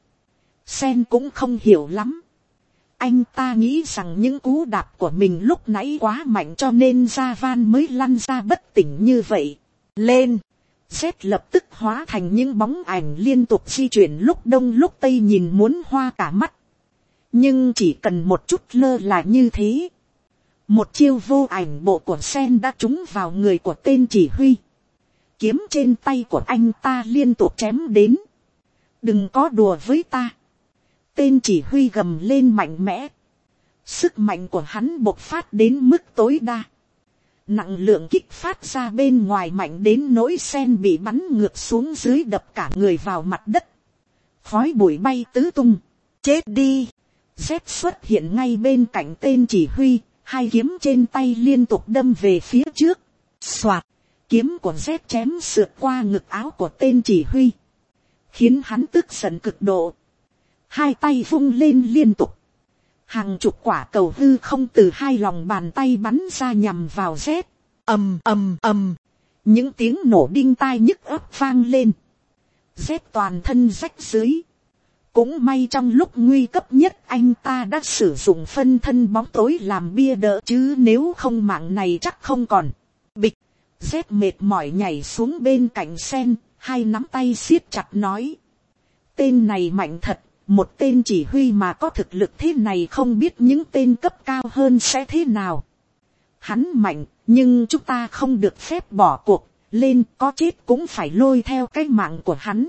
Sen cũng không hiểu lắm. Anh ta nghĩ rằng những cú đạp của mình lúc nãy quá mạnh cho nên Gia Van mới lăn ra bất tỉnh như vậy. Lên. Z lập tức hóa thành những bóng ảnh liên tục di chuyển lúc đông lúc tây, nhìn muốn hoa cả mắt. Nhưng chỉ cần một chút lơ là như thế. Một chiêu vô ảnh bộ của sen đã trúng vào người của tên chỉ huy. Kiếm trên tay của anh ta liên tục chém đến. Đừng có đùa với ta. Tên chỉ huy gầm lên mạnh mẽ. Sức mạnh của hắn bộc phát đến mức tối đa. Nặng lượng kích phát ra bên ngoài mạnh đến nỗi sen bị bắn ngược xuống dưới, đập cả người vào mặt đất. Khói bụi bay tứ tung. Chết đi. Z xuất hiện ngay bên cạnh tên chỉ huy. Hai kiếm trên tay liên tục đâm về phía trước. Soạt. Kiếm của Z chém sượt qua ngực áo của tên chỉ huy. Khiến hắn tức giận cực độ. Hai tay vung lên liên tục. Hàng chục quả cầu hư không từ hai lòng bàn tay bắn ra nhằm vào Z. Ầm ầm ầm. Những tiếng nổ đinh tai nhức óc vang lên. Z toàn thân rách rưới. Cũng may trong lúc nguy cấp nhất anh ta đã sử dụng phân thân bóng tối làm bia đỡ, chứ nếu không mạng này chắc không còn. Bịch. Z mệt mỏi nhảy xuống bên cạnh sen, hai nắm tay siết chặt nói. Tên này mạnh thật, một tên chỉ huy mà có thực lực thế này không biết những tên cấp cao hơn sẽ thế nào. Hắn mạnh, nhưng chúng ta không được phép bỏ cuộc, lên có chết cũng phải lôi theo cái mạng của hắn.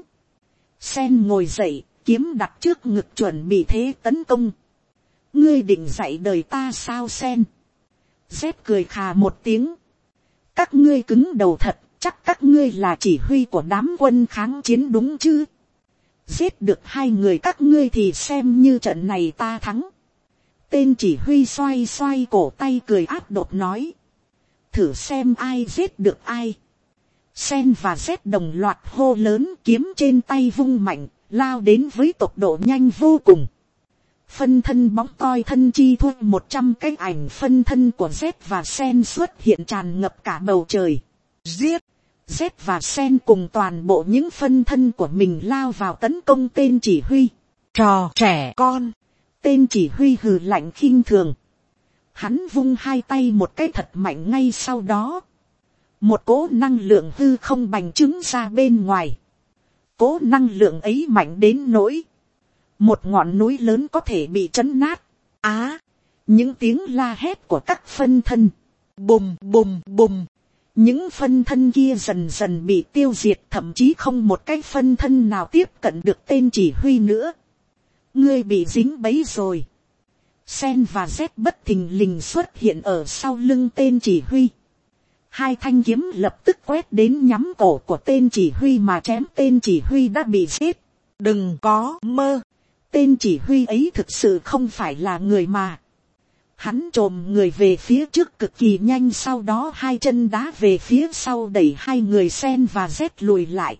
Sen ngồi dậy, kiếm đặt trước ngực chuẩn bị thế tấn công. Ngươi định dạy đời ta sao Sen? Z cười khà một tiếng. Các ngươi cứng đầu thật, chắc các ngươi là chỉ huy của đám quân kháng chiến đúng chứ? Giết được hai người các ngươi thì xem như trận này ta thắng. Tên chỉ huy xoay xoay cổ tay cười ác độc nói. Thử xem ai giết được ai. Sen và Z đồng loạt hô lớn, kiếm trên tay vung mạnh, lao đến với tốc độ nhanh vô cùng. Phân thân bóng toi thân chi thu 100 cái ảnh phân thân của Z và Sen xuất hiện tràn ngập cả bầu trời. Giết! Z và Sen cùng toàn bộ những phân thân của mình lao vào tấn công tên chỉ huy. Trò trẻ con! Tên chỉ huy hừ lạnh khinh thường. Hắn vung hai tay một cái thật mạnh ngay sau đó. Một cỗ năng lượng hư không bành trướng ra bên ngoài. Cỗ năng lượng ấy mạnh đến nỗi một ngọn núi lớn có thể bị trấn nát. Những tiếng la hét của các phân thân. Bùm bùm bùm. Những phân thân kia dần dần bị tiêu diệt, thậm chí không một cái phân thân nào tiếp cận được tên chỉ huy nữa. Ngươi bị dính bẫy rồi. Sen và Z bất thình lình xuất hiện ở sau lưng tên chỉ huy. Hai thanh kiếm lập tức quét đến nhắm cổ của tên chỉ huy mà chém tên chỉ huy đã bị giết. Đừng có mơ. Tên chỉ huy ấy thực sự không phải là người mà. Hắn chồm người về phía trước cực kỳ nhanh, sau đó hai chân đá về phía sau đẩy hai người Sen và Z lùi lại.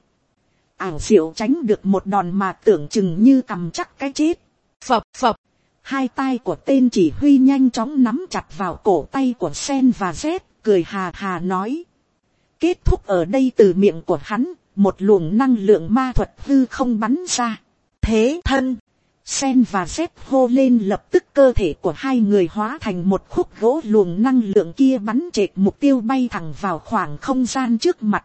Ảo diệu tránh được một đòn mà tưởng chừng như cầm chắc cái chết. Phập phập. Hai tay của tên chỉ huy nhanh chóng nắm chặt vào cổ tay của Sen và Z, cười hà hà nói. Kết thúc ở đây. Từ miệng của hắn, một luồng năng lượng ma thuật hư không bắn ra. Thế thân. Sen và Z hô lên, lập tức cơ thể của hai người hóa thành một khúc gỗ, luồng năng lượng kia bắn chệch mục tiêu bay thẳng vào khoảng không gian trước mặt.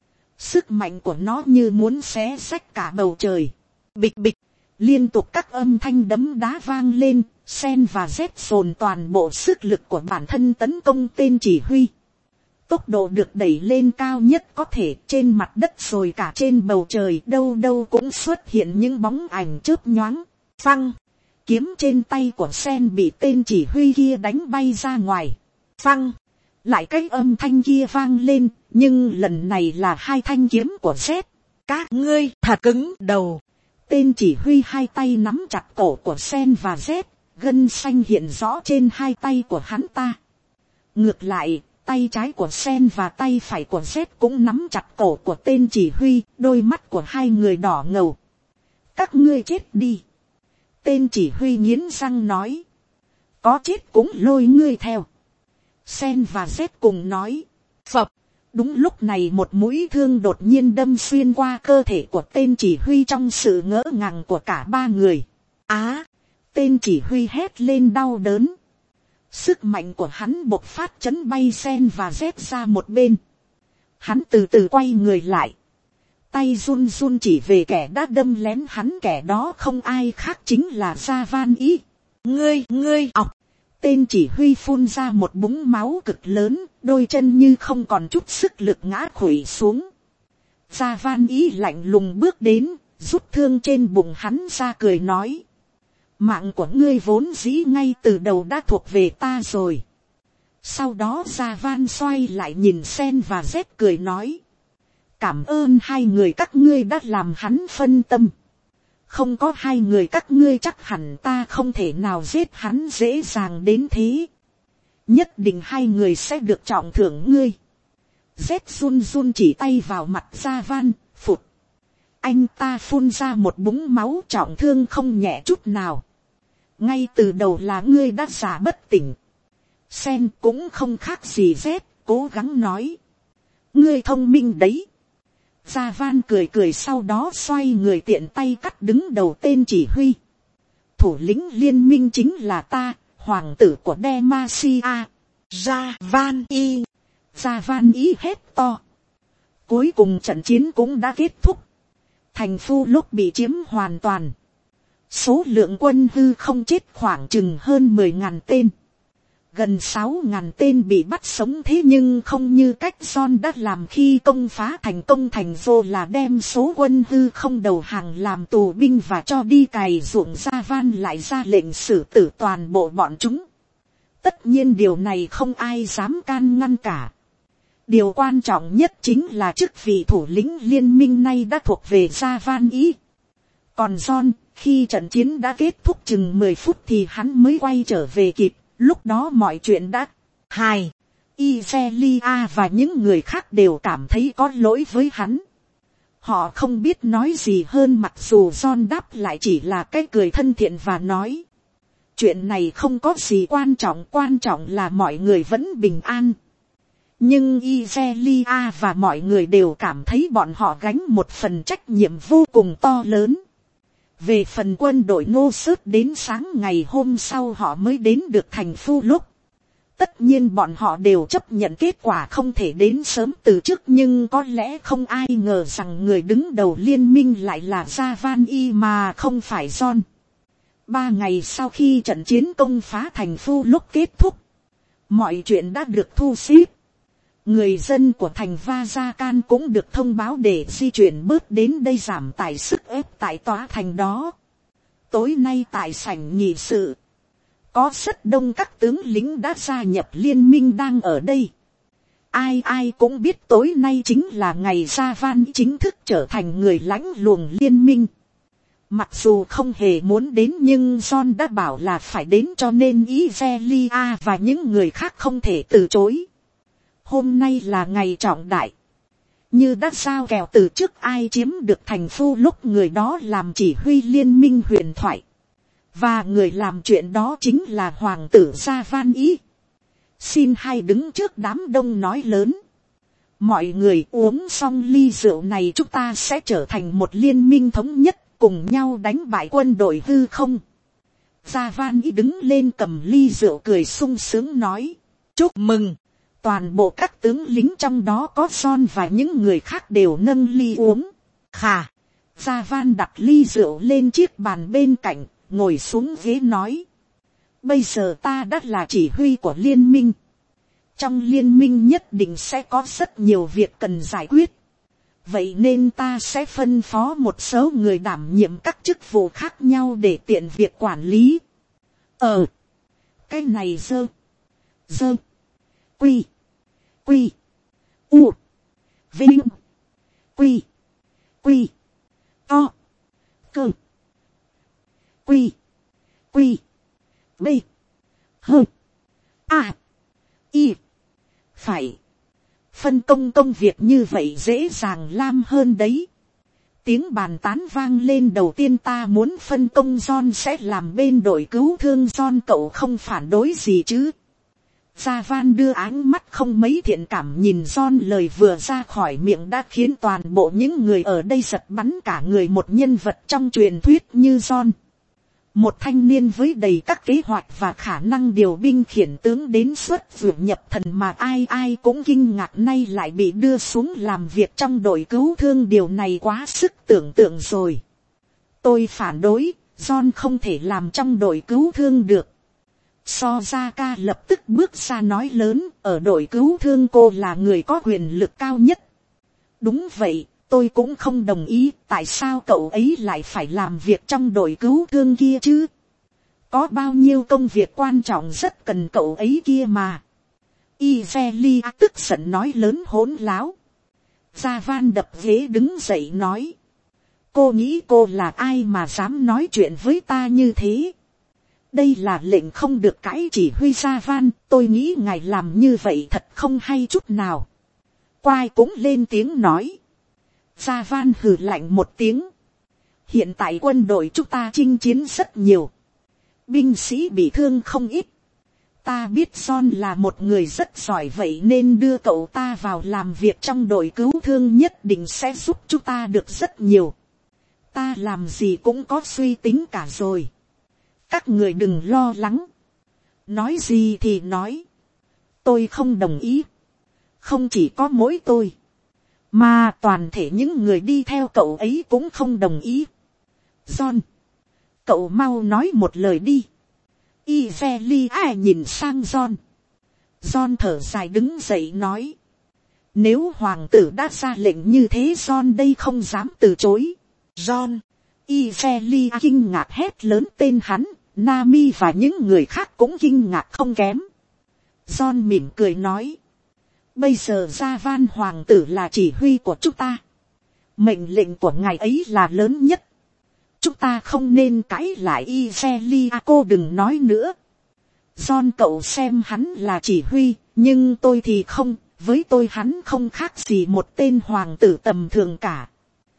Sức mạnh của nó như muốn xé rách cả bầu trời. Bịch bịch, liên tục các âm thanh đấm đá vang lên, Sen và Z dồn toàn bộ sức lực của bản thân tấn công tên chỉ huy. Tốc độ được đẩy lên cao nhất có thể, trên mặt đất rồi cả trên bầu trời đâu đâu cũng xuất hiện những bóng ảnh chớp nhoáng. Phăng, kiếm trên tay của Sen bị tên chỉ huy kia đánh bay ra ngoài. Phăng, lại cái âm thanh kia vang lên, nhưng lần này là hai thanh kiếm của Z. Các ngươi thật cứng đầu. Tên chỉ huy hai tay nắm chặt cổ của Sen và Z, gân xanh hiện rõ trên hai tay của hắn ta. Ngược lại, tay trái của Sen và tay phải của Z cũng nắm chặt cổ của tên chỉ huy, đôi mắt của hai người đỏ ngầu. Các ngươi chết đi. Tên chỉ huy nghiến răng nói. Có chết cũng lôi ngươi theo. Sen và Z cùng nói. Phập. Đúng lúc này một mũi thương đột nhiên đâm xuyên qua cơ thể của tên chỉ huy trong sự ngỡ ngàng của cả ba người. Tên chỉ huy hét lên đau đớn. Sức mạnh của hắn bộc phát chấn bay Sen và Z ra một bên. Hắn từ từ quay người lại. Tay run run chỉ về kẻ đã đâm lén hắn, kẻ đó không ai khác chính là Gia Van Ý. Ngươi ọc. Tên chỉ huy phun ra một búng máu cực lớn, đôi chân như không còn chút sức lực ngã khuỵu xuống. Gia Van Ý lạnh lùng bước đến, rút thương trên bụng hắn ra cười nói. Mạng của ngươi vốn dĩ ngay từ đầu đã thuộc về ta rồi. Sau đó Gia Van xoay lại nhìn Sen và Z cười nói. Cảm ơn hai người các ngươi đã làm hắn phân tâm. Không có hai người các ngươi chắc hẳn ta không thể nào giết hắn dễ dàng đến thế. Nhất định hai người sẽ được trọng thưởng ngươi. Z run run chỉ tay vào mặt Gia Van, phụt. Anh ta phun ra một búng máu trọng thương không nhẹ chút nào. Ngay từ đầu là ngươi đã giả bất tỉnh. Sen cũng không khác gì Z, cố gắng nói. Ngươi thông minh đấy. Gia Van cười cười sau đó xoay người tiện tay cắt đứng đầu tên chỉ huy. Thủ lĩnh liên minh chính là ta, hoàng tử của Demacia. Gia Van Y. Gia Van Ý hét to. Cuối cùng trận chiến cũng đã kết thúc. Thành Phu lúc bị chiếm hoàn toàn. Số lượng quân hư không chết khoảng chừng hơn 10.000 tên. Gần 6.000 tên bị bắt sống thế nhưng không như cách John đã làm khi công phá thành công thành vô là đem số quân hư không đầu hàng làm tù binh và cho đi cày ruộng. Gia Van lại ra lệnh xử tử toàn bộ bọn chúng. Tất nhiên điều này không ai dám can ngăn cả. Điều quan trọng nhất chính là chức vị thủ lĩnh liên minh nay đã thuộc về Gia Van Ý. Còn John, khi trận chiến đã kết thúc chừng 10 phút thì hắn mới quay trở về kịp. Lúc đó mọi chuyện đã hài. Iselia và những người khác đều cảm thấy có lỗi với hắn. Họ không biết nói gì hơn mặc dù John đáp lại chỉ là cái cười thân thiện và nói. Chuyện này không có gì quan trọng là mọi người vẫn bình an. Nhưng Iselia và mọi người đều cảm thấy bọn họ gánh một phần trách nhiệm vô cùng to lớn. Về phần quân đội Ngô Sớt đến sáng ngày hôm sau họ mới đến được thành Phu lúc. Tất nhiên bọn họ đều chấp nhận kết quả không thể đến sớm từ trước nhưng có lẽ không ai ngờ rằng người đứng đầu liên minh lại là Gia Van Y mà không phải John. 3 ngày sau khi trận chiến công phá thành Phu lúc kết thúc, mọi chuyện đã được thu xếp. Người dân của thành Vazakan cũng được thông báo để di chuyển bớt đến đây giảm tải sức ép tại tòa thành đó. Tối nay tại sảnh nghị sự, có rất đông các tướng lính đã gia nhập liên minh đang ở đây. Ai cũng biết tối nay chính là ngày Gia Van chính thức trở thành người lãnh luồng liên minh. Mặc dù không hề muốn đến nhưng John đã bảo là phải đến cho nên Iselia và những người khác không thể từ chối. Hôm nay là ngày trọng đại. Như đã giao kèo từ trước ai chiếm được thành Phu lúc người đó làm chỉ huy liên minh huyền thoại. Và người làm chuyện đó chính là hoàng tử Gia Van Ý. Xin hai đứng trước đám đông nói lớn. Mọi người uống xong ly rượu này chúng ta sẽ trở thành một liên minh thống nhất cùng nhau đánh bại quân đội hư không. Gia Van Ý đứng lên cầm ly rượu cười sung sướng nói. Chúc mừng. Toàn bộ các tướng lính trong đó có John và những người khác đều nâng ly uống. Khà. Gia Van đặt ly rượu lên chiếc bàn bên cạnh, ngồi xuống ghế nói. Bây giờ ta đã là chỉ huy của liên minh. Trong liên minh nhất định sẽ có rất nhiều việc cần giải quyết. Vậy nên ta sẽ phân phó một số người đảm nhiệm các chức vụ khác nhau để tiện việc quản lý. Cái này dơ. Quy. U. Vinh. Quy. To. Cơ. Quy. B. Hơ. A. Y. Phải. Phân công việc như vậy dễ dàng làm hơn đấy. Tiếng bàn tán vang lên đầu tiên ta muốn phân công John sẽ làm bên đội cứu thương John cậu không phản đối gì chứ. Gia Van đưa ánh mắt không mấy thiện cảm nhìn John lời vừa ra khỏi miệng đã khiến toàn bộ những người ở đây giật bắn cả người một nhân vật trong truyền thuyết như John. Một thanh niên với đầy các kế hoạch và khả năng điều binh khiển tướng đến xuất vượt nhập thần mà ai cũng kinh ngạc nay lại bị đưa xuống làm việc trong đội cứu thương điều này quá sức tưởng tượng rồi. Tôi phản đối, John không thể làm trong đội cứu thương được. Sozaka lập tức bước ra nói lớn, ở đội cứu thương cô là người có quyền lực cao nhất. Đúng vậy, tôi cũng không đồng ý, tại sao cậu ấy lại phải làm việc trong đội cứu thương kia chứ? Có bao nhiêu công việc quan trọng rất cần cậu ấy kia mà. Izelia tức giận nói lớn hỗn láo. Gia Van đập ghế đứng dậy nói. Cô nghĩ cô là ai mà dám nói chuyện với ta như thế? Đây là lệnh không được cãi chỉ huy Gia Van, tôi nghĩ ngài làm như vậy thật không hay chút nào. Quai cũng lên tiếng nói. Gia Van hừ lạnh một tiếng. Hiện tại quân đội chúng ta chinh chiến rất nhiều. Binh sĩ bị thương không ít. Ta biết John là một người rất giỏi, vậy nên đưa cậu ta vào làm việc trong đội cứu thương nhất định sẽ giúp chúng ta được rất nhiều. Ta làm gì cũng có suy tính cả rồi. Các người đừng lo lắng. Nói gì thì nói. Tôi không đồng ý. Không chỉ có mỗi tôi, mà toàn thể những người đi theo cậu ấy cũng không đồng ý. John, cậu mau nói một lời đi. Izelia nhìn sang John. John thở dài đứng dậy nói. Nếu hoàng tử đã ra lệnh như thế, John đây không dám từ chối. John, Izelia kinh ngạc hét lớn tên hắn. Nami và những người khác cũng kinh ngạc không kém. John mỉm cười nói. Bây giờ Gia Van hoàng tử là chỉ huy của chúng ta. Mệnh lệnh của ngài ấy là lớn nhất. Chúng ta không nên cãi lại. Izelia, cô đừng nói nữa. John, cậu xem hắn là chỉ huy, nhưng tôi thì không. Với tôi hắn không khác gì một tên hoàng tử tầm thường cả.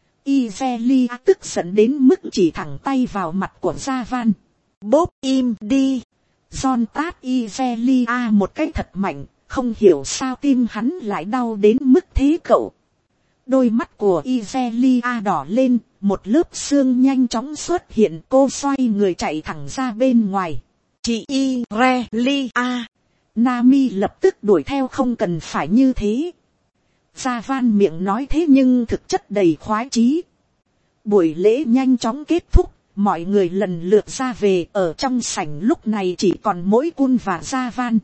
Izelia tức giận đến mức chỉ thẳng tay vào mặt của Gia Van. Bốp, im đi. John tát Izelia một cái thật mạnh. Không hiểu sao tim hắn lại đau đến mức thế cậu. Đôi mắt của Izelia đỏ lên, một lớp xương nhanh chóng xuất hiện, cô xoay người chạy thẳng ra bên ngoài. Chị Izelia. Nami lập tức đuổi theo, không cần phải như thế. Gia Van miệng nói thế nhưng thực chất đầy khoái chí. Buổi lễ nhanh chóng kết thúc, mọi người lần lượt ra về. Ở trong sảnh lúc này chỉ còn mỗi Kun và Gia Van.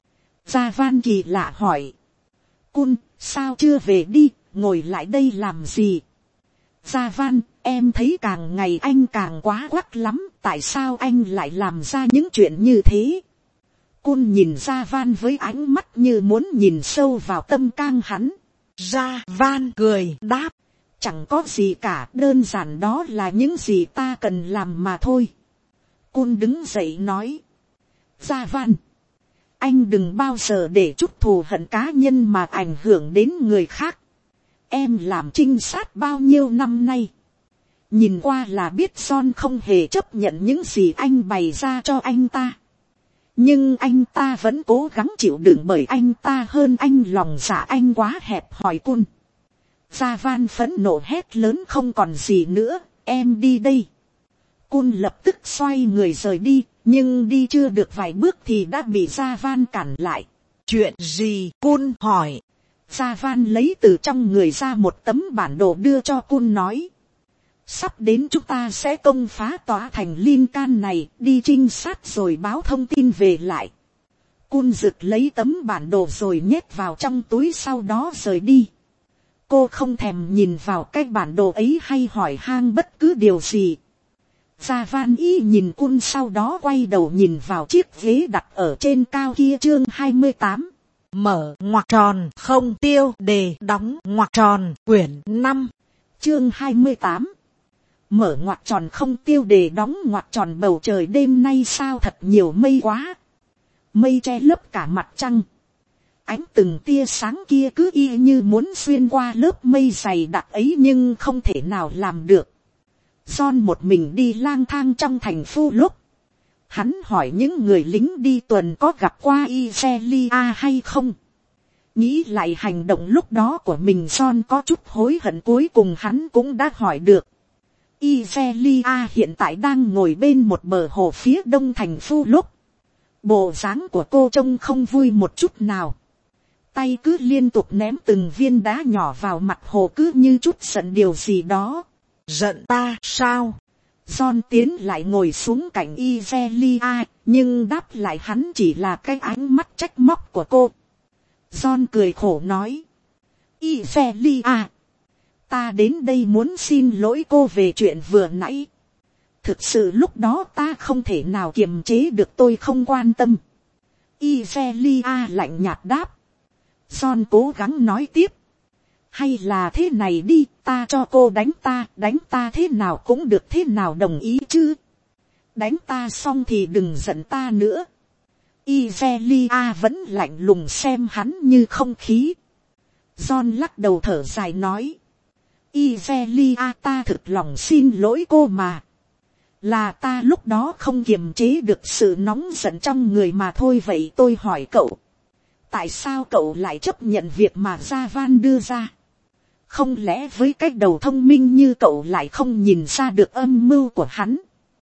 Gia Van kỳ lạ hỏi. Kun, sao chưa về đi, ngồi lại đây làm gì? Gia Van, em thấy càng ngày anh càng quá quắc lắm, tại sao anh lại làm ra những chuyện như thế? Kun nhìn Gia Van với ánh mắt như muốn nhìn sâu vào tâm can hắn. Gia Van cười đáp. Chẳng có gì cả, đơn giản đó là những gì ta cần làm mà thôi. Kun đứng dậy nói. Gia Van, anh đừng bao giờ để chút thù hận cá nhân mà ảnh hưởng đến người khác. Em làm trinh sát bao nhiêu năm nay, nhìn qua là biết John không hề chấp nhận những gì anh bày ra cho anh ta. Nhưng anh ta vẫn cố gắng chịu đựng bởi anh ta hơn anh, lòng dạ anh quá hẹp hòi. Kun. Gia Van phẫn nộ hét lớn, không còn gì nữa, em đi đây. Kun lập tức xoay người rời đi, nhưng đi chưa được vài bước thì đã bị Gia Van cản lại. Chuyện gì? Kun hỏi. Gia Van lấy từ trong người ra một tấm bản đồ đưa cho Kun nói. Sắp đến chúng ta sẽ công phá tòa thành Lincoln này, đi trinh sát rồi báo thông tin về lại. Kun rực lấy tấm bản đồ rồi nhét vào trong túi, sau đó rời đi. Cô không thèm nhìn vào cái bản đồ ấy hay hỏi han bất cứ điều gì. Gia Van ý nhìn Kun, sau đó quay đầu nhìn vào chiếc ghế đặt ở trên cao kia. Chương 28. Mở ngoặc tròn không tiêu đề đóng ngoặc tròn quyển 5. Chương 28. Mở ngoặc tròn không tiêu đề đóng ngoặc tròn. Bầu trời đêm nay sao thật nhiều mây quá. Mây che lấp cả mặt trăng. Ánh từng tia sáng kia cứ y như muốn xuyên qua lớp mây dày đặc ấy, nhưng không thể nào làm được. John một mình đi lang thang trong thành phố lúc. Hắn hỏi những người lính đi tuần có gặp qua Izelia hay không. Nghĩ lại hành động lúc đó của mình, John có chút hối hận, cuối cùng hắn cũng đã hỏi được. Izelia hiện tại đang ngồi bên một bờ hồ phía đông thành phố lúc. Bộ dáng của cô trông không vui một chút nào. Tay cứ liên tục ném từng viên đá nhỏ vào mặt hồ, cứ như chút giận điều gì đó. Giận ta sao? John tiến lại ngồi xuống cạnh Izelia, nhưng đáp lại hắn chỉ là cái ánh mắt trách móc của cô. John cười khổ nói, Izelia, ta đến đây muốn xin lỗi cô về chuyện vừa nãy. Thực sự lúc đó ta không thể nào kiềm chế được, tôi không quan tâm. Izelia lạnh nhạt đáp. John cố gắng nói tiếp. Hay là thế này đi, ta cho cô đánh ta thế nào cũng được, thế nào đồng ý chứ? Đánh ta xong thì đừng giận ta nữa. Izelia vẫn lạnh lùng xem hắn như không khí. John lắc đầu thở dài nói. Izelia, ta thực lòng xin lỗi cô mà. Là ta lúc đó không kiềm chế được sự nóng giận trong người mà thôi. Vậy tôi hỏi cậu, tại sao cậu lại chấp nhận việc mà Gia Van đưa ra? Không lẽ với cái đầu thông minh như cậu lại không nhìn ra được âm mưu của hắn?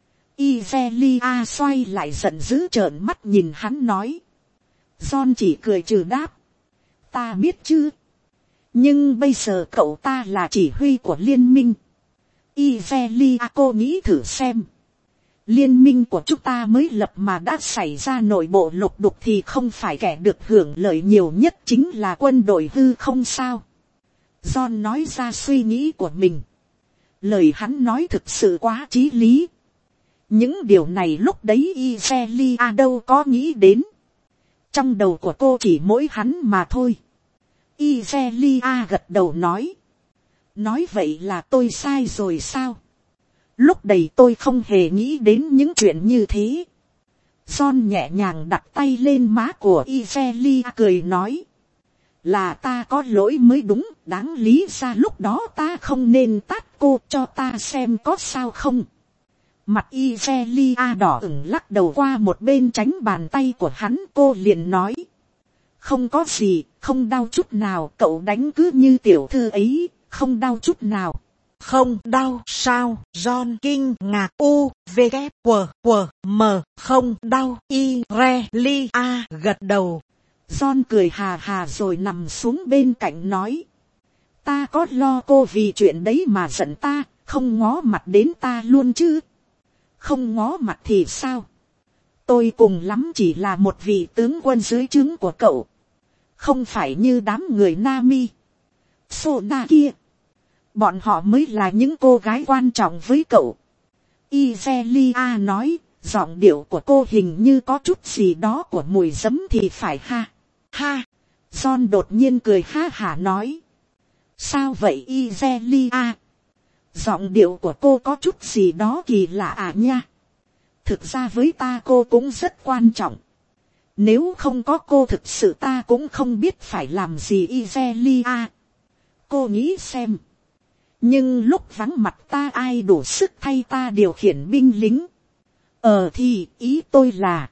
Izelia xoay lại giận dữ trợn mắt nhìn hắn nói. John chỉ cười trừ đáp. Ta biết chứ. Nhưng bây giờ cậu ta là chỉ huy của liên minh. Izelia, cô nghĩ thử xem. Liên minh của chúng ta mới lập mà đã xảy ra nội bộ lục đục thì không phải kẻ được hưởng lợi nhiều nhất chính là quân đội hư không sao? John nói ra suy nghĩ của mình. Lời hắn nói thực sự quá chí lý. Những điều này lúc đấy Izelia đâu có nghĩ đến. Trong đầu của cô chỉ mỗi hắn mà thôi. Izelia gật đầu nói. Nói vậy là tôi sai rồi sao? Lúc đấy tôi không hề nghĩ đến những chuyện như thế. John nhẹ nhàng đặt tay lên má của Izelia cười nói. Là ta có lỗi mới đúng, đáng lý ra lúc đó ta không nên tát cô, cho ta xem có sao không. Mặt Izelia đỏ ửng lắc đầu qua một bên tránh bàn tay của hắn. Cô liền nói. Không có gì, không đau chút nào, cậu đánh cứ như tiểu thư ấy, không đau chút nào. Không đau sao? John kinh ngạc. U, V, K, W, M, không đau. Izelia gật đầu. John cười hà hà rồi nằm xuống bên cạnh nói. Ta có lo cô vì chuyện đấy mà giận ta, không ngó mặt đến ta luôn chứ? Không ngó mặt thì sao? Tôi cùng lắm chỉ là một vị tướng quân dưới trướng của cậu. Không phải như đám người Nami, Sona kia. Bọn họ mới là những cô gái quan trọng với cậu. Izelia nói, giọng điệu của cô hình như có chút gì đó của mùi giấm thì phải ha. Ha. John đột nhiên cười ha hả nói. Sao vậy Izelia? Giọng điệu của cô có chút gì đó kỳ lạ à nha. Thực ra với ta cô cũng rất quan trọng. Nếu không có cô thực sự ta cũng không biết phải làm gì Izelia. Cô nghĩ xem. Nhưng lúc vắng mặt ta ai đủ sức thay ta điều khiển binh lính? Thì ý tôi là.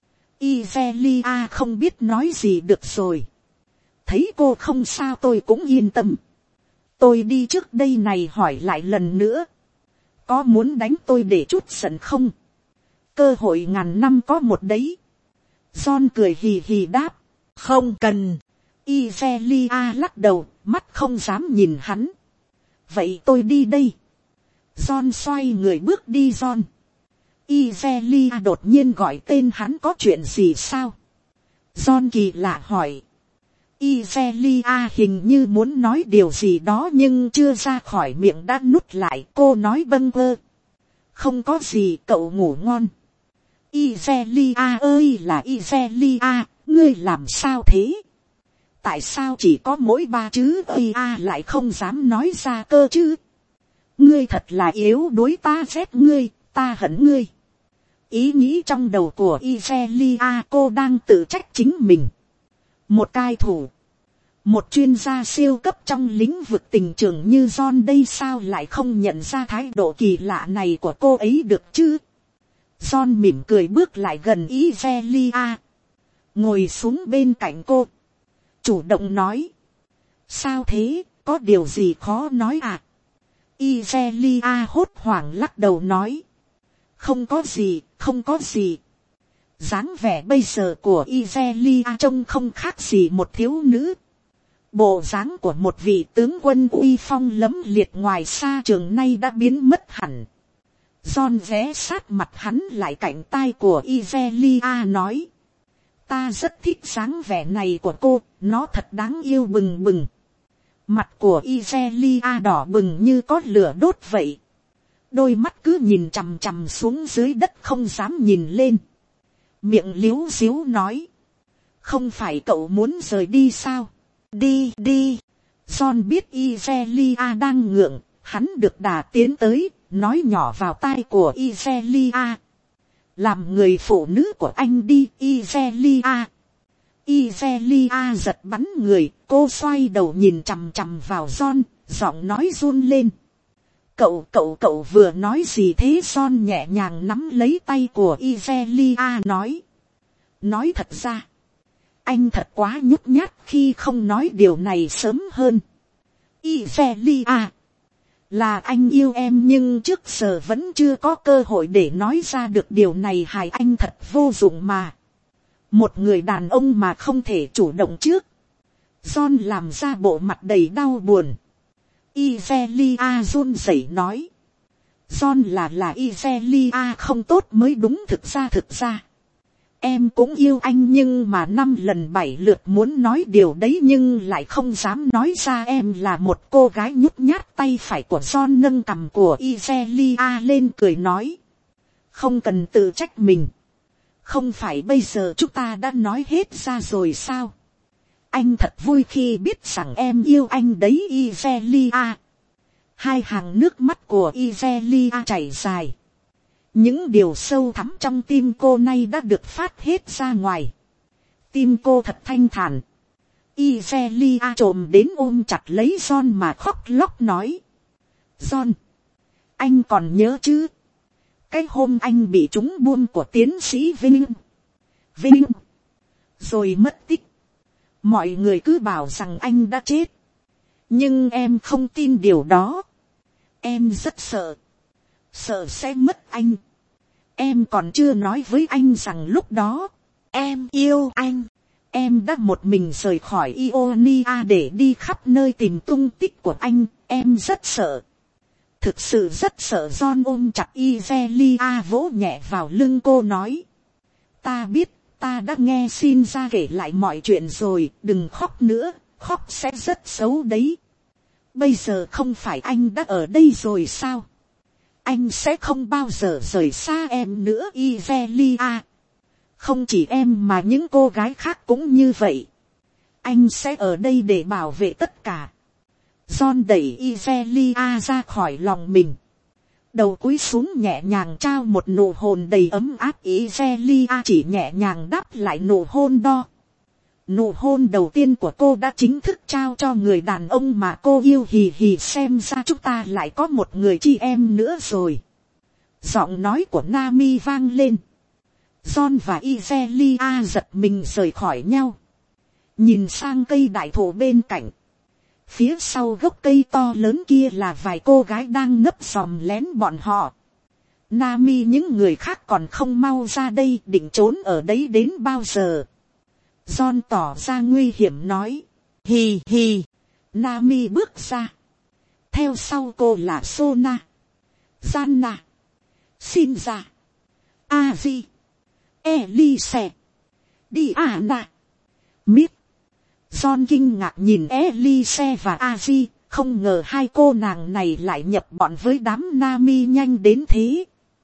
Izelia không biết nói gì được rồi. Thấy cô không sao tôi cũng yên tâm. Tôi đi trước đây này hỏi lại lần nữa. Có muốn đánh tôi để chút giận không? Cơ hội ngàn năm có một đấy. John cười hì hì đáp. Không cần. Izelia lắc đầu, mắt không dám nhìn hắn. Vậy tôi đi đây. John xoay người bước đi. John. Izelia đột nhiên gọi tên hắn, có chuyện gì sao? John kỳ lạ hỏi. Izelia hình như muốn nói điều gì đó nhưng chưa ra khỏi miệng đã nuốt lại. Cô nói bâng quơ. Không có gì, cậu ngủ ngon. Izelia ơi là Izelia, ngươi làm sao thế? Tại sao chỉ có mỗi ba chữ a lại không dám nói ra cơ chứ? Ngươi thật là yếu đuối, ta ghét ngươi, ta hận ngươi. Ý nghĩ trong đầu của Izelia, cô đang tự trách chính mình. Một cai thủ, một chuyên gia siêu cấp trong lĩnh vực tình trường như John đây sao lại không nhận ra thái độ kỳ lạ này của cô ấy được chứ? John mỉm cười bước lại gần Izelia, ngồi xuống bên cạnh cô, chủ động nói. Sao thế, có điều gì khó nói à? Izelia hốt hoảng lắc đầu nói. Không có gì, không có gì. Dáng vẻ bây giờ của Izelia trông không khác gì một thiếu nữ. Bộ dáng của một vị tướng quân uy phong lẫm liệt ngoài xa trường nay đã biến mất hẳn. John ghé sát mặt hắn lại cạnh tai của Izelia nói. Ta rất thích dáng vẻ này của cô, nó thật đáng yêu bừng bừng. Mặt của Izelia đỏ bừng như có lửa đốt vậy. Đôi mắt cứ nhìn chằm chằm xuống dưới đất không dám nhìn lên. Miệng liếu ríu nói. Không phải cậu muốn rời đi sao? Đi đi. John biết Izelia đang ngượng, hắn được đà tiến tới, nói nhỏ vào tai của Izelia. Làm người phụ nữ của anh đi, Izelia. Izelia giật bắn người, cô xoay đầu nhìn chằm chằm vào John, giọng nói run lên. Cậu vừa nói gì thế? John nhẹ nhàng nắm lấy tay của Izelia nói. Nói thật ra, anh thật quá nhút nhát khi không nói điều này sớm hơn. Izelia, là anh yêu em nhưng trước giờ vẫn chưa có cơ hội để nói ra được điều này. Hại anh thật vô dụng mà. Một người đàn ông mà không thể chủ động trước. John làm ra bộ mặt đầy đau buồn. Izelia run rẩy nói. John là Izelia không tốt mới đúng. Thực ra em cũng yêu anh nhưng mà 5 lần 7 lượt muốn nói điều đấy nhưng lại không dám nói ra. Em là một cô gái nhút nhát. Tay phải của John nâng cằm của Izelia lên cười nói. Không cần tự trách mình. Không phải bây giờ chúng ta đã nói hết ra rồi sao? Anh thật vui khi biết rằng em yêu anh đấy Izelia. Hai hàng nước mắt của Izelia chảy dài. Những điều sâu thẳm trong tim cô nay đã được phát hết ra ngoài. Tim cô thật thanh thản. Izelia trồm đến ôm chặt lấy John mà khóc lóc nói. John, anh còn nhớ chứ? Cái hôm anh bị trúng buôn của tiến sĩ Vinh. Rồi mất tích. Mọi người cứ bảo rằng anh đã chết. Nhưng em không tin điều đó. Em rất sợ. Sợ sẽ mất anh. Em còn chưa nói với anh rằng lúc đó em yêu anh. Em đã một mình rời khỏi Ionia để đi khắp nơi tìm tung tích của anh. Em rất sợ. Thực sự rất sợ. John ôm chặt Izelia vỗ nhẹ vào lưng cô nói. Ta biết, ta đã nghe xin ra kể lại mọi chuyện rồi. Đừng khóc nữa, khóc sẽ rất xấu đấy. Bây giờ không phải anh đã ở đây rồi sao? Anh sẽ không bao giờ rời xa em nữa Izelia. Không chỉ em mà những cô gái khác cũng như vậy. Anh sẽ ở đây để bảo vệ tất cả. John đẩy Izelia ra khỏi lòng mình. Đầu cúi xuống nhẹ nhàng trao một nụ hôn đầy ấm áp. Izelia chỉ nhẹ nhàng đáp lại nụ hôn đó. Nụ hôn đầu tiên của cô đã chính thức trao cho người đàn ông mà cô yêu. Hì hì, xem ra chúng ta lại có một người chị em nữa rồi. Giọng nói của Nami vang lên. John và Izelia giật mình rời khỏi nhau. Nhìn sang cây đại thụ bên cạnh. Phía sau gốc cây to lớn kia là vài cô gái đang nấp dòm lén bọn họ. Nami những người khác còn không mau ra đây, định trốn ở đấy đến bao giờ. John tỏ ra nguy hiểm nói. Hì hì. Nami bước ra. Theo sau cô là Sona, Zanna, Shinja, Aji, Elise, Diana, Mít. John kinh ngạc nhìn Elise và Aji, không ngờ hai cô nàng này lại nhập bọn với đám Nami nhanh đến thế.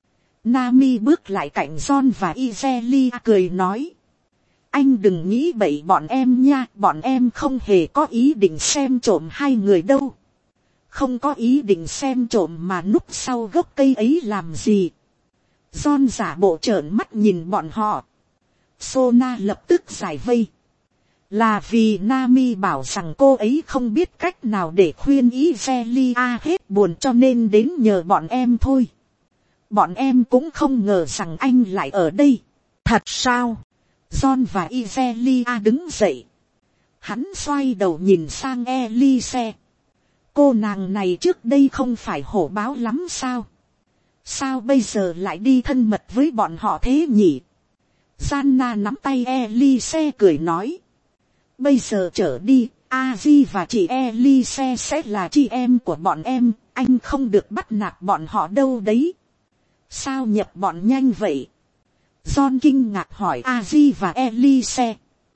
Nami bước lại cạnh John và Izelia cười nói. Anh đừng nghĩ bậy bọn em nha, bọn em không hề có ý định xem trộm hai người đâu. Không có ý định xem trộm mà núp sau gốc cây ấy làm gì. John giả bộ trợn mắt nhìn bọn họ. Sona lập tức giải vây. Là vì Nami bảo rằng cô ấy không biết cách nào để khuyên Izelia hết buồn cho nên đến nhờ bọn em thôi. Bọn em cũng không ngờ rằng anh lại ở đây. Thật sao? John và Izelia đứng dậy. Hắn xoay đầu nhìn sang Elise. Cô nàng này trước đây không phải hổ báo lắm sao? Sao bây giờ lại đi thân mật với bọn họ thế nhỉ? Zanna nắm tay Elise cười nói. Bây giờ trở đi, Aji và chị Elise sẽ là chị em của bọn em. Anh không được bắt nạt bọn họ đâu đấy. Sao nhập bọn nhanh vậy? John kinh ngạc hỏi Aji và Elise.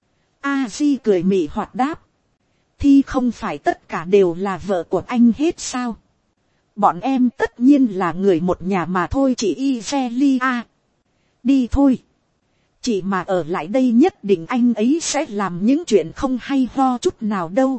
Aji cười mị hoạt đáp. Thì không phải tất cả đều là vợ của anh hết sao? Bọn em tất nhiên là người một nhà mà thôi chị Iselia. Đi thôi. Chị mà ở lại đây nhất định anh ấy sẽ làm những chuyện không hay ho chút nào đâu.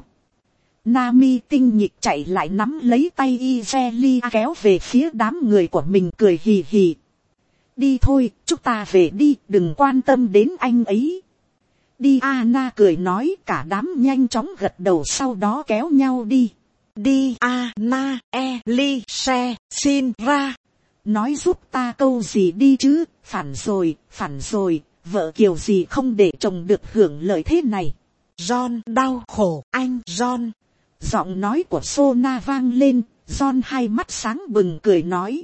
Nami tinh nhịp chạy lại nắm lấy tay Iselia kéo về phía đám người của mình cười hì hì. Đi thôi, chúng ta về đi, đừng quan tâm đến anh ấy. Đi Anna cười nói, cả đám nhanh chóng gật đầu sau đó kéo nhau đi. Đi Anna, Elise, xin ra. Nói giúp ta câu gì đi chứ, phản rồi, vợ kiểu gì không để chồng được hưởng lợi thế này. John đau khổ, anh John. Giọng nói của Sona vang lên, John hai mắt sáng bừng cười nói.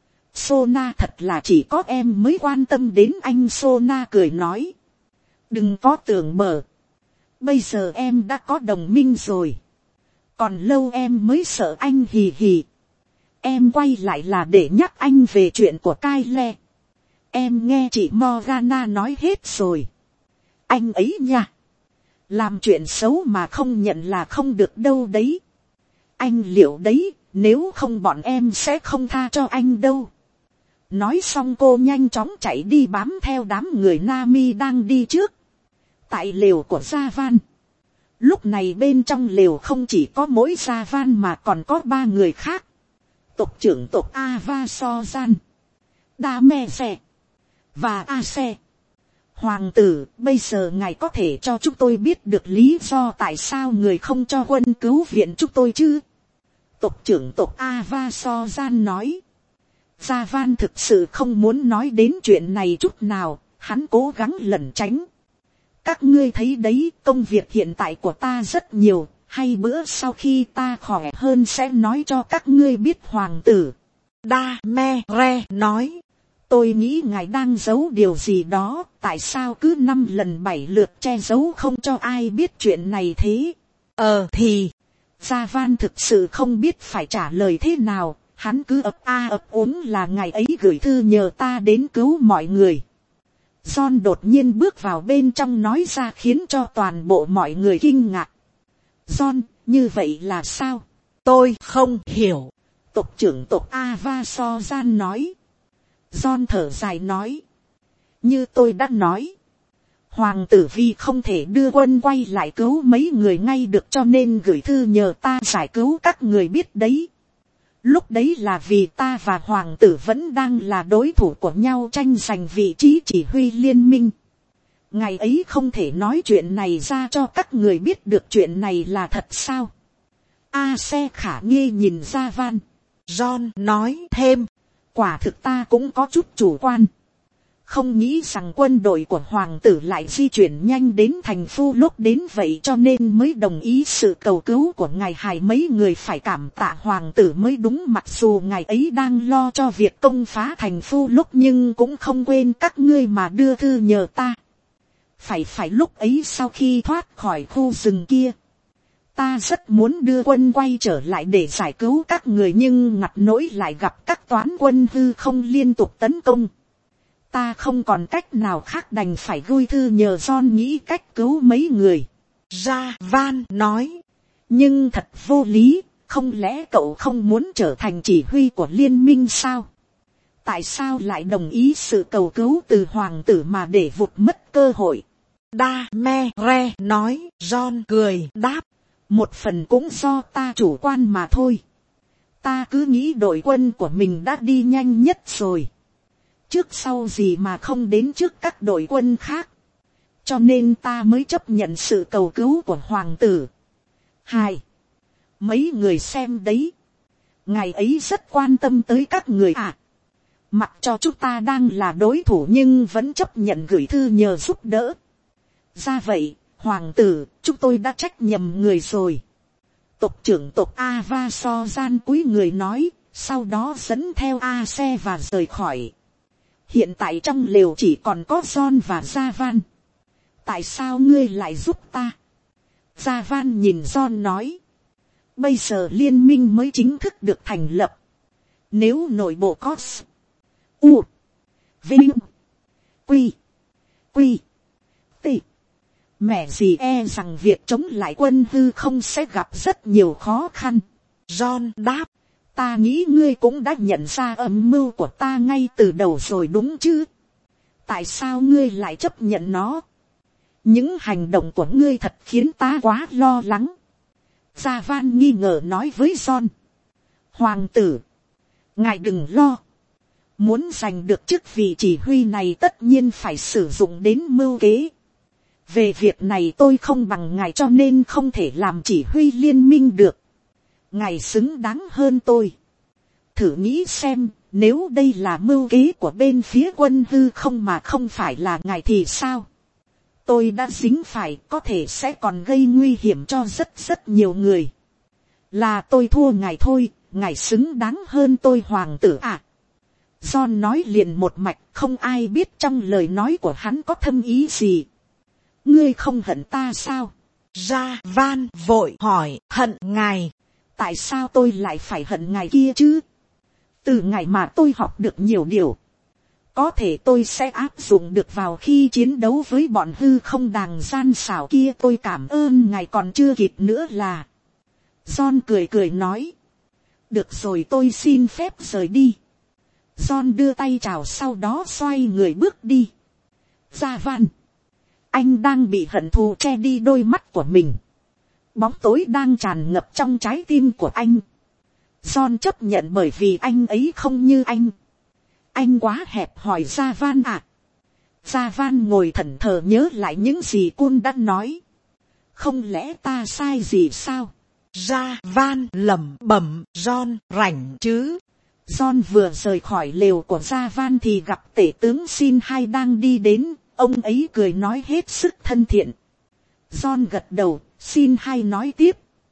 Sona thật là chỉ có em mới quan tâm đến anh. Sona cười nói. Đừng có tưởng bở. Bây giờ em đã có đồng minh rồi. Còn lâu em mới sợ anh hì hì. Em quay lại là để nhắc anh về chuyện của Kyle. Em nghe chị Morgana nói hết rồi. Anh ấy nha. Làm chuyện xấu mà không nhận là không được đâu đấy. Anh liệu đấy, nếu không bọn em sẽ không tha cho anh đâu. Nói xong cô nhanh chóng chạy đi bám theo đám người Nami đang đi trước. Tại lều của Gia Van. Lúc này bên trong lều không chỉ có mỗi Gia Van mà còn có 3 người khác. Tộc trưởng tộc Ava Sozan, Damese và Ase. Hoàng tử, bây giờ ngài có thể cho chúng tôi biết được lý do tại sao người không cho quân cứu viện chúng tôi chứ? Tộc trưởng tộc Ava Sozan nói. Gia Van thực sự không muốn nói đến chuyện này chút nào, hắn cố gắng lẩn tránh. Các ngươi thấy đấy, công việc hiện tại của ta rất nhiều, hay bữa sau khi ta khỏe hơn sẽ nói cho các ngươi biết hoàng tử. Damere nói. Tôi nghĩ ngài đang giấu điều gì đó, tại sao cứ 5 lần 7 lượt che giấu không cho ai biết chuyện này thế? Thì, Gia Van thực sự không biết phải trả lời thế nào, hắn cứ ấp úng là ngài ấy gửi thư nhờ ta đến cứu mọi người. John đột nhiên bước vào bên trong nói ra khiến cho toàn bộ mọi người kinh ngạc. John, như vậy là sao? Tôi không hiểu. Tộc trưởng tộc Ava Sozan nói. John thở dài nói. Như tôi đã nói. Hoàng tử vì không thể đưa quân quay lại cứu mấy người ngay được cho nên gửi thư nhờ ta giải cứu các người biết đấy. Lúc đấy là vì ta và hoàng tử vẫn đang là đối thủ của nhau tranh giành vị trí chỉ huy liên minh. Ngày ấy không thể nói chuyện này ra cho các người biết được chuyện này là thật sao? Ase khả nghi nhìn Gia Van. John nói thêm. Quả thực ta cũng có chút chủ quan. Không nghĩ rằng quân đội của hoàng tử lại di chuyển nhanh đến thành Phu lúc đến vậy cho nên mới đồng ý sự cầu cứu của ngài Hải. Mấy người phải cảm tạ hoàng tử mới đúng, mặc dù ngài ấy đang lo cho việc công phá thành Phu lúc nhưng cũng không quên các ngươi mà đưa thư nhờ ta. Phải lúc ấy sau khi thoát khỏi khu rừng kia. Ta rất muốn đưa quân quay trở lại để giải cứu các người nhưng ngặt nỗi lại gặp các toán quân hư không liên tục tấn công. Ta không còn cách nào khác đành phải gửi thư nhờ John nghĩ cách cứu mấy người. Gia Van nói. Nhưng thật vô lý, không lẽ cậu không muốn trở thành chỉ huy của liên minh sao? Tại sao lại đồng ý sự cầu cứu từ hoàng tử mà để vụt mất cơ hội? Damere nói. John cười đáp. Một phần cũng do ta chủ quan mà thôi. Ta cứ nghĩ đội quân của mình đã đi nhanh nhất rồi. Trước sau gì mà không đến trước các đội quân khác. Cho nên ta mới chấp nhận sự cầu cứu của hoàng tử. 2. Mấy người xem đấy. Ngài ấy rất quan tâm tới các người à. Mặc cho chúng ta đang là đối thủ nhưng vẫn chấp nhận gửi thư nhờ giúp đỡ. Ra vậy, hoàng tử, chúng tôi đã trách nhầm người rồi. Tộc trưởng tộc Ava Sozan cúi người nói, sau đó dẫn theo Ase và rời khỏi. Hiện tại trong lều chỉ còn có John và Gia Van. Tại sao ngươi lại giúp ta? Gia Van nhìn John nói. Bây giờ liên minh mới chính thức được thành lập. Nếu nội bộ có U, Vinh, Quy, Quy, T. Mẹ gì e rằng việc chống lại quân hư không sẽ gặp rất nhiều khó khăn. John đáp, ta nghĩ ngươi cũng đã nhận ra âm mưu của ta ngay từ đầu rồi đúng chứ. Tại sao ngươi lại chấp nhận nó? Những hành động của ngươi thật khiến ta quá lo lắng. Gia Van nghi ngờ nói với John. Hoàng tử, ngài đừng lo. Muốn giành được chức vị chỉ huy này tất nhiên phải sử dụng đến mưu kế. Về việc này tôi không bằng ngài cho nên không thể làm chỉ huy liên minh được. Ngài xứng đáng hơn tôi. Thử nghĩ xem, nếu đây là mưu kế của bên phía quân hư không mà không phải là ngài thì sao? Tôi đã dính phải, có thể sẽ còn gây nguy hiểm cho rất nhiều người. Là tôi thua ngài thôi, ngài xứng đáng hơn tôi hoàng tử ạ. John nói liền một mạch, không ai biết trong lời nói của hắn có thâm ý gì. Ngươi không hận ta sao? Gia Van vội hỏi, hận ngài. Tại sao tôi lại phải hận ngài kia chứ? Từ ngày mà tôi học được nhiều điều. Có thể tôi sẽ áp dụng được vào khi chiến đấu với bọn hư không đàng gian xảo kia. Tôi cảm ơn ngài còn chưa kịp nữa là. John cười nói. Được rồi, tôi xin phép rời đi. John đưa tay chào, sau đó xoay người bước đi. Gia Van, anh đang bị hận thù che đi đôi mắt của mình. Bóng tối đang tràn ngập trong trái tim của anh. John chấp nhận bởi vì anh ấy không như anh. Anh quá hẹp hòi Gia Van ạ. Gia Van ngồi thẫn thờ nhớ lại những gì Kun đã nói. Không lẽ ta sai gì sao? Gia Van lẩm bẩm, John rảnh chứ. John vừa rời khỏi lều của Gia Van thì gặp tể tướng Sin Hai đang đi đến. Ông ấy cười nói hết sức thân thiện. John gật đầu, Sin Hai nói tiếp.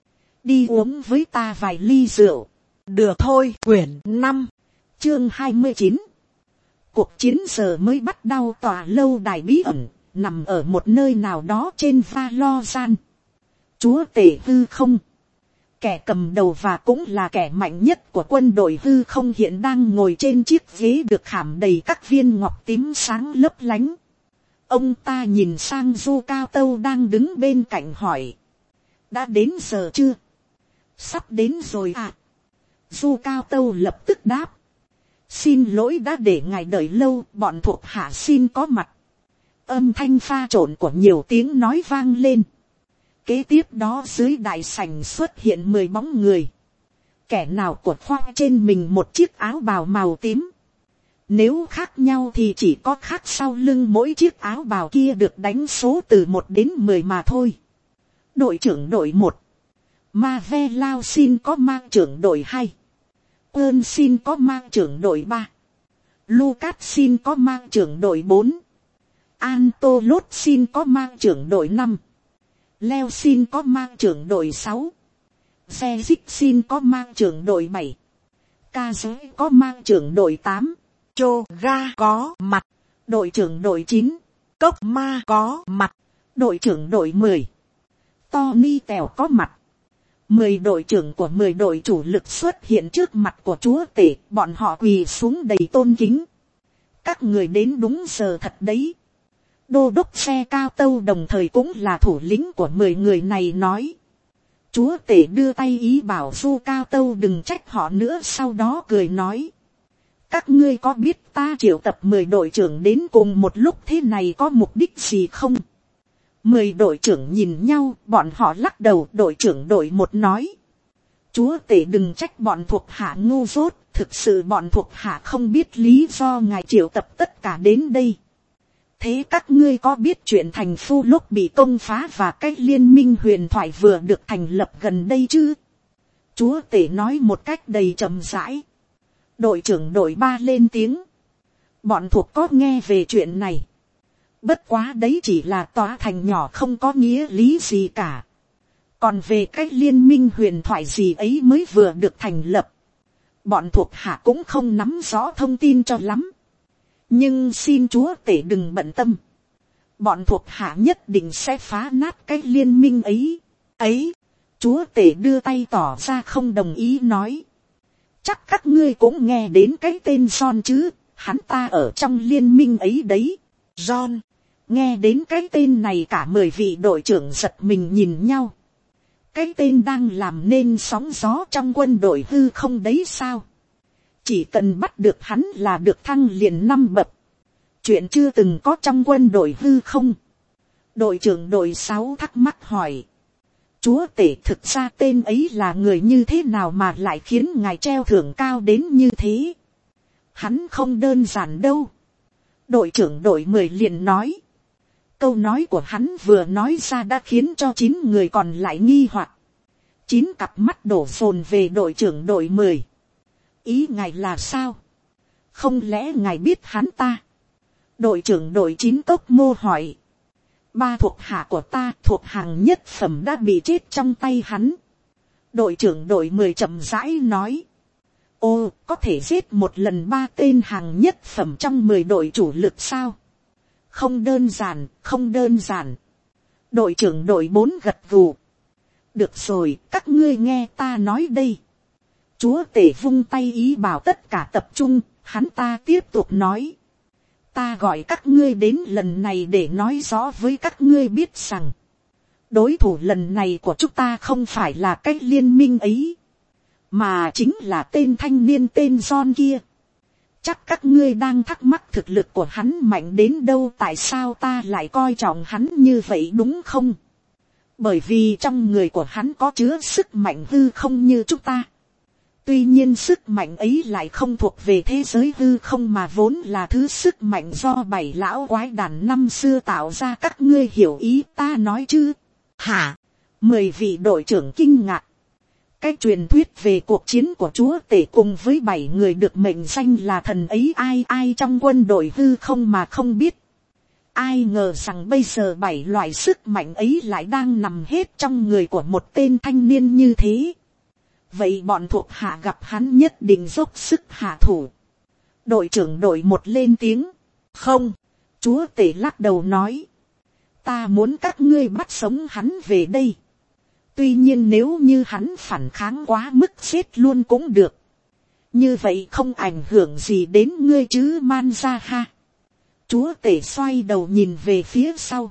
Đi uống với ta vài ly rượu. Được thôi. Quyển 5 chương 29. Cuộc chiến giờ mới bắt đầu. Tòa lâu đài bí ẩn nằm ở một nơi nào đó trên Valorant. Chúa tể hư không, kẻ cầm đầu và cũng là kẻ mạnh nhất của quân đội hư không, hiện đang ngồi trên chiếc ghế được khảm đầy các viên ngọc tím sáng lấp lánh. Ông ta nhìn sang Du Cao Tâu đang đứng bên cạnh hỏi. Đã đến giờ chưa? Sắp đến rồi ạ. Du Cao Tâu lập tức đáp. Xin lỗi đã để ngài đợi lâu, bọn thuộc hạ xin có mặt. Âm thanh pha trộn của nhiều tiếng nói vang lên. Kế tiếp đó dưới đại sảnh xuất hiện 10 bóng người. Kẻ nào cuột khoang trên mình một chiếc áo bào màu tím. Nếu khác nhau thì chỉ có khác sau lưng mỗi chiếc áo bào kia được đánh số từ 1 đến 10 mà thôi. Đội trưởng đội 1. Mavelao xin có mang trưởng đội 2. Ơn xin có mang trưởng đội 3. Lucas xin có mang trưởng đội 4. Antolot xin có mang trưởng đội 5. Leo xin có mang trưởng đội 6. Zezik xin có mang trưởng đội 7. Kaze có mang trưởng đội 8. Choga có mặt. Đội trưởng đội 9. Cốc Ma có mặt. Đội trưởng đội 10. Tony Tèo có mặt. 10 đội trưởng của 10 đội chủ lực xuất hiện trước mặt của chúa tể. Bọn họ quỳ xuống đầy tôn kính. Các người đến đúng giờ thật đấy. Đô đốc Xe Cao Tâu đồng thời cũng là thủ lĩnh của 10 người này nói. Chúa tể đưa tay ý bảo Du Cao Tâu đừng trách họ nữa, sau đó cười nói. Các ngươi có biết ta triệu tập 10 đội trưởng đến cùng một lúc thế này có mục đích gì không? 10 đội trưởng nhìn nhau, bọn họ lắc đầu. Đội trưởng đội 1 nói. Chúa tể đừng trách bọn thuộc hạ ngu dốt, thực sự bọn thuộc hạ không biết lý do ngài triệu tập tất cả đến đây. Thế các ngươi có biết chuyện thành Phu lúc bị công phá và cái liên minh huyền thoại vừa được thành lập gần đây chứ? Chúa tể nói một cách đầy chậm rãi. Đội trưởng đội 3 lên tiếng. Bọn thuộc có nghe về chuyện này. Bất quá đấy chỉ là tòa thành nhỏ, không có nghĩa lý gì cả. Còn về cái liên minh huyền thoại gì ấy mới vừa được thành lập, bọn thuộc hạ cũng không nắm rõ thông tin cho lắm. Nhưng xin chúa tể đừng bận tâm. Bọn thuộc hạ nhất định sẽ phá nát cái liên minh ấy. Chúa tể đưa tay tỏ ra không đồng ý nói. Chắc các ngươi cũng nghe đến cái tên Son chứ. hắn ta ở trong liên minh ấy đấy. John, nghe đến cái tên này cả 10 vị đội trưởng giật mình nhìn nhau. Cái tên đang làm nên sóng gió trong quân đội hư không đấy sao? Chỉ cần bắt được hắn là được thăng liền 5 bậc. Chuyện chưa từng có trong quân đội hư không. Đội trưởng đội 6 thắc mắc hỏi. Chúa tể, thực ra tên ấy là người như thế nào mà lại khiến ngài treo thưởng cao đến như thế? Hắn không đơn giản đâu. Đội trưởng đội 10 liền nói. Câu nói của hắn vừa nói ra đã khiến cho 9 người còn lại nghi hoặc. 9 cặp mắt đổ dồn về đội trưởng đội 10. Ý ngài là sao? Không lẽ ngài biết hắn ta? Đội trưởng đội 9 Cốc Mô hỏi. 3 thuộc hạ của ta thuộc hàng nhất phẩm đã bị chết trong tay hắn. Đội trưởng đội 10 chậm rãi nói. Ô, có thể giết một lần 3 tên hàng nhất phẩm trong 10 đội chủ lực sao? Không đơn giản, không đơn giản. Đội trưởng đội 4 gật gù. Được rồi, các ngươi nghe ta nói đây. Chúa tể vung tay ý bảo tất cả tập trung, hắn ta tiếp tục nói. Ta gọi các ngươi đến lần này để nói rõ với các ngươi biết rằng. Đối thủ lần này của chúng ta không phải là cái liên minh ấy. Mà chính là tên thanh niên tên John kia. Chắc các ngươi đang thắc mắc thực lực của hắn mạnh đến đâu, tại sao ta lại coi trọng hắn như vậy đúng không? Bởi vì trong người của hắn có chứa sức mạnh hư không như chúng ta. Tuy nhiên sức mạnh ấy lại không thuộc về thế giới hư không mà vốn là thứ sức mạnh do 7 lão quái đàn năm xưa tạo ra, các ngươi hiểu ý ta nói chứ? Hả? 10 vị đội trưởng kinh ngạc. Cái truyền thuyết về cuộc chiến của chúa tể cùng với 7 người được mệnh danh là thần ấy, ai trong quân đội hư không mà không biết. Ai ngờ rằng bây giờ 7 loại sức mạnh ấy lại đang nằm hết trong người của một tên thanh niên như thế. Vậy bọn thuộc hạ gặp hắn nhất định dốc sức hạ thủ. Đội trưởng đội 1 lên tiếng. Không, chúa tể lắc đầu nói. Ta muốn các ngươi bắt sống hắn về đây. Tuy nhiên nếu như hắn phản kháng quá mức giết luôn cũng được. Như vậy không ảnh hưởng gì đến ngươi chứ Man Ra Ha. Chúa tể xoay đầu nhìn về phía sau.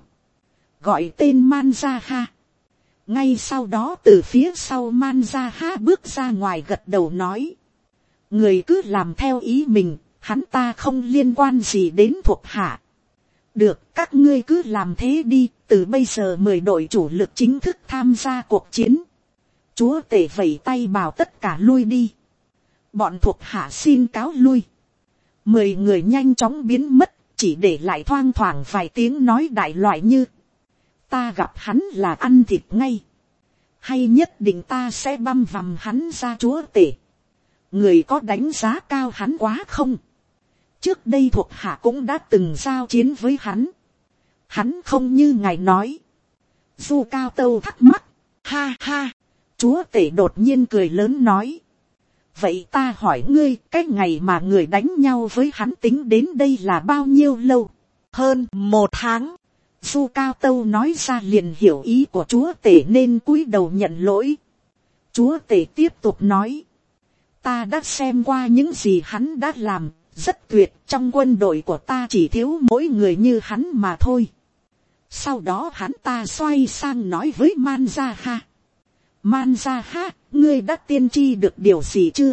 Gọi tên Man Ra Ha. Ngay sau đó từ phía sau Man Ra Ha bước ra ngoài gật đầu nói. Người cứ làm theo ý mình, hắn ta không liên quan gì đến thuộc hạ. Được, các ngươi cứ làm thế đi, từ bây giờ 10 đội chủ lực chính thức tham gia cuộc chiến. Chúa tể vẩy tay bảo tất cả lui đi. Bọn thuộc hạ xin cáo lui. 10 người nhanh chóng biến mất, chỉ để lại thoang thoảng vài tiếng nói đại loại như. Ta gặp hắn là ăn thịt ngay. Hay nhất định ta sẽ băm vằm hắn ra chúa tể. Người có đánh giá cao hắn quá không? Trước đây thuộc hạ cũng đã từng giao chiến với hắn. Hắn không như ngài nói. Du Cao Tâu thắc mắc. Ha ha. Chúa tể đột nhiên cười lớn nói. Vậy ta hỏi ngươi, cái ngày mà người đánh nhau với hắn tính đến đây là bao nhiêu lâu? Hơn 1 tháng. Du Cao Tâu nói ra liền hiểu ý của chúa tể nên cúi đầu nhận lỗi. Chúa tể tiếp tục nói. Ta đã xem qua những gì hắn đã làm, rất tuyệt, trong quân đội của ta chỉ thiếu mỗi người như hắn mà thôi. Sau đó hắn ta xoay sang nói với Man Ra Ha. Man Ra Ha, ngươi đã tiên tri được điều gì chưa?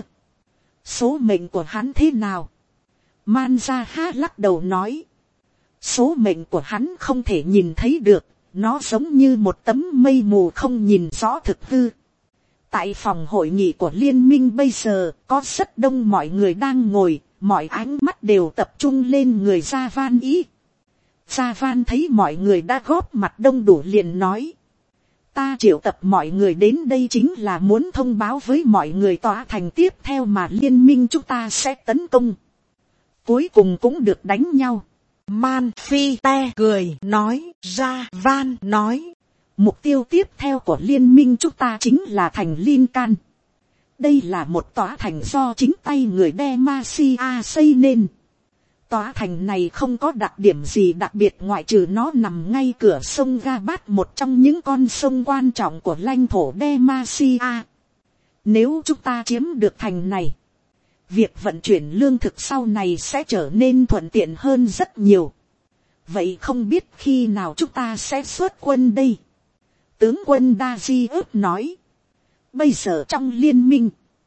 Số mệnh của hắn thế nào? Man Ra Ha lắc đầu nói. Số mệnh của hắn không thể nhìn thấy được, nó giống như một tấm mây mù không nhìn rõ thực hư. Tại phòng hội nghị của liên minh bây giờ, có rất đông mọi người đang ngồi, mọi ánh mắt đều tập trung lên người Gia Van ý. Gia Van thấy mọi người đã góp mặt đông đủ liền nói. Ta triệu tập mọi người đến đây chính là muốn thông báo với mọi người tòa thành tiếp theo mà liên minh chúng ta sẽ tấn công. Cuối cùng cũng được đánh nhau. Man Phi Te cười nói. Gia Van nói. Mục tiêu tiếp theo của liên minh chúng ta chính là thành Lincoln. Đây là một tòa thành do chính tay người Demacia xây nên. Tòa thành này không có đặc điểm gì đặc biệt ngoại trừ nó nằm ngay cửa sông Gabat, một trong những con sông quan trọng của lãnh thổ Demacia. Nếu chúng ta chiếm được thành này, việc vận chuyển lương thực sau này sẽ trở nên thuận tiện hơn rất nhiều. Vậy không biết khi nào chúng ta sẽ xuất quân đây? Tướng quân Darius nói. Bây giờ trong liên minh,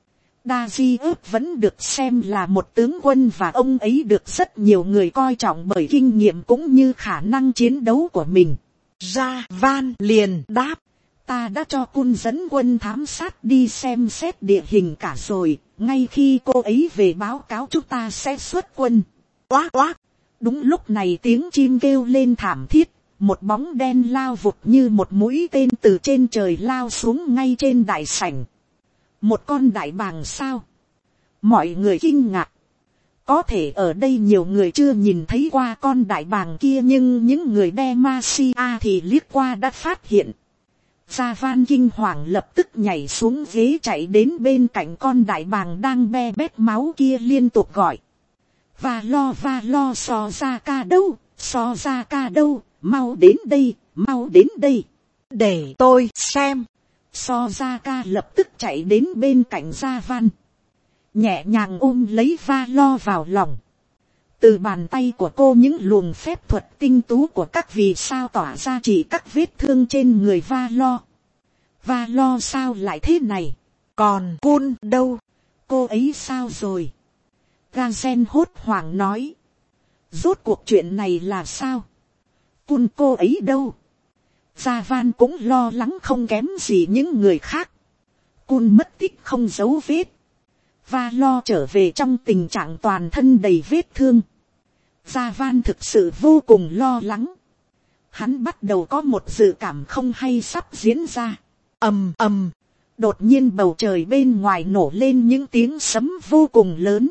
Darius vẫn được xem là một tướng quân, và ông ấy được rất nhiều người coi trọng bởi kinh nghiệm cũng như khả năng chiến đấu của mình. Ra-van liền đáp. Ta đã cho Cun dẫn quân thám sát đi xem xét địa hình cả rồi. Ngay khi cô ấy về báo cáo chúng ta sẽ xuất quân. Oác oác. Đúng lúc này tiếng chim kêu lên thảm thiết. Một bóng đen lao vụt như một mũi tên từ trên trời lao xuống ngay trên đại sảnh. Một con đại bàng sao? Mọi người kinh ngạc. Có thể ở đây nhiều người chưa nhìn thấy qua con đại bàng kia, nhưng những người Demacia thì liếc qua đã phát hiện. Gia Van kinh hoàng lập tức nhảy xuống ghế chạy đến bên cạnh con đại bàng đang be bét máu kia, liên tục gọi. Va lo so ra ca đâu, so ra ca đâu, mau đến đây, mau đến đây. Để tôi xem. So ra ca lập tức chạy đến bên cạnh Gia Van. Nhẹ nhàng ôm lấy Va lo vào lòng. Từ bàn tay của cô những luồng phép thuật tinh tú của các vì sao tỏa ra chỉ các vết thương trên người Va lo. Va lo sao lại thế này? Còn Cun đâu? Cô ấy sao rồi? Gazen hốt hoảng nói. Rốt cuộc chuyện này là sao? Cun cô ấy đâu? Gia Van cũng lo lắng không kém gì những người khác. Cun mất tích không dấu vết. Va lo trở về trong tình trạng toàn thân đầy vết thương. Gia Van thực sự vô cùng lo lắng. Hắn bắt đầu có một dự cảm không hay sắp diễn ra. Ầm ầm. Đột nhiên bầu trời bên ngoài nổ lên những tiếng sấm vô cùng lớn.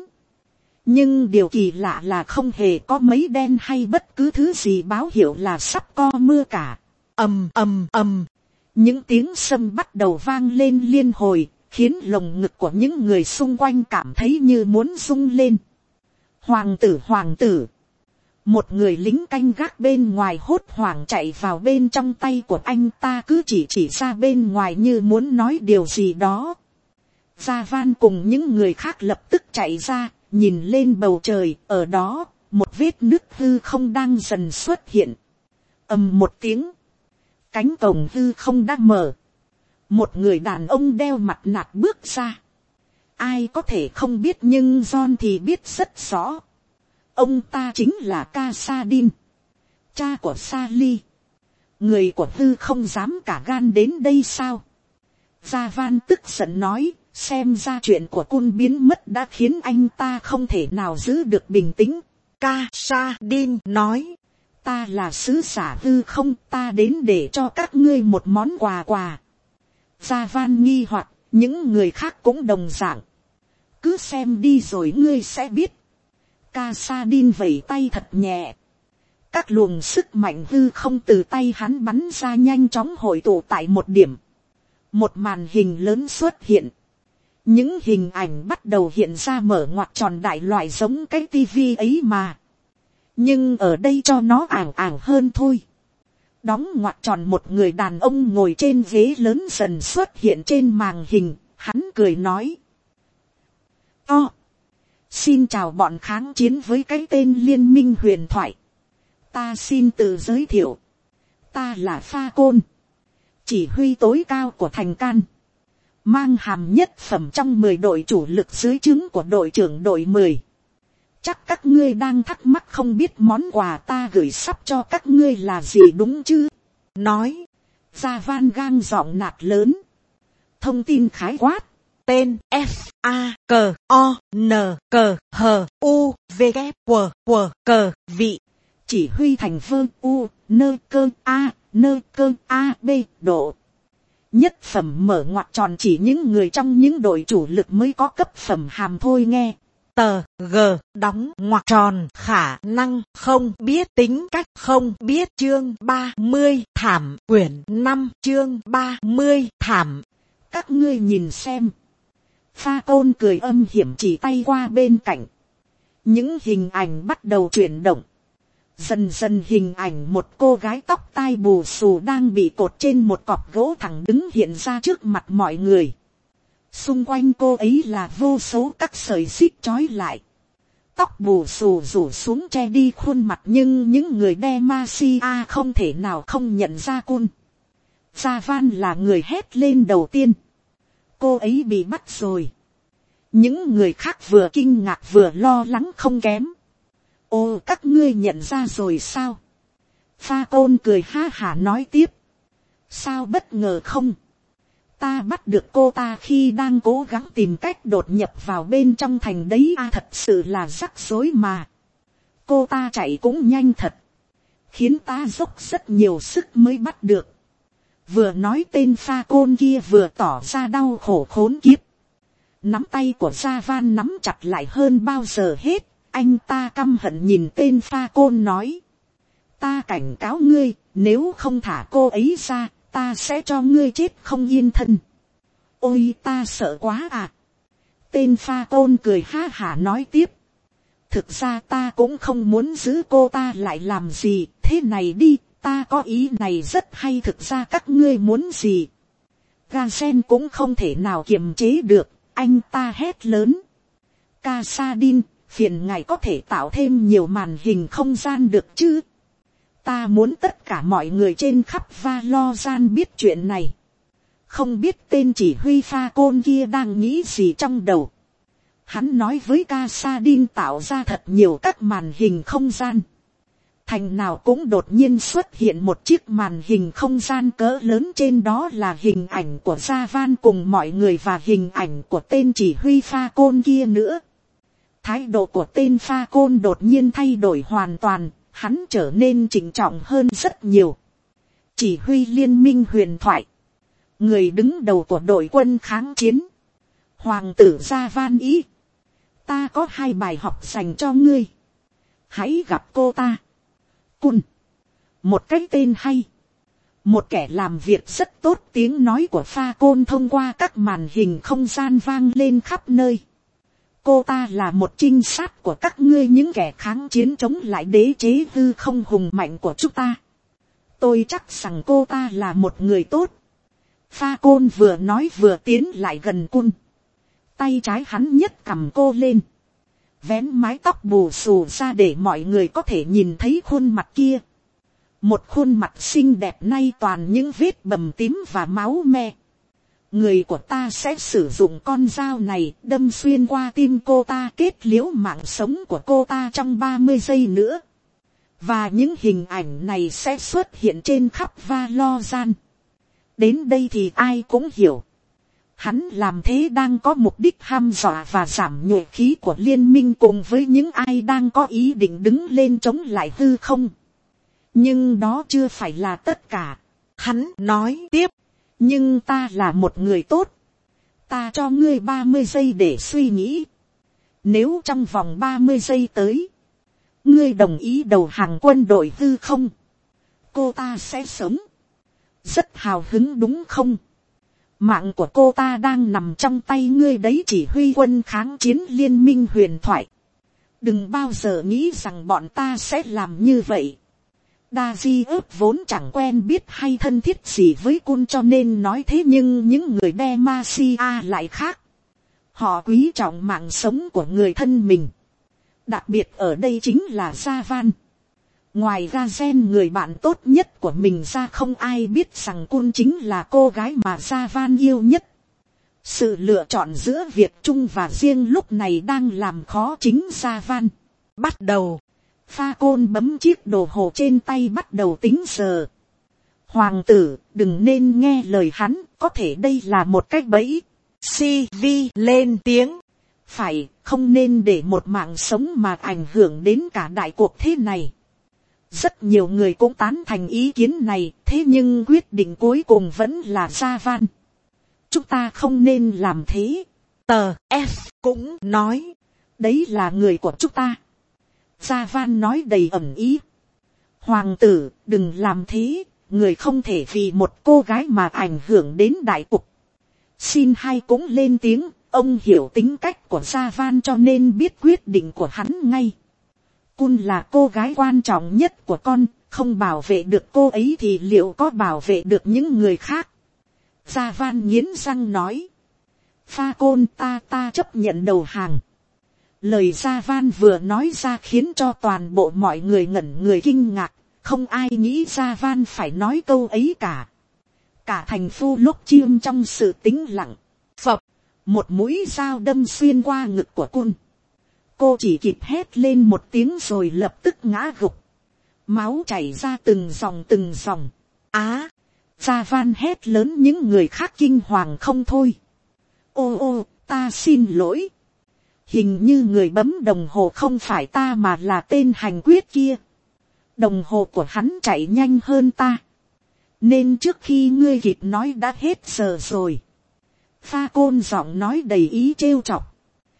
Nhưng điều kỳ lạ là không hề có mấy đen hay bất cứ thứ gì báo hiệu là sắp có mưa cả. Ầm ầm ầm. Những tiếng sấm bắt đầu vang lên liên hồi, khiến lồng ngực của những người xung quanh cảm thấy như muốn rung lên. Hoàng tử, hoàng tử. Một người lính canh gác bên ngoài hốt hoảng chạy vào bên trong tay của anh ta, cứ chỉ ra bên ngoài như muốn nói điều gì đó. Gia Van cùng những người khác lập tức chạy ra, nhìn lên bầu trời, ở đó, một vết nứt hư không đang dần xuất hiện. Ầm một tiếng, cánh cổng hư không đã mở. Một người đàn ông đeo mặt nạ bước ra. Ai có thể không biết, nhưng John thì biết rất rõ. Ông ta chính là Casadin, cha của Sally. Người của hư không dám cả gan đến đây sao? Gia Van tức giận nói, xem ra chuyện của Cun biến mất đã khiến anh ta không thể nào giữ được bình tĩnh. Casadin nói, ta là sứ giả hư không, ta đến để cho các ngươi một món quà. Gia Van nghi hoặc, những người khác cũng đồng dạng. Cứ xem đi rồi ngươi sẽ biết. Casadin vẩy tay thật nhẹ. Các luồng sức mạnh hư không từ tay hắn bắn ra nhanh chóng hội tụ tại một điểm. Một màn hình lớn xuất hiện. Những hình ảnh bắt đầu hiện ra mở ngoặc tròn đại loại giống cái tivi ấy mà. Nhưng ở đây cho nó ảng ảng hơn thôi. Đóng ngoặc tròn, một người đàn ông ngồi trên ghế lớn dần xuất hiện trên màn hình. Hắn cười nói. Xin chào bọn kháng chiến với cái tên Liên minh huyền thoại. Ta xin tự giới thiệu. Ta là Pha Côn, chỉ huy tối cao của thành Can, mang hàm nhất phẩm trong 10 đội chủ lực dưới trướng của đội trưởng đội 10. Chắc các ngươi đang thắc mắc không biết món quà ta gửi sắp cho các ngươi là gì đúng chứ? Nói. Gia Van gang giọng nạt lớn. Thông tin khái quát. Tên F-A-K-O-N-K-H-U-V-K-W-W-K vị. Chỉ huy thành Vơ U Nơ Cơ A Nơ Cơ A B độ. Nhất phẩm mở ngoặc tròn chỉ những người trong những đội chủ lực mới có cấp phẩm hàm thôi nghe. Tờ G đóng ngoặc tròn khả năng không biết tính cách không biết chương 30 thảm quyển 5 chương 30 thảm. Các ngươi nhìn xem. Pha Côn cười âm hiểm chỉ tay qua bên cạnh. Những hình ảnh bắt đầu chuyển động. Dần dần hình ảnh một cô gái tóc tai bù xù đang bị cột trên một cọc gỗ thẳng đứng hiện ra trước mặt mọi người. Xung quanh cô ấy là vô số các sợi xích trói lại. Tóc bù xù rủ xuống che đi khuôn mặt, nhưng những người Demacia không thể nào không nhận ra Kun. Gia Van là người hét lên đầu tiên. Cô ấy bị bắt rồi. Những người khác vừa kinh ngạc vừa lo lắng không kém. Ồ, các ngươi nhận ra rồi sao? Pha Côn cười ha hả nói tiếp. Sao bất ngờ không? Ta bắt được cô ta khi đang cố gắng tìm cách đột nhập vào bên trong thành đấy. Thật sự là rắc rối mà. Cô ta chạy cũng nhanh thật. Khiến ta dốc rất nhiều sức mới bắt được. Vừa nói tên Pha Côn kia vừa tỏ ra đau khổ khốn kiếp. Nắm tay của Gia Van nắm chặt lại hơn bao giờ hết. Anh ta căm hận nhìn tên Pha Côn nói. Ta cảnh cáo ngươi, nếu không thả cô ấy ra, ta sẽ cho ngươi chết không yên thân. Ôi, ta sợ quá à. Tên Pha Côn cười ha hả nói tiếp. Thực ra ta cũng không muốn giữ cô ta lại làm gì. Thế này đi, ta có ý này rất hay. Thực ra các ngươi muốn gì? Gazen cũng không thể nào kiềm chế được. Anh ta hét lớn. Casadin, phiền ngài có thể tạo thêm nhiều màn hình không gian được chứ? Ta muốn tất cả mọi người trên khắp Valorant biết chuyện này. Không biết tên chỉ huy Pha Côn kia đang nghĩ gì trong đầu. Hắn nói với Casadin tạo ra thật nhiều các màn hình không gian. Thành nào cũng đột nhiên xuất hiện một chiếc màn hình không gian cỡ lớn, trên đó là hình ảnh của Gia Van cùng mọi người và hình ảnh của tên chỉ huy Pha Côn kia nữa. Thái độ của tên Pha Côn đột nhiên thay đổi hoàn toàn, hắn trở nên trịnh trọng hơn rất nhiều. Chỉ huy liên minh huyền thoại. Người đứng đầu của đội quân kháng chiến. Hoàng tử Gia Van ý. Ta có 2 bài học dành cho ngươi. Hãy gặp cô ta. Kun. Một cái tên hay. Một kẻ làm việc rất tốt. Tiếng nói của Pha Côn thông qua các màn hình không gian vang lên khắp nơi. Cô ta là một trinh sát của các ngươi, những kẻ kháng chiến chống lại đế chế hư không hùng mạnh của chúng ta. Tôi chắc rằng cô ta là một người tốt. Pha Côn vừa nói vừa tiến lại gần Kun. Tay trái hắn nhấc cằm cô lên. Vén mái tóc bù xù ra để mọi người có thể nhìn thấy khuôn mặt kia. Một khuôn mặt xinh đẹp nay toàn những vết bầm tím và máu me. Người của ta sẽ sử dụng con dao này đâm xuyên qua tim cô ta, kết liễu mạng sống của cô ta trong 30 giây nữa. Và những hình ảnh này sẽ xuất hiện trên khắp Valorant. Đến đây thì ai cũng hiểu. Hắn làm thế đang có mục đích hăm dọa và giảm nhuệ khí của liên minh cùng với những ai đang có ý định đứng lên chống lại hư không. Nhưng đó chưa phải là tất cả. Hắn nói tiếp. Nhưng ta là một người tốt. Ta cho ngươi 30 giây để suy nghĩ. Nếu trong vòng 30 giây tới, ngươi đồng ý đầu hàng quân đội hư không, cô ta sẽ sống. Rất hào hứng đúng không? Mạng của cô ta đang nằm trong tay ngươi đấy, chỉ huy quân kháng chiến liên minh huyền thoại. Đừng bao giờ nghĩ rằng bọn ta sẽ làm như vậy. Daji ớt vốn chẳng quen biết hay thân thiết gì với Kun cho nên nói thế, nhưng những người Demacia lại khác. Họ quý trọng mạng sống của người thân mình. Đặc biệt ở đây chính là Gia Van. Ngoài Gazen, người bạn tốt nhất của mình ra, không ai biết rằng Kun chính là cô gái mà Gia Van yêu nhất. Sự lựa chọn giữa việc chung và riêng lúc này đang làm khó chính Gia Van. Bắt đầu. Pha Côn bấm chiếc đồng hồ trên tay bắt đầu tính giờ. Hoàng tử, đừng nên nghe lời hắn, có thể đây là một cách bẫy. CV lên tiếng. Phải, không nên để một mạng sống mà ảnh hưởng đến cả đại cuộc thế này. Rất nhiều người cũng tán thành ý kiến này, thế nhưng quyết định cuối cùng vẫn là Gia Van. Chúng ta không nên làm thế. Tờ F cũng nói, đấy là người của chúng ta. Gia Van nói đầy ẩn ý. Hoàng tử, đừng làm thế, người không thể vì một cô gái mà ảnh hưởng đến đại cục. Xin hai cũng lên tiếng, ông hiểu tính cách của Gia Van cho nên biết quyết định của hắn ngay. Kun là cô gái quan trọng nhất của con, không bảo vệ được cô ấy thì liệu có bảo vệ được những người khác? Gia Van nghiến răng nói. Pha Côn, ta chấp nhận đầu hàng. Lời Gia Van vừa nói ra khiến cho toàn bộ mọi người ngẩn người kinh ngạc, không ai nghĩ Gia Van phải nói câu ấy cả. Cả thành phu lúc chiêm trong sự tĩnh lặng. Phập, một mũi dao đâm xuyên qua ngực của Côn. Cô chỉ kịp hét lên một tiếng rồi lập tức ngã gục. Máu chảy ra từng dòng từng dòng. Á, Gia Van hét lớn, những người khác kinh hoàng không thôi. Ô, ta xin lỗi. Hình như người bấm đồng hồ không phải ta mà là tên hành quyết kia. Đồng hồ của hắn chạy nhanh hơn ta. Nên trước khi ngươi kịp nói đã hết giờ rồi. Pha Côn giọng nói đầy ý trêu chọc.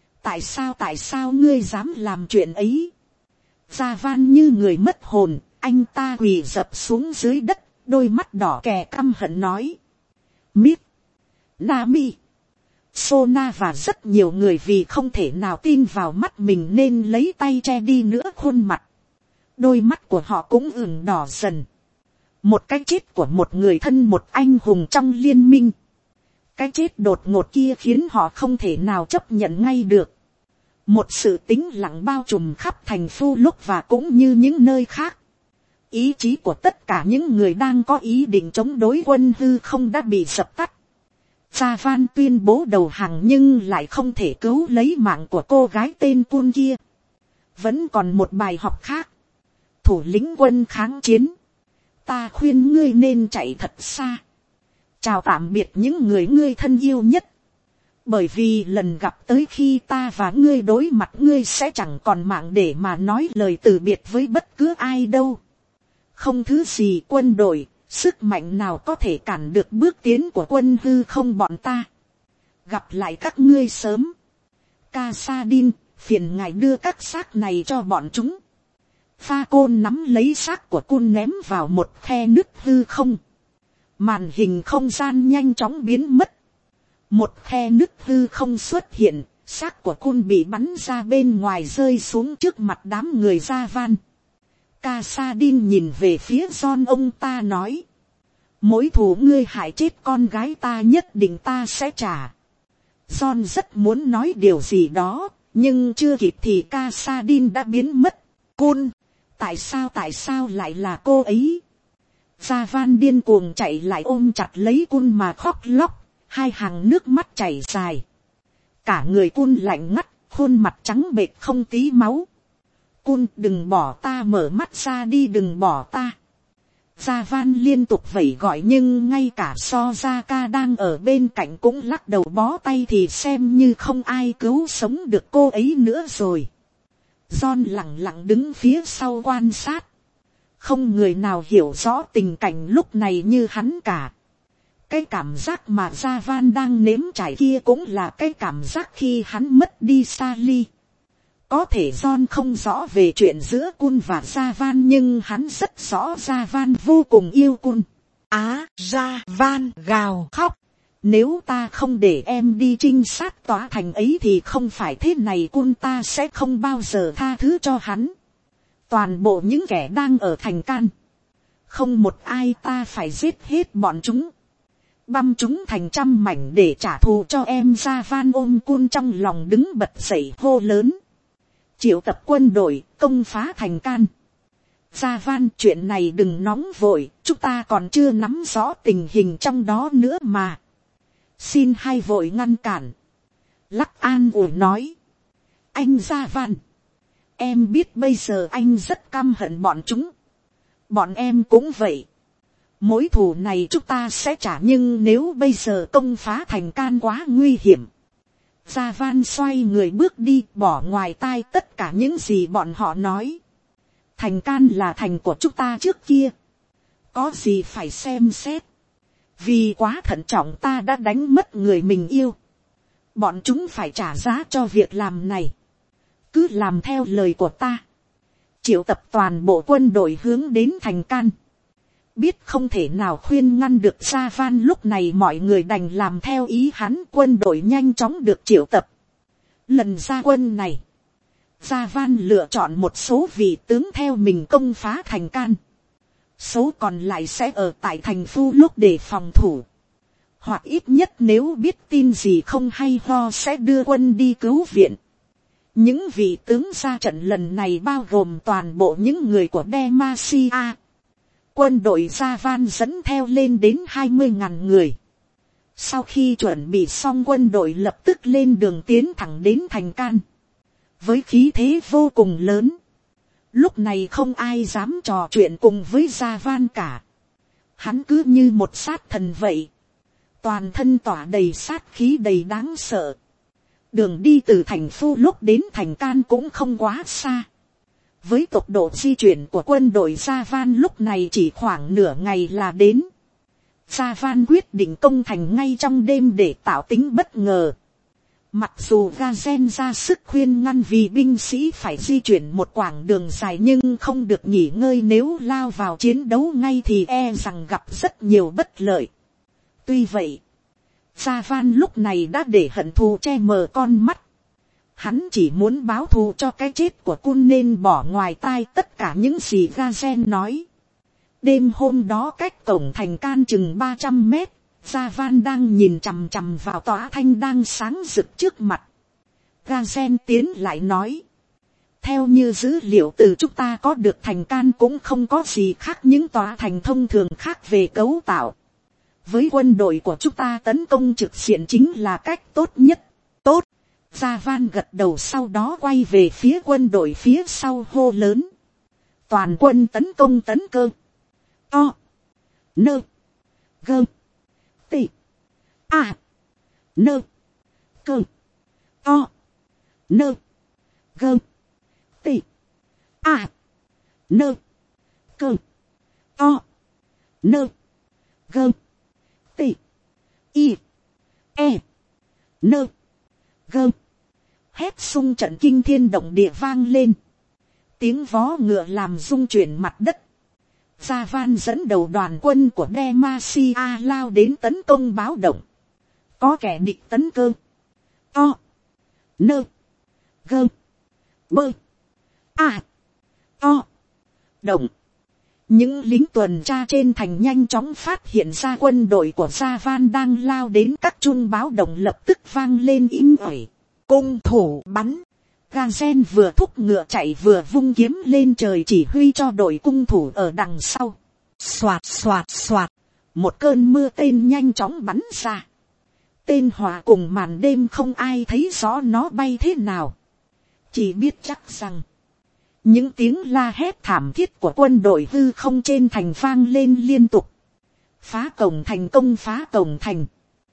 Tại sao ngươi dám làm chuyện ấy? Gia Van như người mất hồn, anh ta quỳ dập xuống dưới đất, đôi mắt đỏ kè căm hận nói. Mít, Nami, Sona và rất nhiều người vì không thể nào tin vào mắt mình nên lấy tay che đi nữa khuôn mặt. Đôi mắt của họ cũng ửng đỏ dần. Một cái chết của một người thân, một anh hùng trong liên minh. Cái chết đột ngột kia khiến họ không thể nào chấp nhận ngay được. Một sự tĩnh lặng bao trùm khắp thành Phu Lúc và cũng như những nơi khác. Ý chí của tất cả những người đang có ý định chống đối Quân Hư Không đã bị dập tắt. Gia Van tuyên bố đầu hàng nhưng lại không thể cứu lấy mạng của cô gái tên Cun kia. Vẫn còn một bài học khác. Thủ lĩnh quân kháng chiến. Ta khuyên ngươi nên chạy thật xa. Chào tạm biệt những người ngươi thân yêu nhất. Bởi vì lần gặp tới khi ta và ngươi đối mặt, ngươi sẽ chẳng còn mạng để mà nói lời từ biệt với bất cứ ai đâu. Không thứ gì quân đội, sức mạnh nào có thể cản được bước tiến của Quân Hư Không bọn ta. Gặp lại các ngươi sớm. Casadin, phiền ngài đưa các xác này cho bọn chúng. Pha Côn nắm lấy xác của Cun ném vào một khe nứt hư không. Màn hình không gian nhanh chóng biến mất. Một khe nứt hư không xuất hiện, xác của Cun bị bắn ra bên ngoài rơi xuống trước mặt đám người Gia Van. Casadin nhìn về phía John, ông ta nói. Mối thù ngươi hại chết con gái ta nhất định ta sẽ trả. John rất muốn nói điều gì đó, nhưng chưa kịp thì Casadin đã biến mất. Cun, tại sao lại là cô ấy? Gia Van điên cuồng chạy lại ôm chặt lấy Cun mà khóc lóc, hai hàng nước mắt chảy dài. Cả người Cun lạnh ngắt, khuôn mặt trắng bệch không tí máu. Cun, đừng bỏ ta, mở mắt ra đi, đừng bỏ ta. Gia Van liên tục vẫy gọi nhưng ngay cả Sojaka đang ở bên cạnh cũng lắc đầu bó tay, thì xem như không ai cứu sống được cô ấy nữa rồi. John lặng lặng đứng phía sau quan sát. Không người nào hiểu rõ tình cảnh lúc này như hắn cả. Cái cảm giác mà Gia Van đang nếm trải kia cũng là cái cảm giác khi hắn mất đi Sally. Có thể John không rõ về chuyện giữa Cun và Gia Van nhưng hắn rất rõ Gia Van vô cùng yêu Cun. Gia Van gào khóc. Nếu ta không để em đi trinh sát tòa thành ấy thì không phải thế này, Cun ta sẽ không bao giờ tha thứ cho hắn. Toàn bộ những kẻ đang ở thành Can. Không một ai, ta phải giết hết bọn chúng. Băm chúng thành trăm mảnh để trả thù cho em. Gia Van ôm Cun trong lòng đứng bật dậy hô lớn. Triệu tập quân đội, công phá thành Can. Gia Van, chuyện này đừng nóng vội, chúng ta còn chưa nắm rõ tình hình trong đó nữa mà. Xin hai vội ngăn cản. Lắc an ủi nói. Anh Gia Van, em biết bây giờ anh rất căm hận bọn chúng. Bọn em cũng vậy. Mối thù này chúng ta sẽ trả, nhưng nếu bây giờ công phá thành Can quá nguy hiểm. Gia Van xoay người bước đi, bỏ ngoài tai tất cả những gì bọn họ nói. Thành Can là thành của chúng ta trước kia. Có gì phải xem xét. Vì quá thận trọng ta đã đánh mất người mình yêu. Bọn chúng phải trả giá cho việc làm này. Cứ làm theo lời của ta. Triệu tập toàn bộ quân đội hướng đến thành Can. Biết không thể nào khuyên ngăn được Gia Van, lúc này mọi người đành làm theo ý hắn. Quân đội nhanh chóng được triệu tập. Lần ra quân này, Gia Van lựa chọn một số vị tướng theo mình công phá thành Can. Số còn lại sẽ ở tại thành Phu Lúc để phòng thủ. hoặc ít nhất nếu biết tin gì không hay ho sẽ đưa quân đi cứu viện. Những vị tướng ra trận lần này bao gồm toàn bộ những người của Demacia. Quân đội Javan dẫn theo lên đến 20.000 người. Sau khi chuẩn bị xong, quân đội lập tức lên đường tiến thẳng đến thành Can. Với khí thế vô cùng lớn. Lúc này không ai dám trò chuyện cùng với Javan cả. Hắn cứ như một sát thần vậy. Toàn thân tỏa đầy sát khí đầy đáng sợ. Đường đi từ thành Phu lúc đến thành Can cũng không quá xa. Với tốc độ di chuyển của quân đội Javan lúc này chỉ khoảng nửa ngày là đến. Javan quyết định công thành ngay trong đêm để tạo tính bất ngờ. Mặc dù Gazen ra sức khuyên ngăn vì binh sĩ phải di chuyển một quãng đường dài nhưng không được nghỉ ngơi, nếu lao vào chiến đấu ngay thì e rằng gặp rất nhiều bất lợi. Tuy vậy, Javan lúc này đã để hận thù che mờ con mắt. Hắn chỉ muốn báo thù cho cái chết của Kun nên bỏ ngoài tai tất cả những gì Gazen nói. Đêm hôm đó cách cổng thành Can chừng 300 mét, Javan đang nhìn chằm chằm vào tòa thanh đang sáng rực trước mặt. Gazen tiến lại nói. Theo như dữ liệu từ chúng ta có được, thành Can cũng không có gì khác những tòa thành thông thường khác về cấu tạo. Với quân đội của chúng ta, tấn công trực diện chính là cách tốt nhất. Tốt. Javan gật đầu, sau đó quay về phía quân đội phía sau hô lớn. Toàn quân tấn công tấn cơ. To. Nơ. Gơ. Tị. À. Nơ. Cơ. To. Nơ. Gơ. Tị. À. Nơ. Cơ. To. Nơ. Gơ. Tị. Y. E. Nơ. Gơ. Hét xung trận kinh thiên động địa vang lên. Tiếng vó ngựa làm rung chuyển mặt đất. Javan dẫn đầu đoàn quân của Demacia lao đến tấn công báo động. Có kẻ địch tấn cơ. To. Nơ. Gơ. Bơ. À. To. Động. Những lính tuần tra trên thành nhanh chóng phát hiện ra quân đội của Javan đang lao đến, các chuông báo động lập tức vang lên inh ỏi. Cung thủ bắn. Gazen vừa thúc ngựa chạy vừa vung kiếm lên trời chỉ huy cho đội cung thủ ở đằng sau. Xoạt xoạt xoạt. Một cơn mưa tên nhanh chóng bắn ra. Tên hòa cùng màn đêm không ai thấy rõ nó bay thế nào. Chỉ biết chắc rằng những tiếng la hét thảm thiết của quân đội hư không trên thành vang lên liên tục. Phá cổng thành, công phá cổng thành.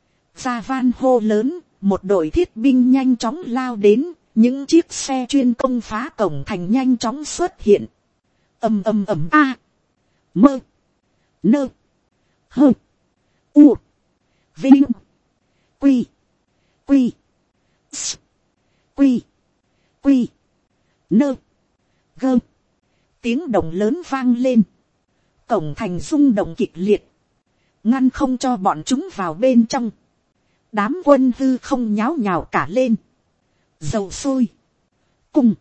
Javan hô lớn, một đội thiết binh nhanh chóng lao đến. Những chiếc xe chuyên công phá cổng thành nhanh chóng xuất hiện. Ầm ầm ầm a. Mơ. Nơ. Hơ. U. Vinh. Quy. Quy. S. Quy. Quy. Nơ. Gơ. Tiếng động lớn vang lên. Cổng thành rung động kịch liệt. Ngăn không cho bọn chúng vào bên trong. Đám quân hư không nháo nhào cả lên. Dầu sôi. Cùng.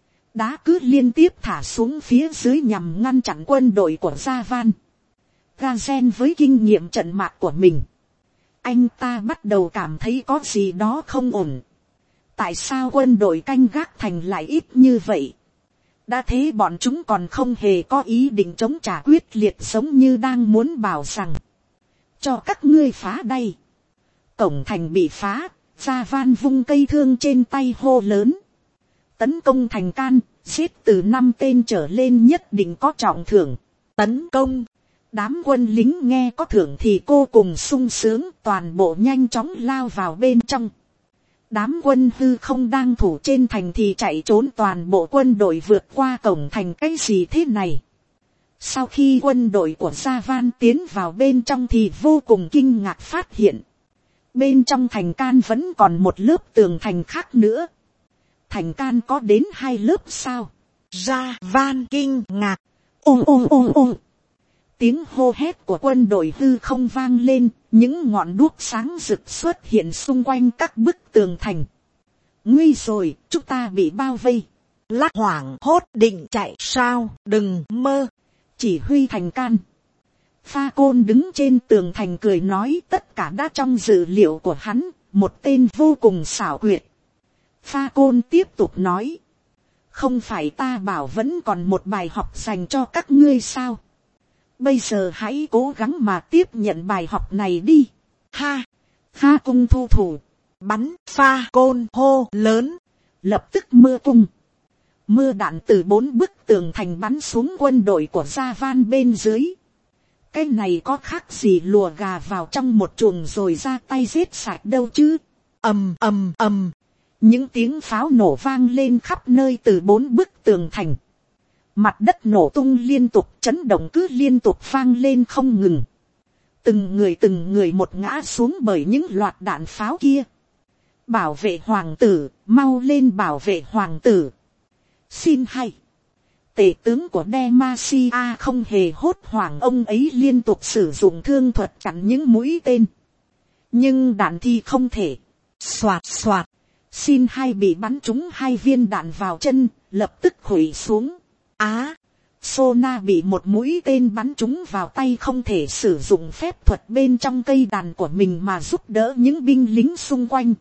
Đá cứ liên tiếp thả xuống phía dưới nhằm ngăn chặn quân đội của Javan. Gazen với kinh nghiệm trận mạc của mình. Anh ta bắt đầu cảm thấy có gì đó không ổn. Tại sao quân đội canh gác thành lại ít như vậy? Đã thế bọn chúng còn không hề có ý định chống trả quyết liệt, giống như đang muốn bảo rằng. Cho các ngươi phá đây. Cổng thành bị phá. Javan vung cây thương trên tay hô lớn. Tấn công thành Can, giết từ 5 tên trở lên nhất định có trọng thưởng. Tấn công. Đám quân lính nghe có thưởng thì cô cùng sung sướng, toàn bộ nhanh chóng lao vào bên trong. Đám quân hư không đang thủ trên thành thì chạy trốn, toàn bộ quân đội vượt qua cổng thành. Cái gì thế này? Sau khi quân đội của Javan tiến vào bên trong thì vô cùng kinh ngạc phát hiện. Bên trong thành Can vẫn còn một lớp tường thành khác nữa. Thành Can có đến 2 lớp sao? Javan kinh ngạc. Ôm ôm ôm ôm. Tiếng hô hét của quân đội hư không vang lên. Những ngọn đuốc sáng rực xuất hiện xung quanh các bức tường thành. Nguy rồi, chúng ta bị bao vây. Lắc hoảng hốt định chạy sao? Đừng mơ. Chỉ huy thành Can. Pha Côn đứng trên tường thành cười nói tất cả đã trong dự liệu của hắn, một tên vô cùng xảo quyệt. Pha Côn tiếp tục nói, không phải ta bảo vẫn còn một bài học dành cho các ngươi sao? Bây giờ hãy cố gắng mà tiếp nhận bài học này đi. Ha, ha cung thu thủ, bắn. Pha Côn hô lớn. Lập tức mưa cung. Mưa đạn từ 4 bức tường thành bắn xuống quân đội của Gia Van bên dưới. Cái này có khác gì lùa gà vào trong một chuồng rồi ra tay giết sạch đâu chứ. Ầm ầm ầm. Những tiếng pháo nổ vang lên khắp nơi từ 4 bức tường thành. Mặt đất nổ tung liên tục, chấn động cứ liên tục vang lên không ngừng. Từng người một ngã xuống bởi những loạt đạn pháo kia. Bảo vệ hoàng tử, mau lên bảo vệ hoàng tử. Xin hay. Tể tướng của Demacia không hề hốt hoảng, ông ấy liên tục sử dụng thương thuật chặn những mũi tên. Nhưng đạn thì không thể. Xoạt xoạt. Xin hay bị bắn trúng 2 viên đạn vào chân, lập tức khuỵu xuống. Sona bị một mũi tên bắn trúng vào tay, không thể sử dụng phép thuật bên trong cây đàn của mình mà giúp đỡ những binh lính xung quanh.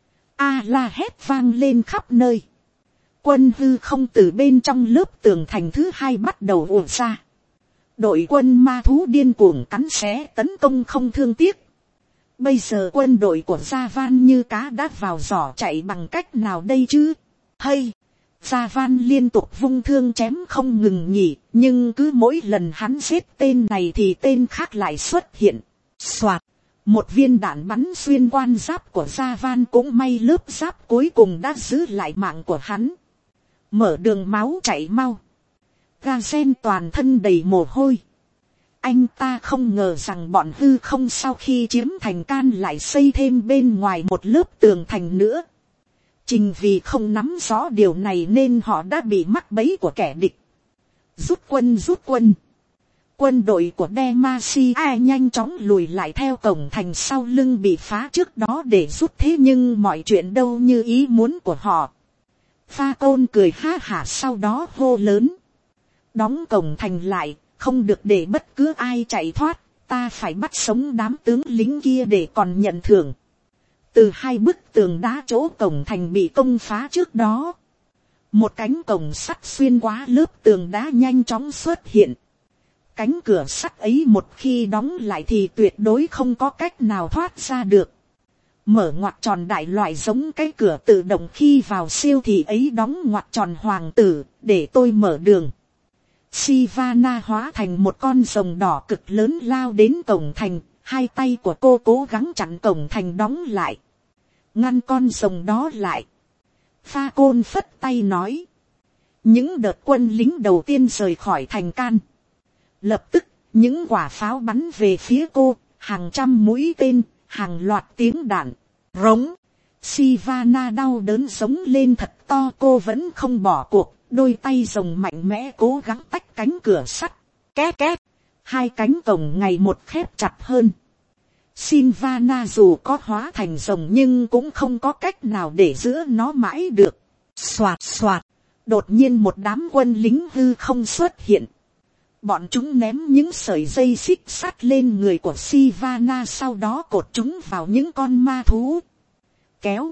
La hét vang lên khắp nơi. Quân hư không từ bên trong lớp tường thành thứ 2 bắt đầu ùa ra. Đội quân ma thú điên cuồng cắn xé tấn công không thương tiếc. Bây giờ quân đội của Gia Van như cá đã vào giỏ, chạy bằng cách nào đây chứ? Hay, Gia Van liên tục vung thương chém không ngừng nghỉ, nhưng cứ mỗi lần hắn giết tên này thì tên khác lại xuất hiện. Soạt, một viên đạn bắn xuyên quan giáp của Gia Van, cũng may lớp giáp cuối cùng đã giữ lại mạng của hắn. Mở đường máu chảy mau. Gazen toàn thân đầy mồ hôi. Anh ta không ngờ rằng bọn hư không sau khi chiếm thành Can lại xây thêm bên ngoài một lớp tường thành nữa. Chính vì không nắm rõ điều này nên họ đã bị mắc bẫy của kẻ địch. Rút quân. Quân đội của Demacia nhanh chóng lùi lại theo cổng thành sau lưng bị phá trước đó để rút, thế nhưng mọi chuyện đâu như ý muốn của họ. Pha Côn cười ha hả sau đó hô lớn. Đóng cổng thành lại, không được để bất cứ ai chạy thoát, ta phải bắt sống đám tướng lính kia để còn nhận thưởng. Từ 2 bức tường đá chỗ cổng thành bị công phá trước đó, một cánh cổng sắt xuyên qua lớp tường đá nhanh chóng xuất hiện. Cánh cửa sắt ấy một khi đóng lại thì tuyệt đối không có cách nào thoát ra được. Mở ngoặc tròn đại loại giống cái cửa tự động khi vào siêu thị ấy, đóng ngoặc tròn hoàng tử, để tôi mở đường. Sivana hóa thành một con rồng đỏ cực lớn lao đến cổng thành, 2 tay của cô cố gắng chặn cổng thành đóng lại, ngăn con rồng đó lại. Pha Côn phất tay nói, những đợt quân lính đầu tiên rời khỏi thành Can. Lập tức, những quả pháo bắn về phía cô, hàng trăm mũi tên, hàng loạt tiếng đạn, rống. Sivana đau đớn sống lên thật to, cô vẫn không bỏ cuộc, đôi tay rồng mạnh mẽ cố gắng tách cánh cửa sắt. Két két, 2 cánh cổng ngày một khép chặt hơn. Sivana dù có hóa thành rồng nhưng cũng không có cách nào để giữ nó mãi được. Xoạt xoạt, đột nhiên một đám quân lính hư không xuất hiện. Bọn chúng ném những sợi dây xích sắt lên người của Sivana, sau đó cột chúng vào những con ma thú. Kéo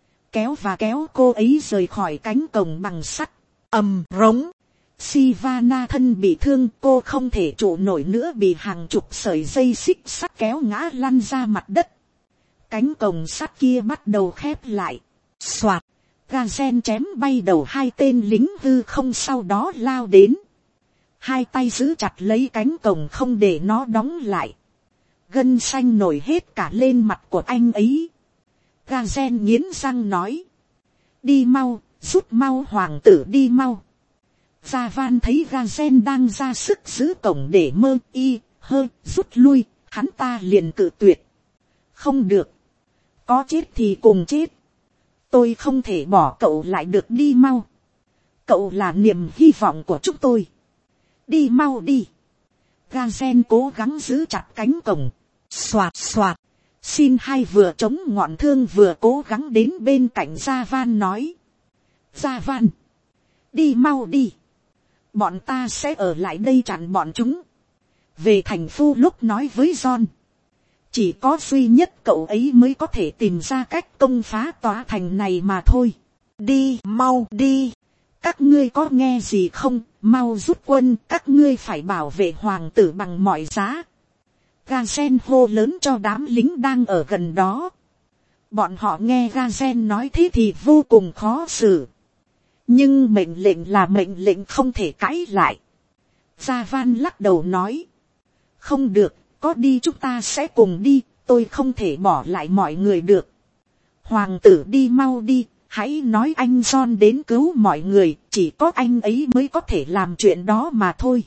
cô ấy rời khỏi cánh cổng bằng sắt. Ầm rống. Sivana thân bị thương, cô không thể trụ nổi nữa, bị hàng chục sợi dây xích sắt kéo ngã lăn ra mặt đất. Cánh cổng sắt kia bắt đầu khép lại. Soạt, Gazen chém bay đầu 2 tên lính hư không, sau đó lao đến. 2 tay giữ chặt lấy cánh cổng không để nó đóng lại. Gân xanh nổi hết cả lên mặt của anh ấy. Gazen nghiến răng nói, đi mau, rút mau hoàng tử, đi mau. Gia Van thấy Gazen đang ra sức giữ cổng để rút lui, hắn ta liền cự tuyệt. Không được, có chết thì cùng chết, tôi không thể bỏ cậu lại được, đi mau. Cậu là niềm hy vọng của chúng tôi, đi mau đi. Gazen cố gắng giữ chặt cánh cổng. Xoạt xoạt, xin hai vừa chống ngọn thương vừa cố gắng đến bên cạnh Gia Van nói, Gia Van, đi mau đi, bọn ta sẽ ở lại đây chặn bọn chúng. về thành phố lúc nói với John, chỉ có duy nhất cậu ấy mới có thể tìm ra cách công phá tòa thành này mà thôi. Đi, mau đi. Các ngươi có nghe gì không, mau rút quân, các ngươi phải bảo vệ hoàng tử bằng mọi giá. Gazen hô lớn cho đám lính đang ở gần đó. Bọn họ nghe Gazen nói thế thì vô cùng khó xử. Nhưng mệnh lệnh là mệnh lệnh, không thể cãi lại. Gia Van lắc đầu nói, không được, có đi chúng ta sẽ cùng đi, tôi không thể bỏ lại mọi người được. Hoàng tử đi mau đi, hãy nói anh John đến cứu mọi người, chỉ có anh ấy mới có thể làm chuyện đó mà thôi.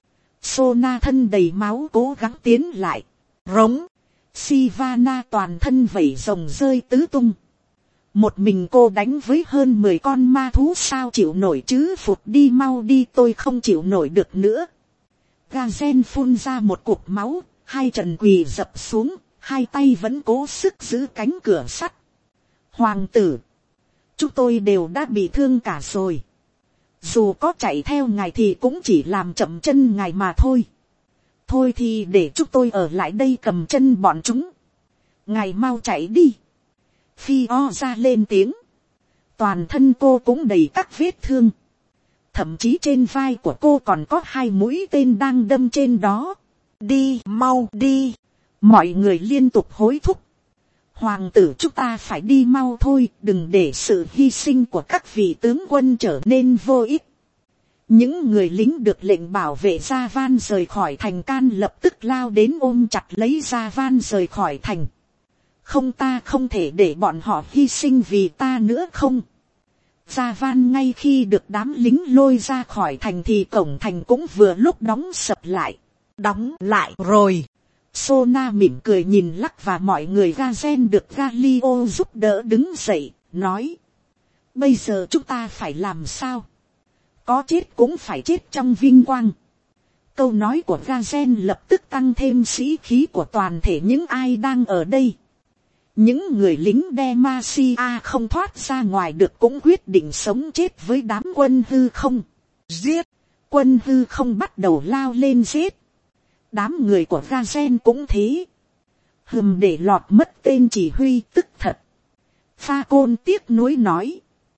Sona thân đầy máu cố gắng tiến lại. Rống. Sivana toàn thân vẩy rồng rơi tứ tung. Một mình cô đánh với hơn 10 con ma thú sao chịu nổi chứ, phụt đi mau đi, tôi không chịu nổi được nữa. Gazen phun ra một cục máu, hai chân quỳ dập xuống, hai tay vẫn cố sức giữ cánh cửa sắt. Hoàng tử, chúng tôi đều đã bị thương cả rồi. Dù có chạy theo ngài thì cũng chỉ làm chậm chân ngài mà thôi. Thôi thì để chúng tôi ở lại đây cầm chân bọn chúng. Ngài mau chạy đi. Phi o ra lên tiếng. Toàn thân cô cũng đầy các vết thương. Thậm chí trên vai của cô còn có 2 mũi tên đang đâm trên đó. Đi, mau đi. Mọi người liên tục hối thúc. Hoàng tử, chúng ta phải đi mau thôi, đừng để sự hy sinh của các vị tướng quân trở nên vô ích. Những người lính được lệnh bảo vệ Gia Van rời khỏi thành can lập tức lao đến ôm chặt lấy Gia Van rời khỏi thành. Không, ta không thể để bọn họ hy sinh vì ta nữa không. Gia Van ngay khi được đám lính lôi ra khỏi thành thì cổng thành cũng vừa lúc đóng sập lại. Đóng lại rồi. Sona mỉm cười nhìn Lắc và mọi người. Gazen được Galio giúp đỡ đứng dậy, nói. Bây giờ chúng ta phải làm sao? Có chết cũng phải chết trong vinh quang. Câu nói của Gazen lập tức tăng thêm sĩ khí của toàn thể những ai đang ở đây. Những người lính Demacia không thoát ra ngoài được cũng quyết định sống chết với đám quân hư không. Giết! Quân hư không bắt đầu lao lên giết. Đám người của Gazen cũng thế. Hừm, để lọt mất tên chỉ huy tức thật. Pha Côn tiếc nuối nói.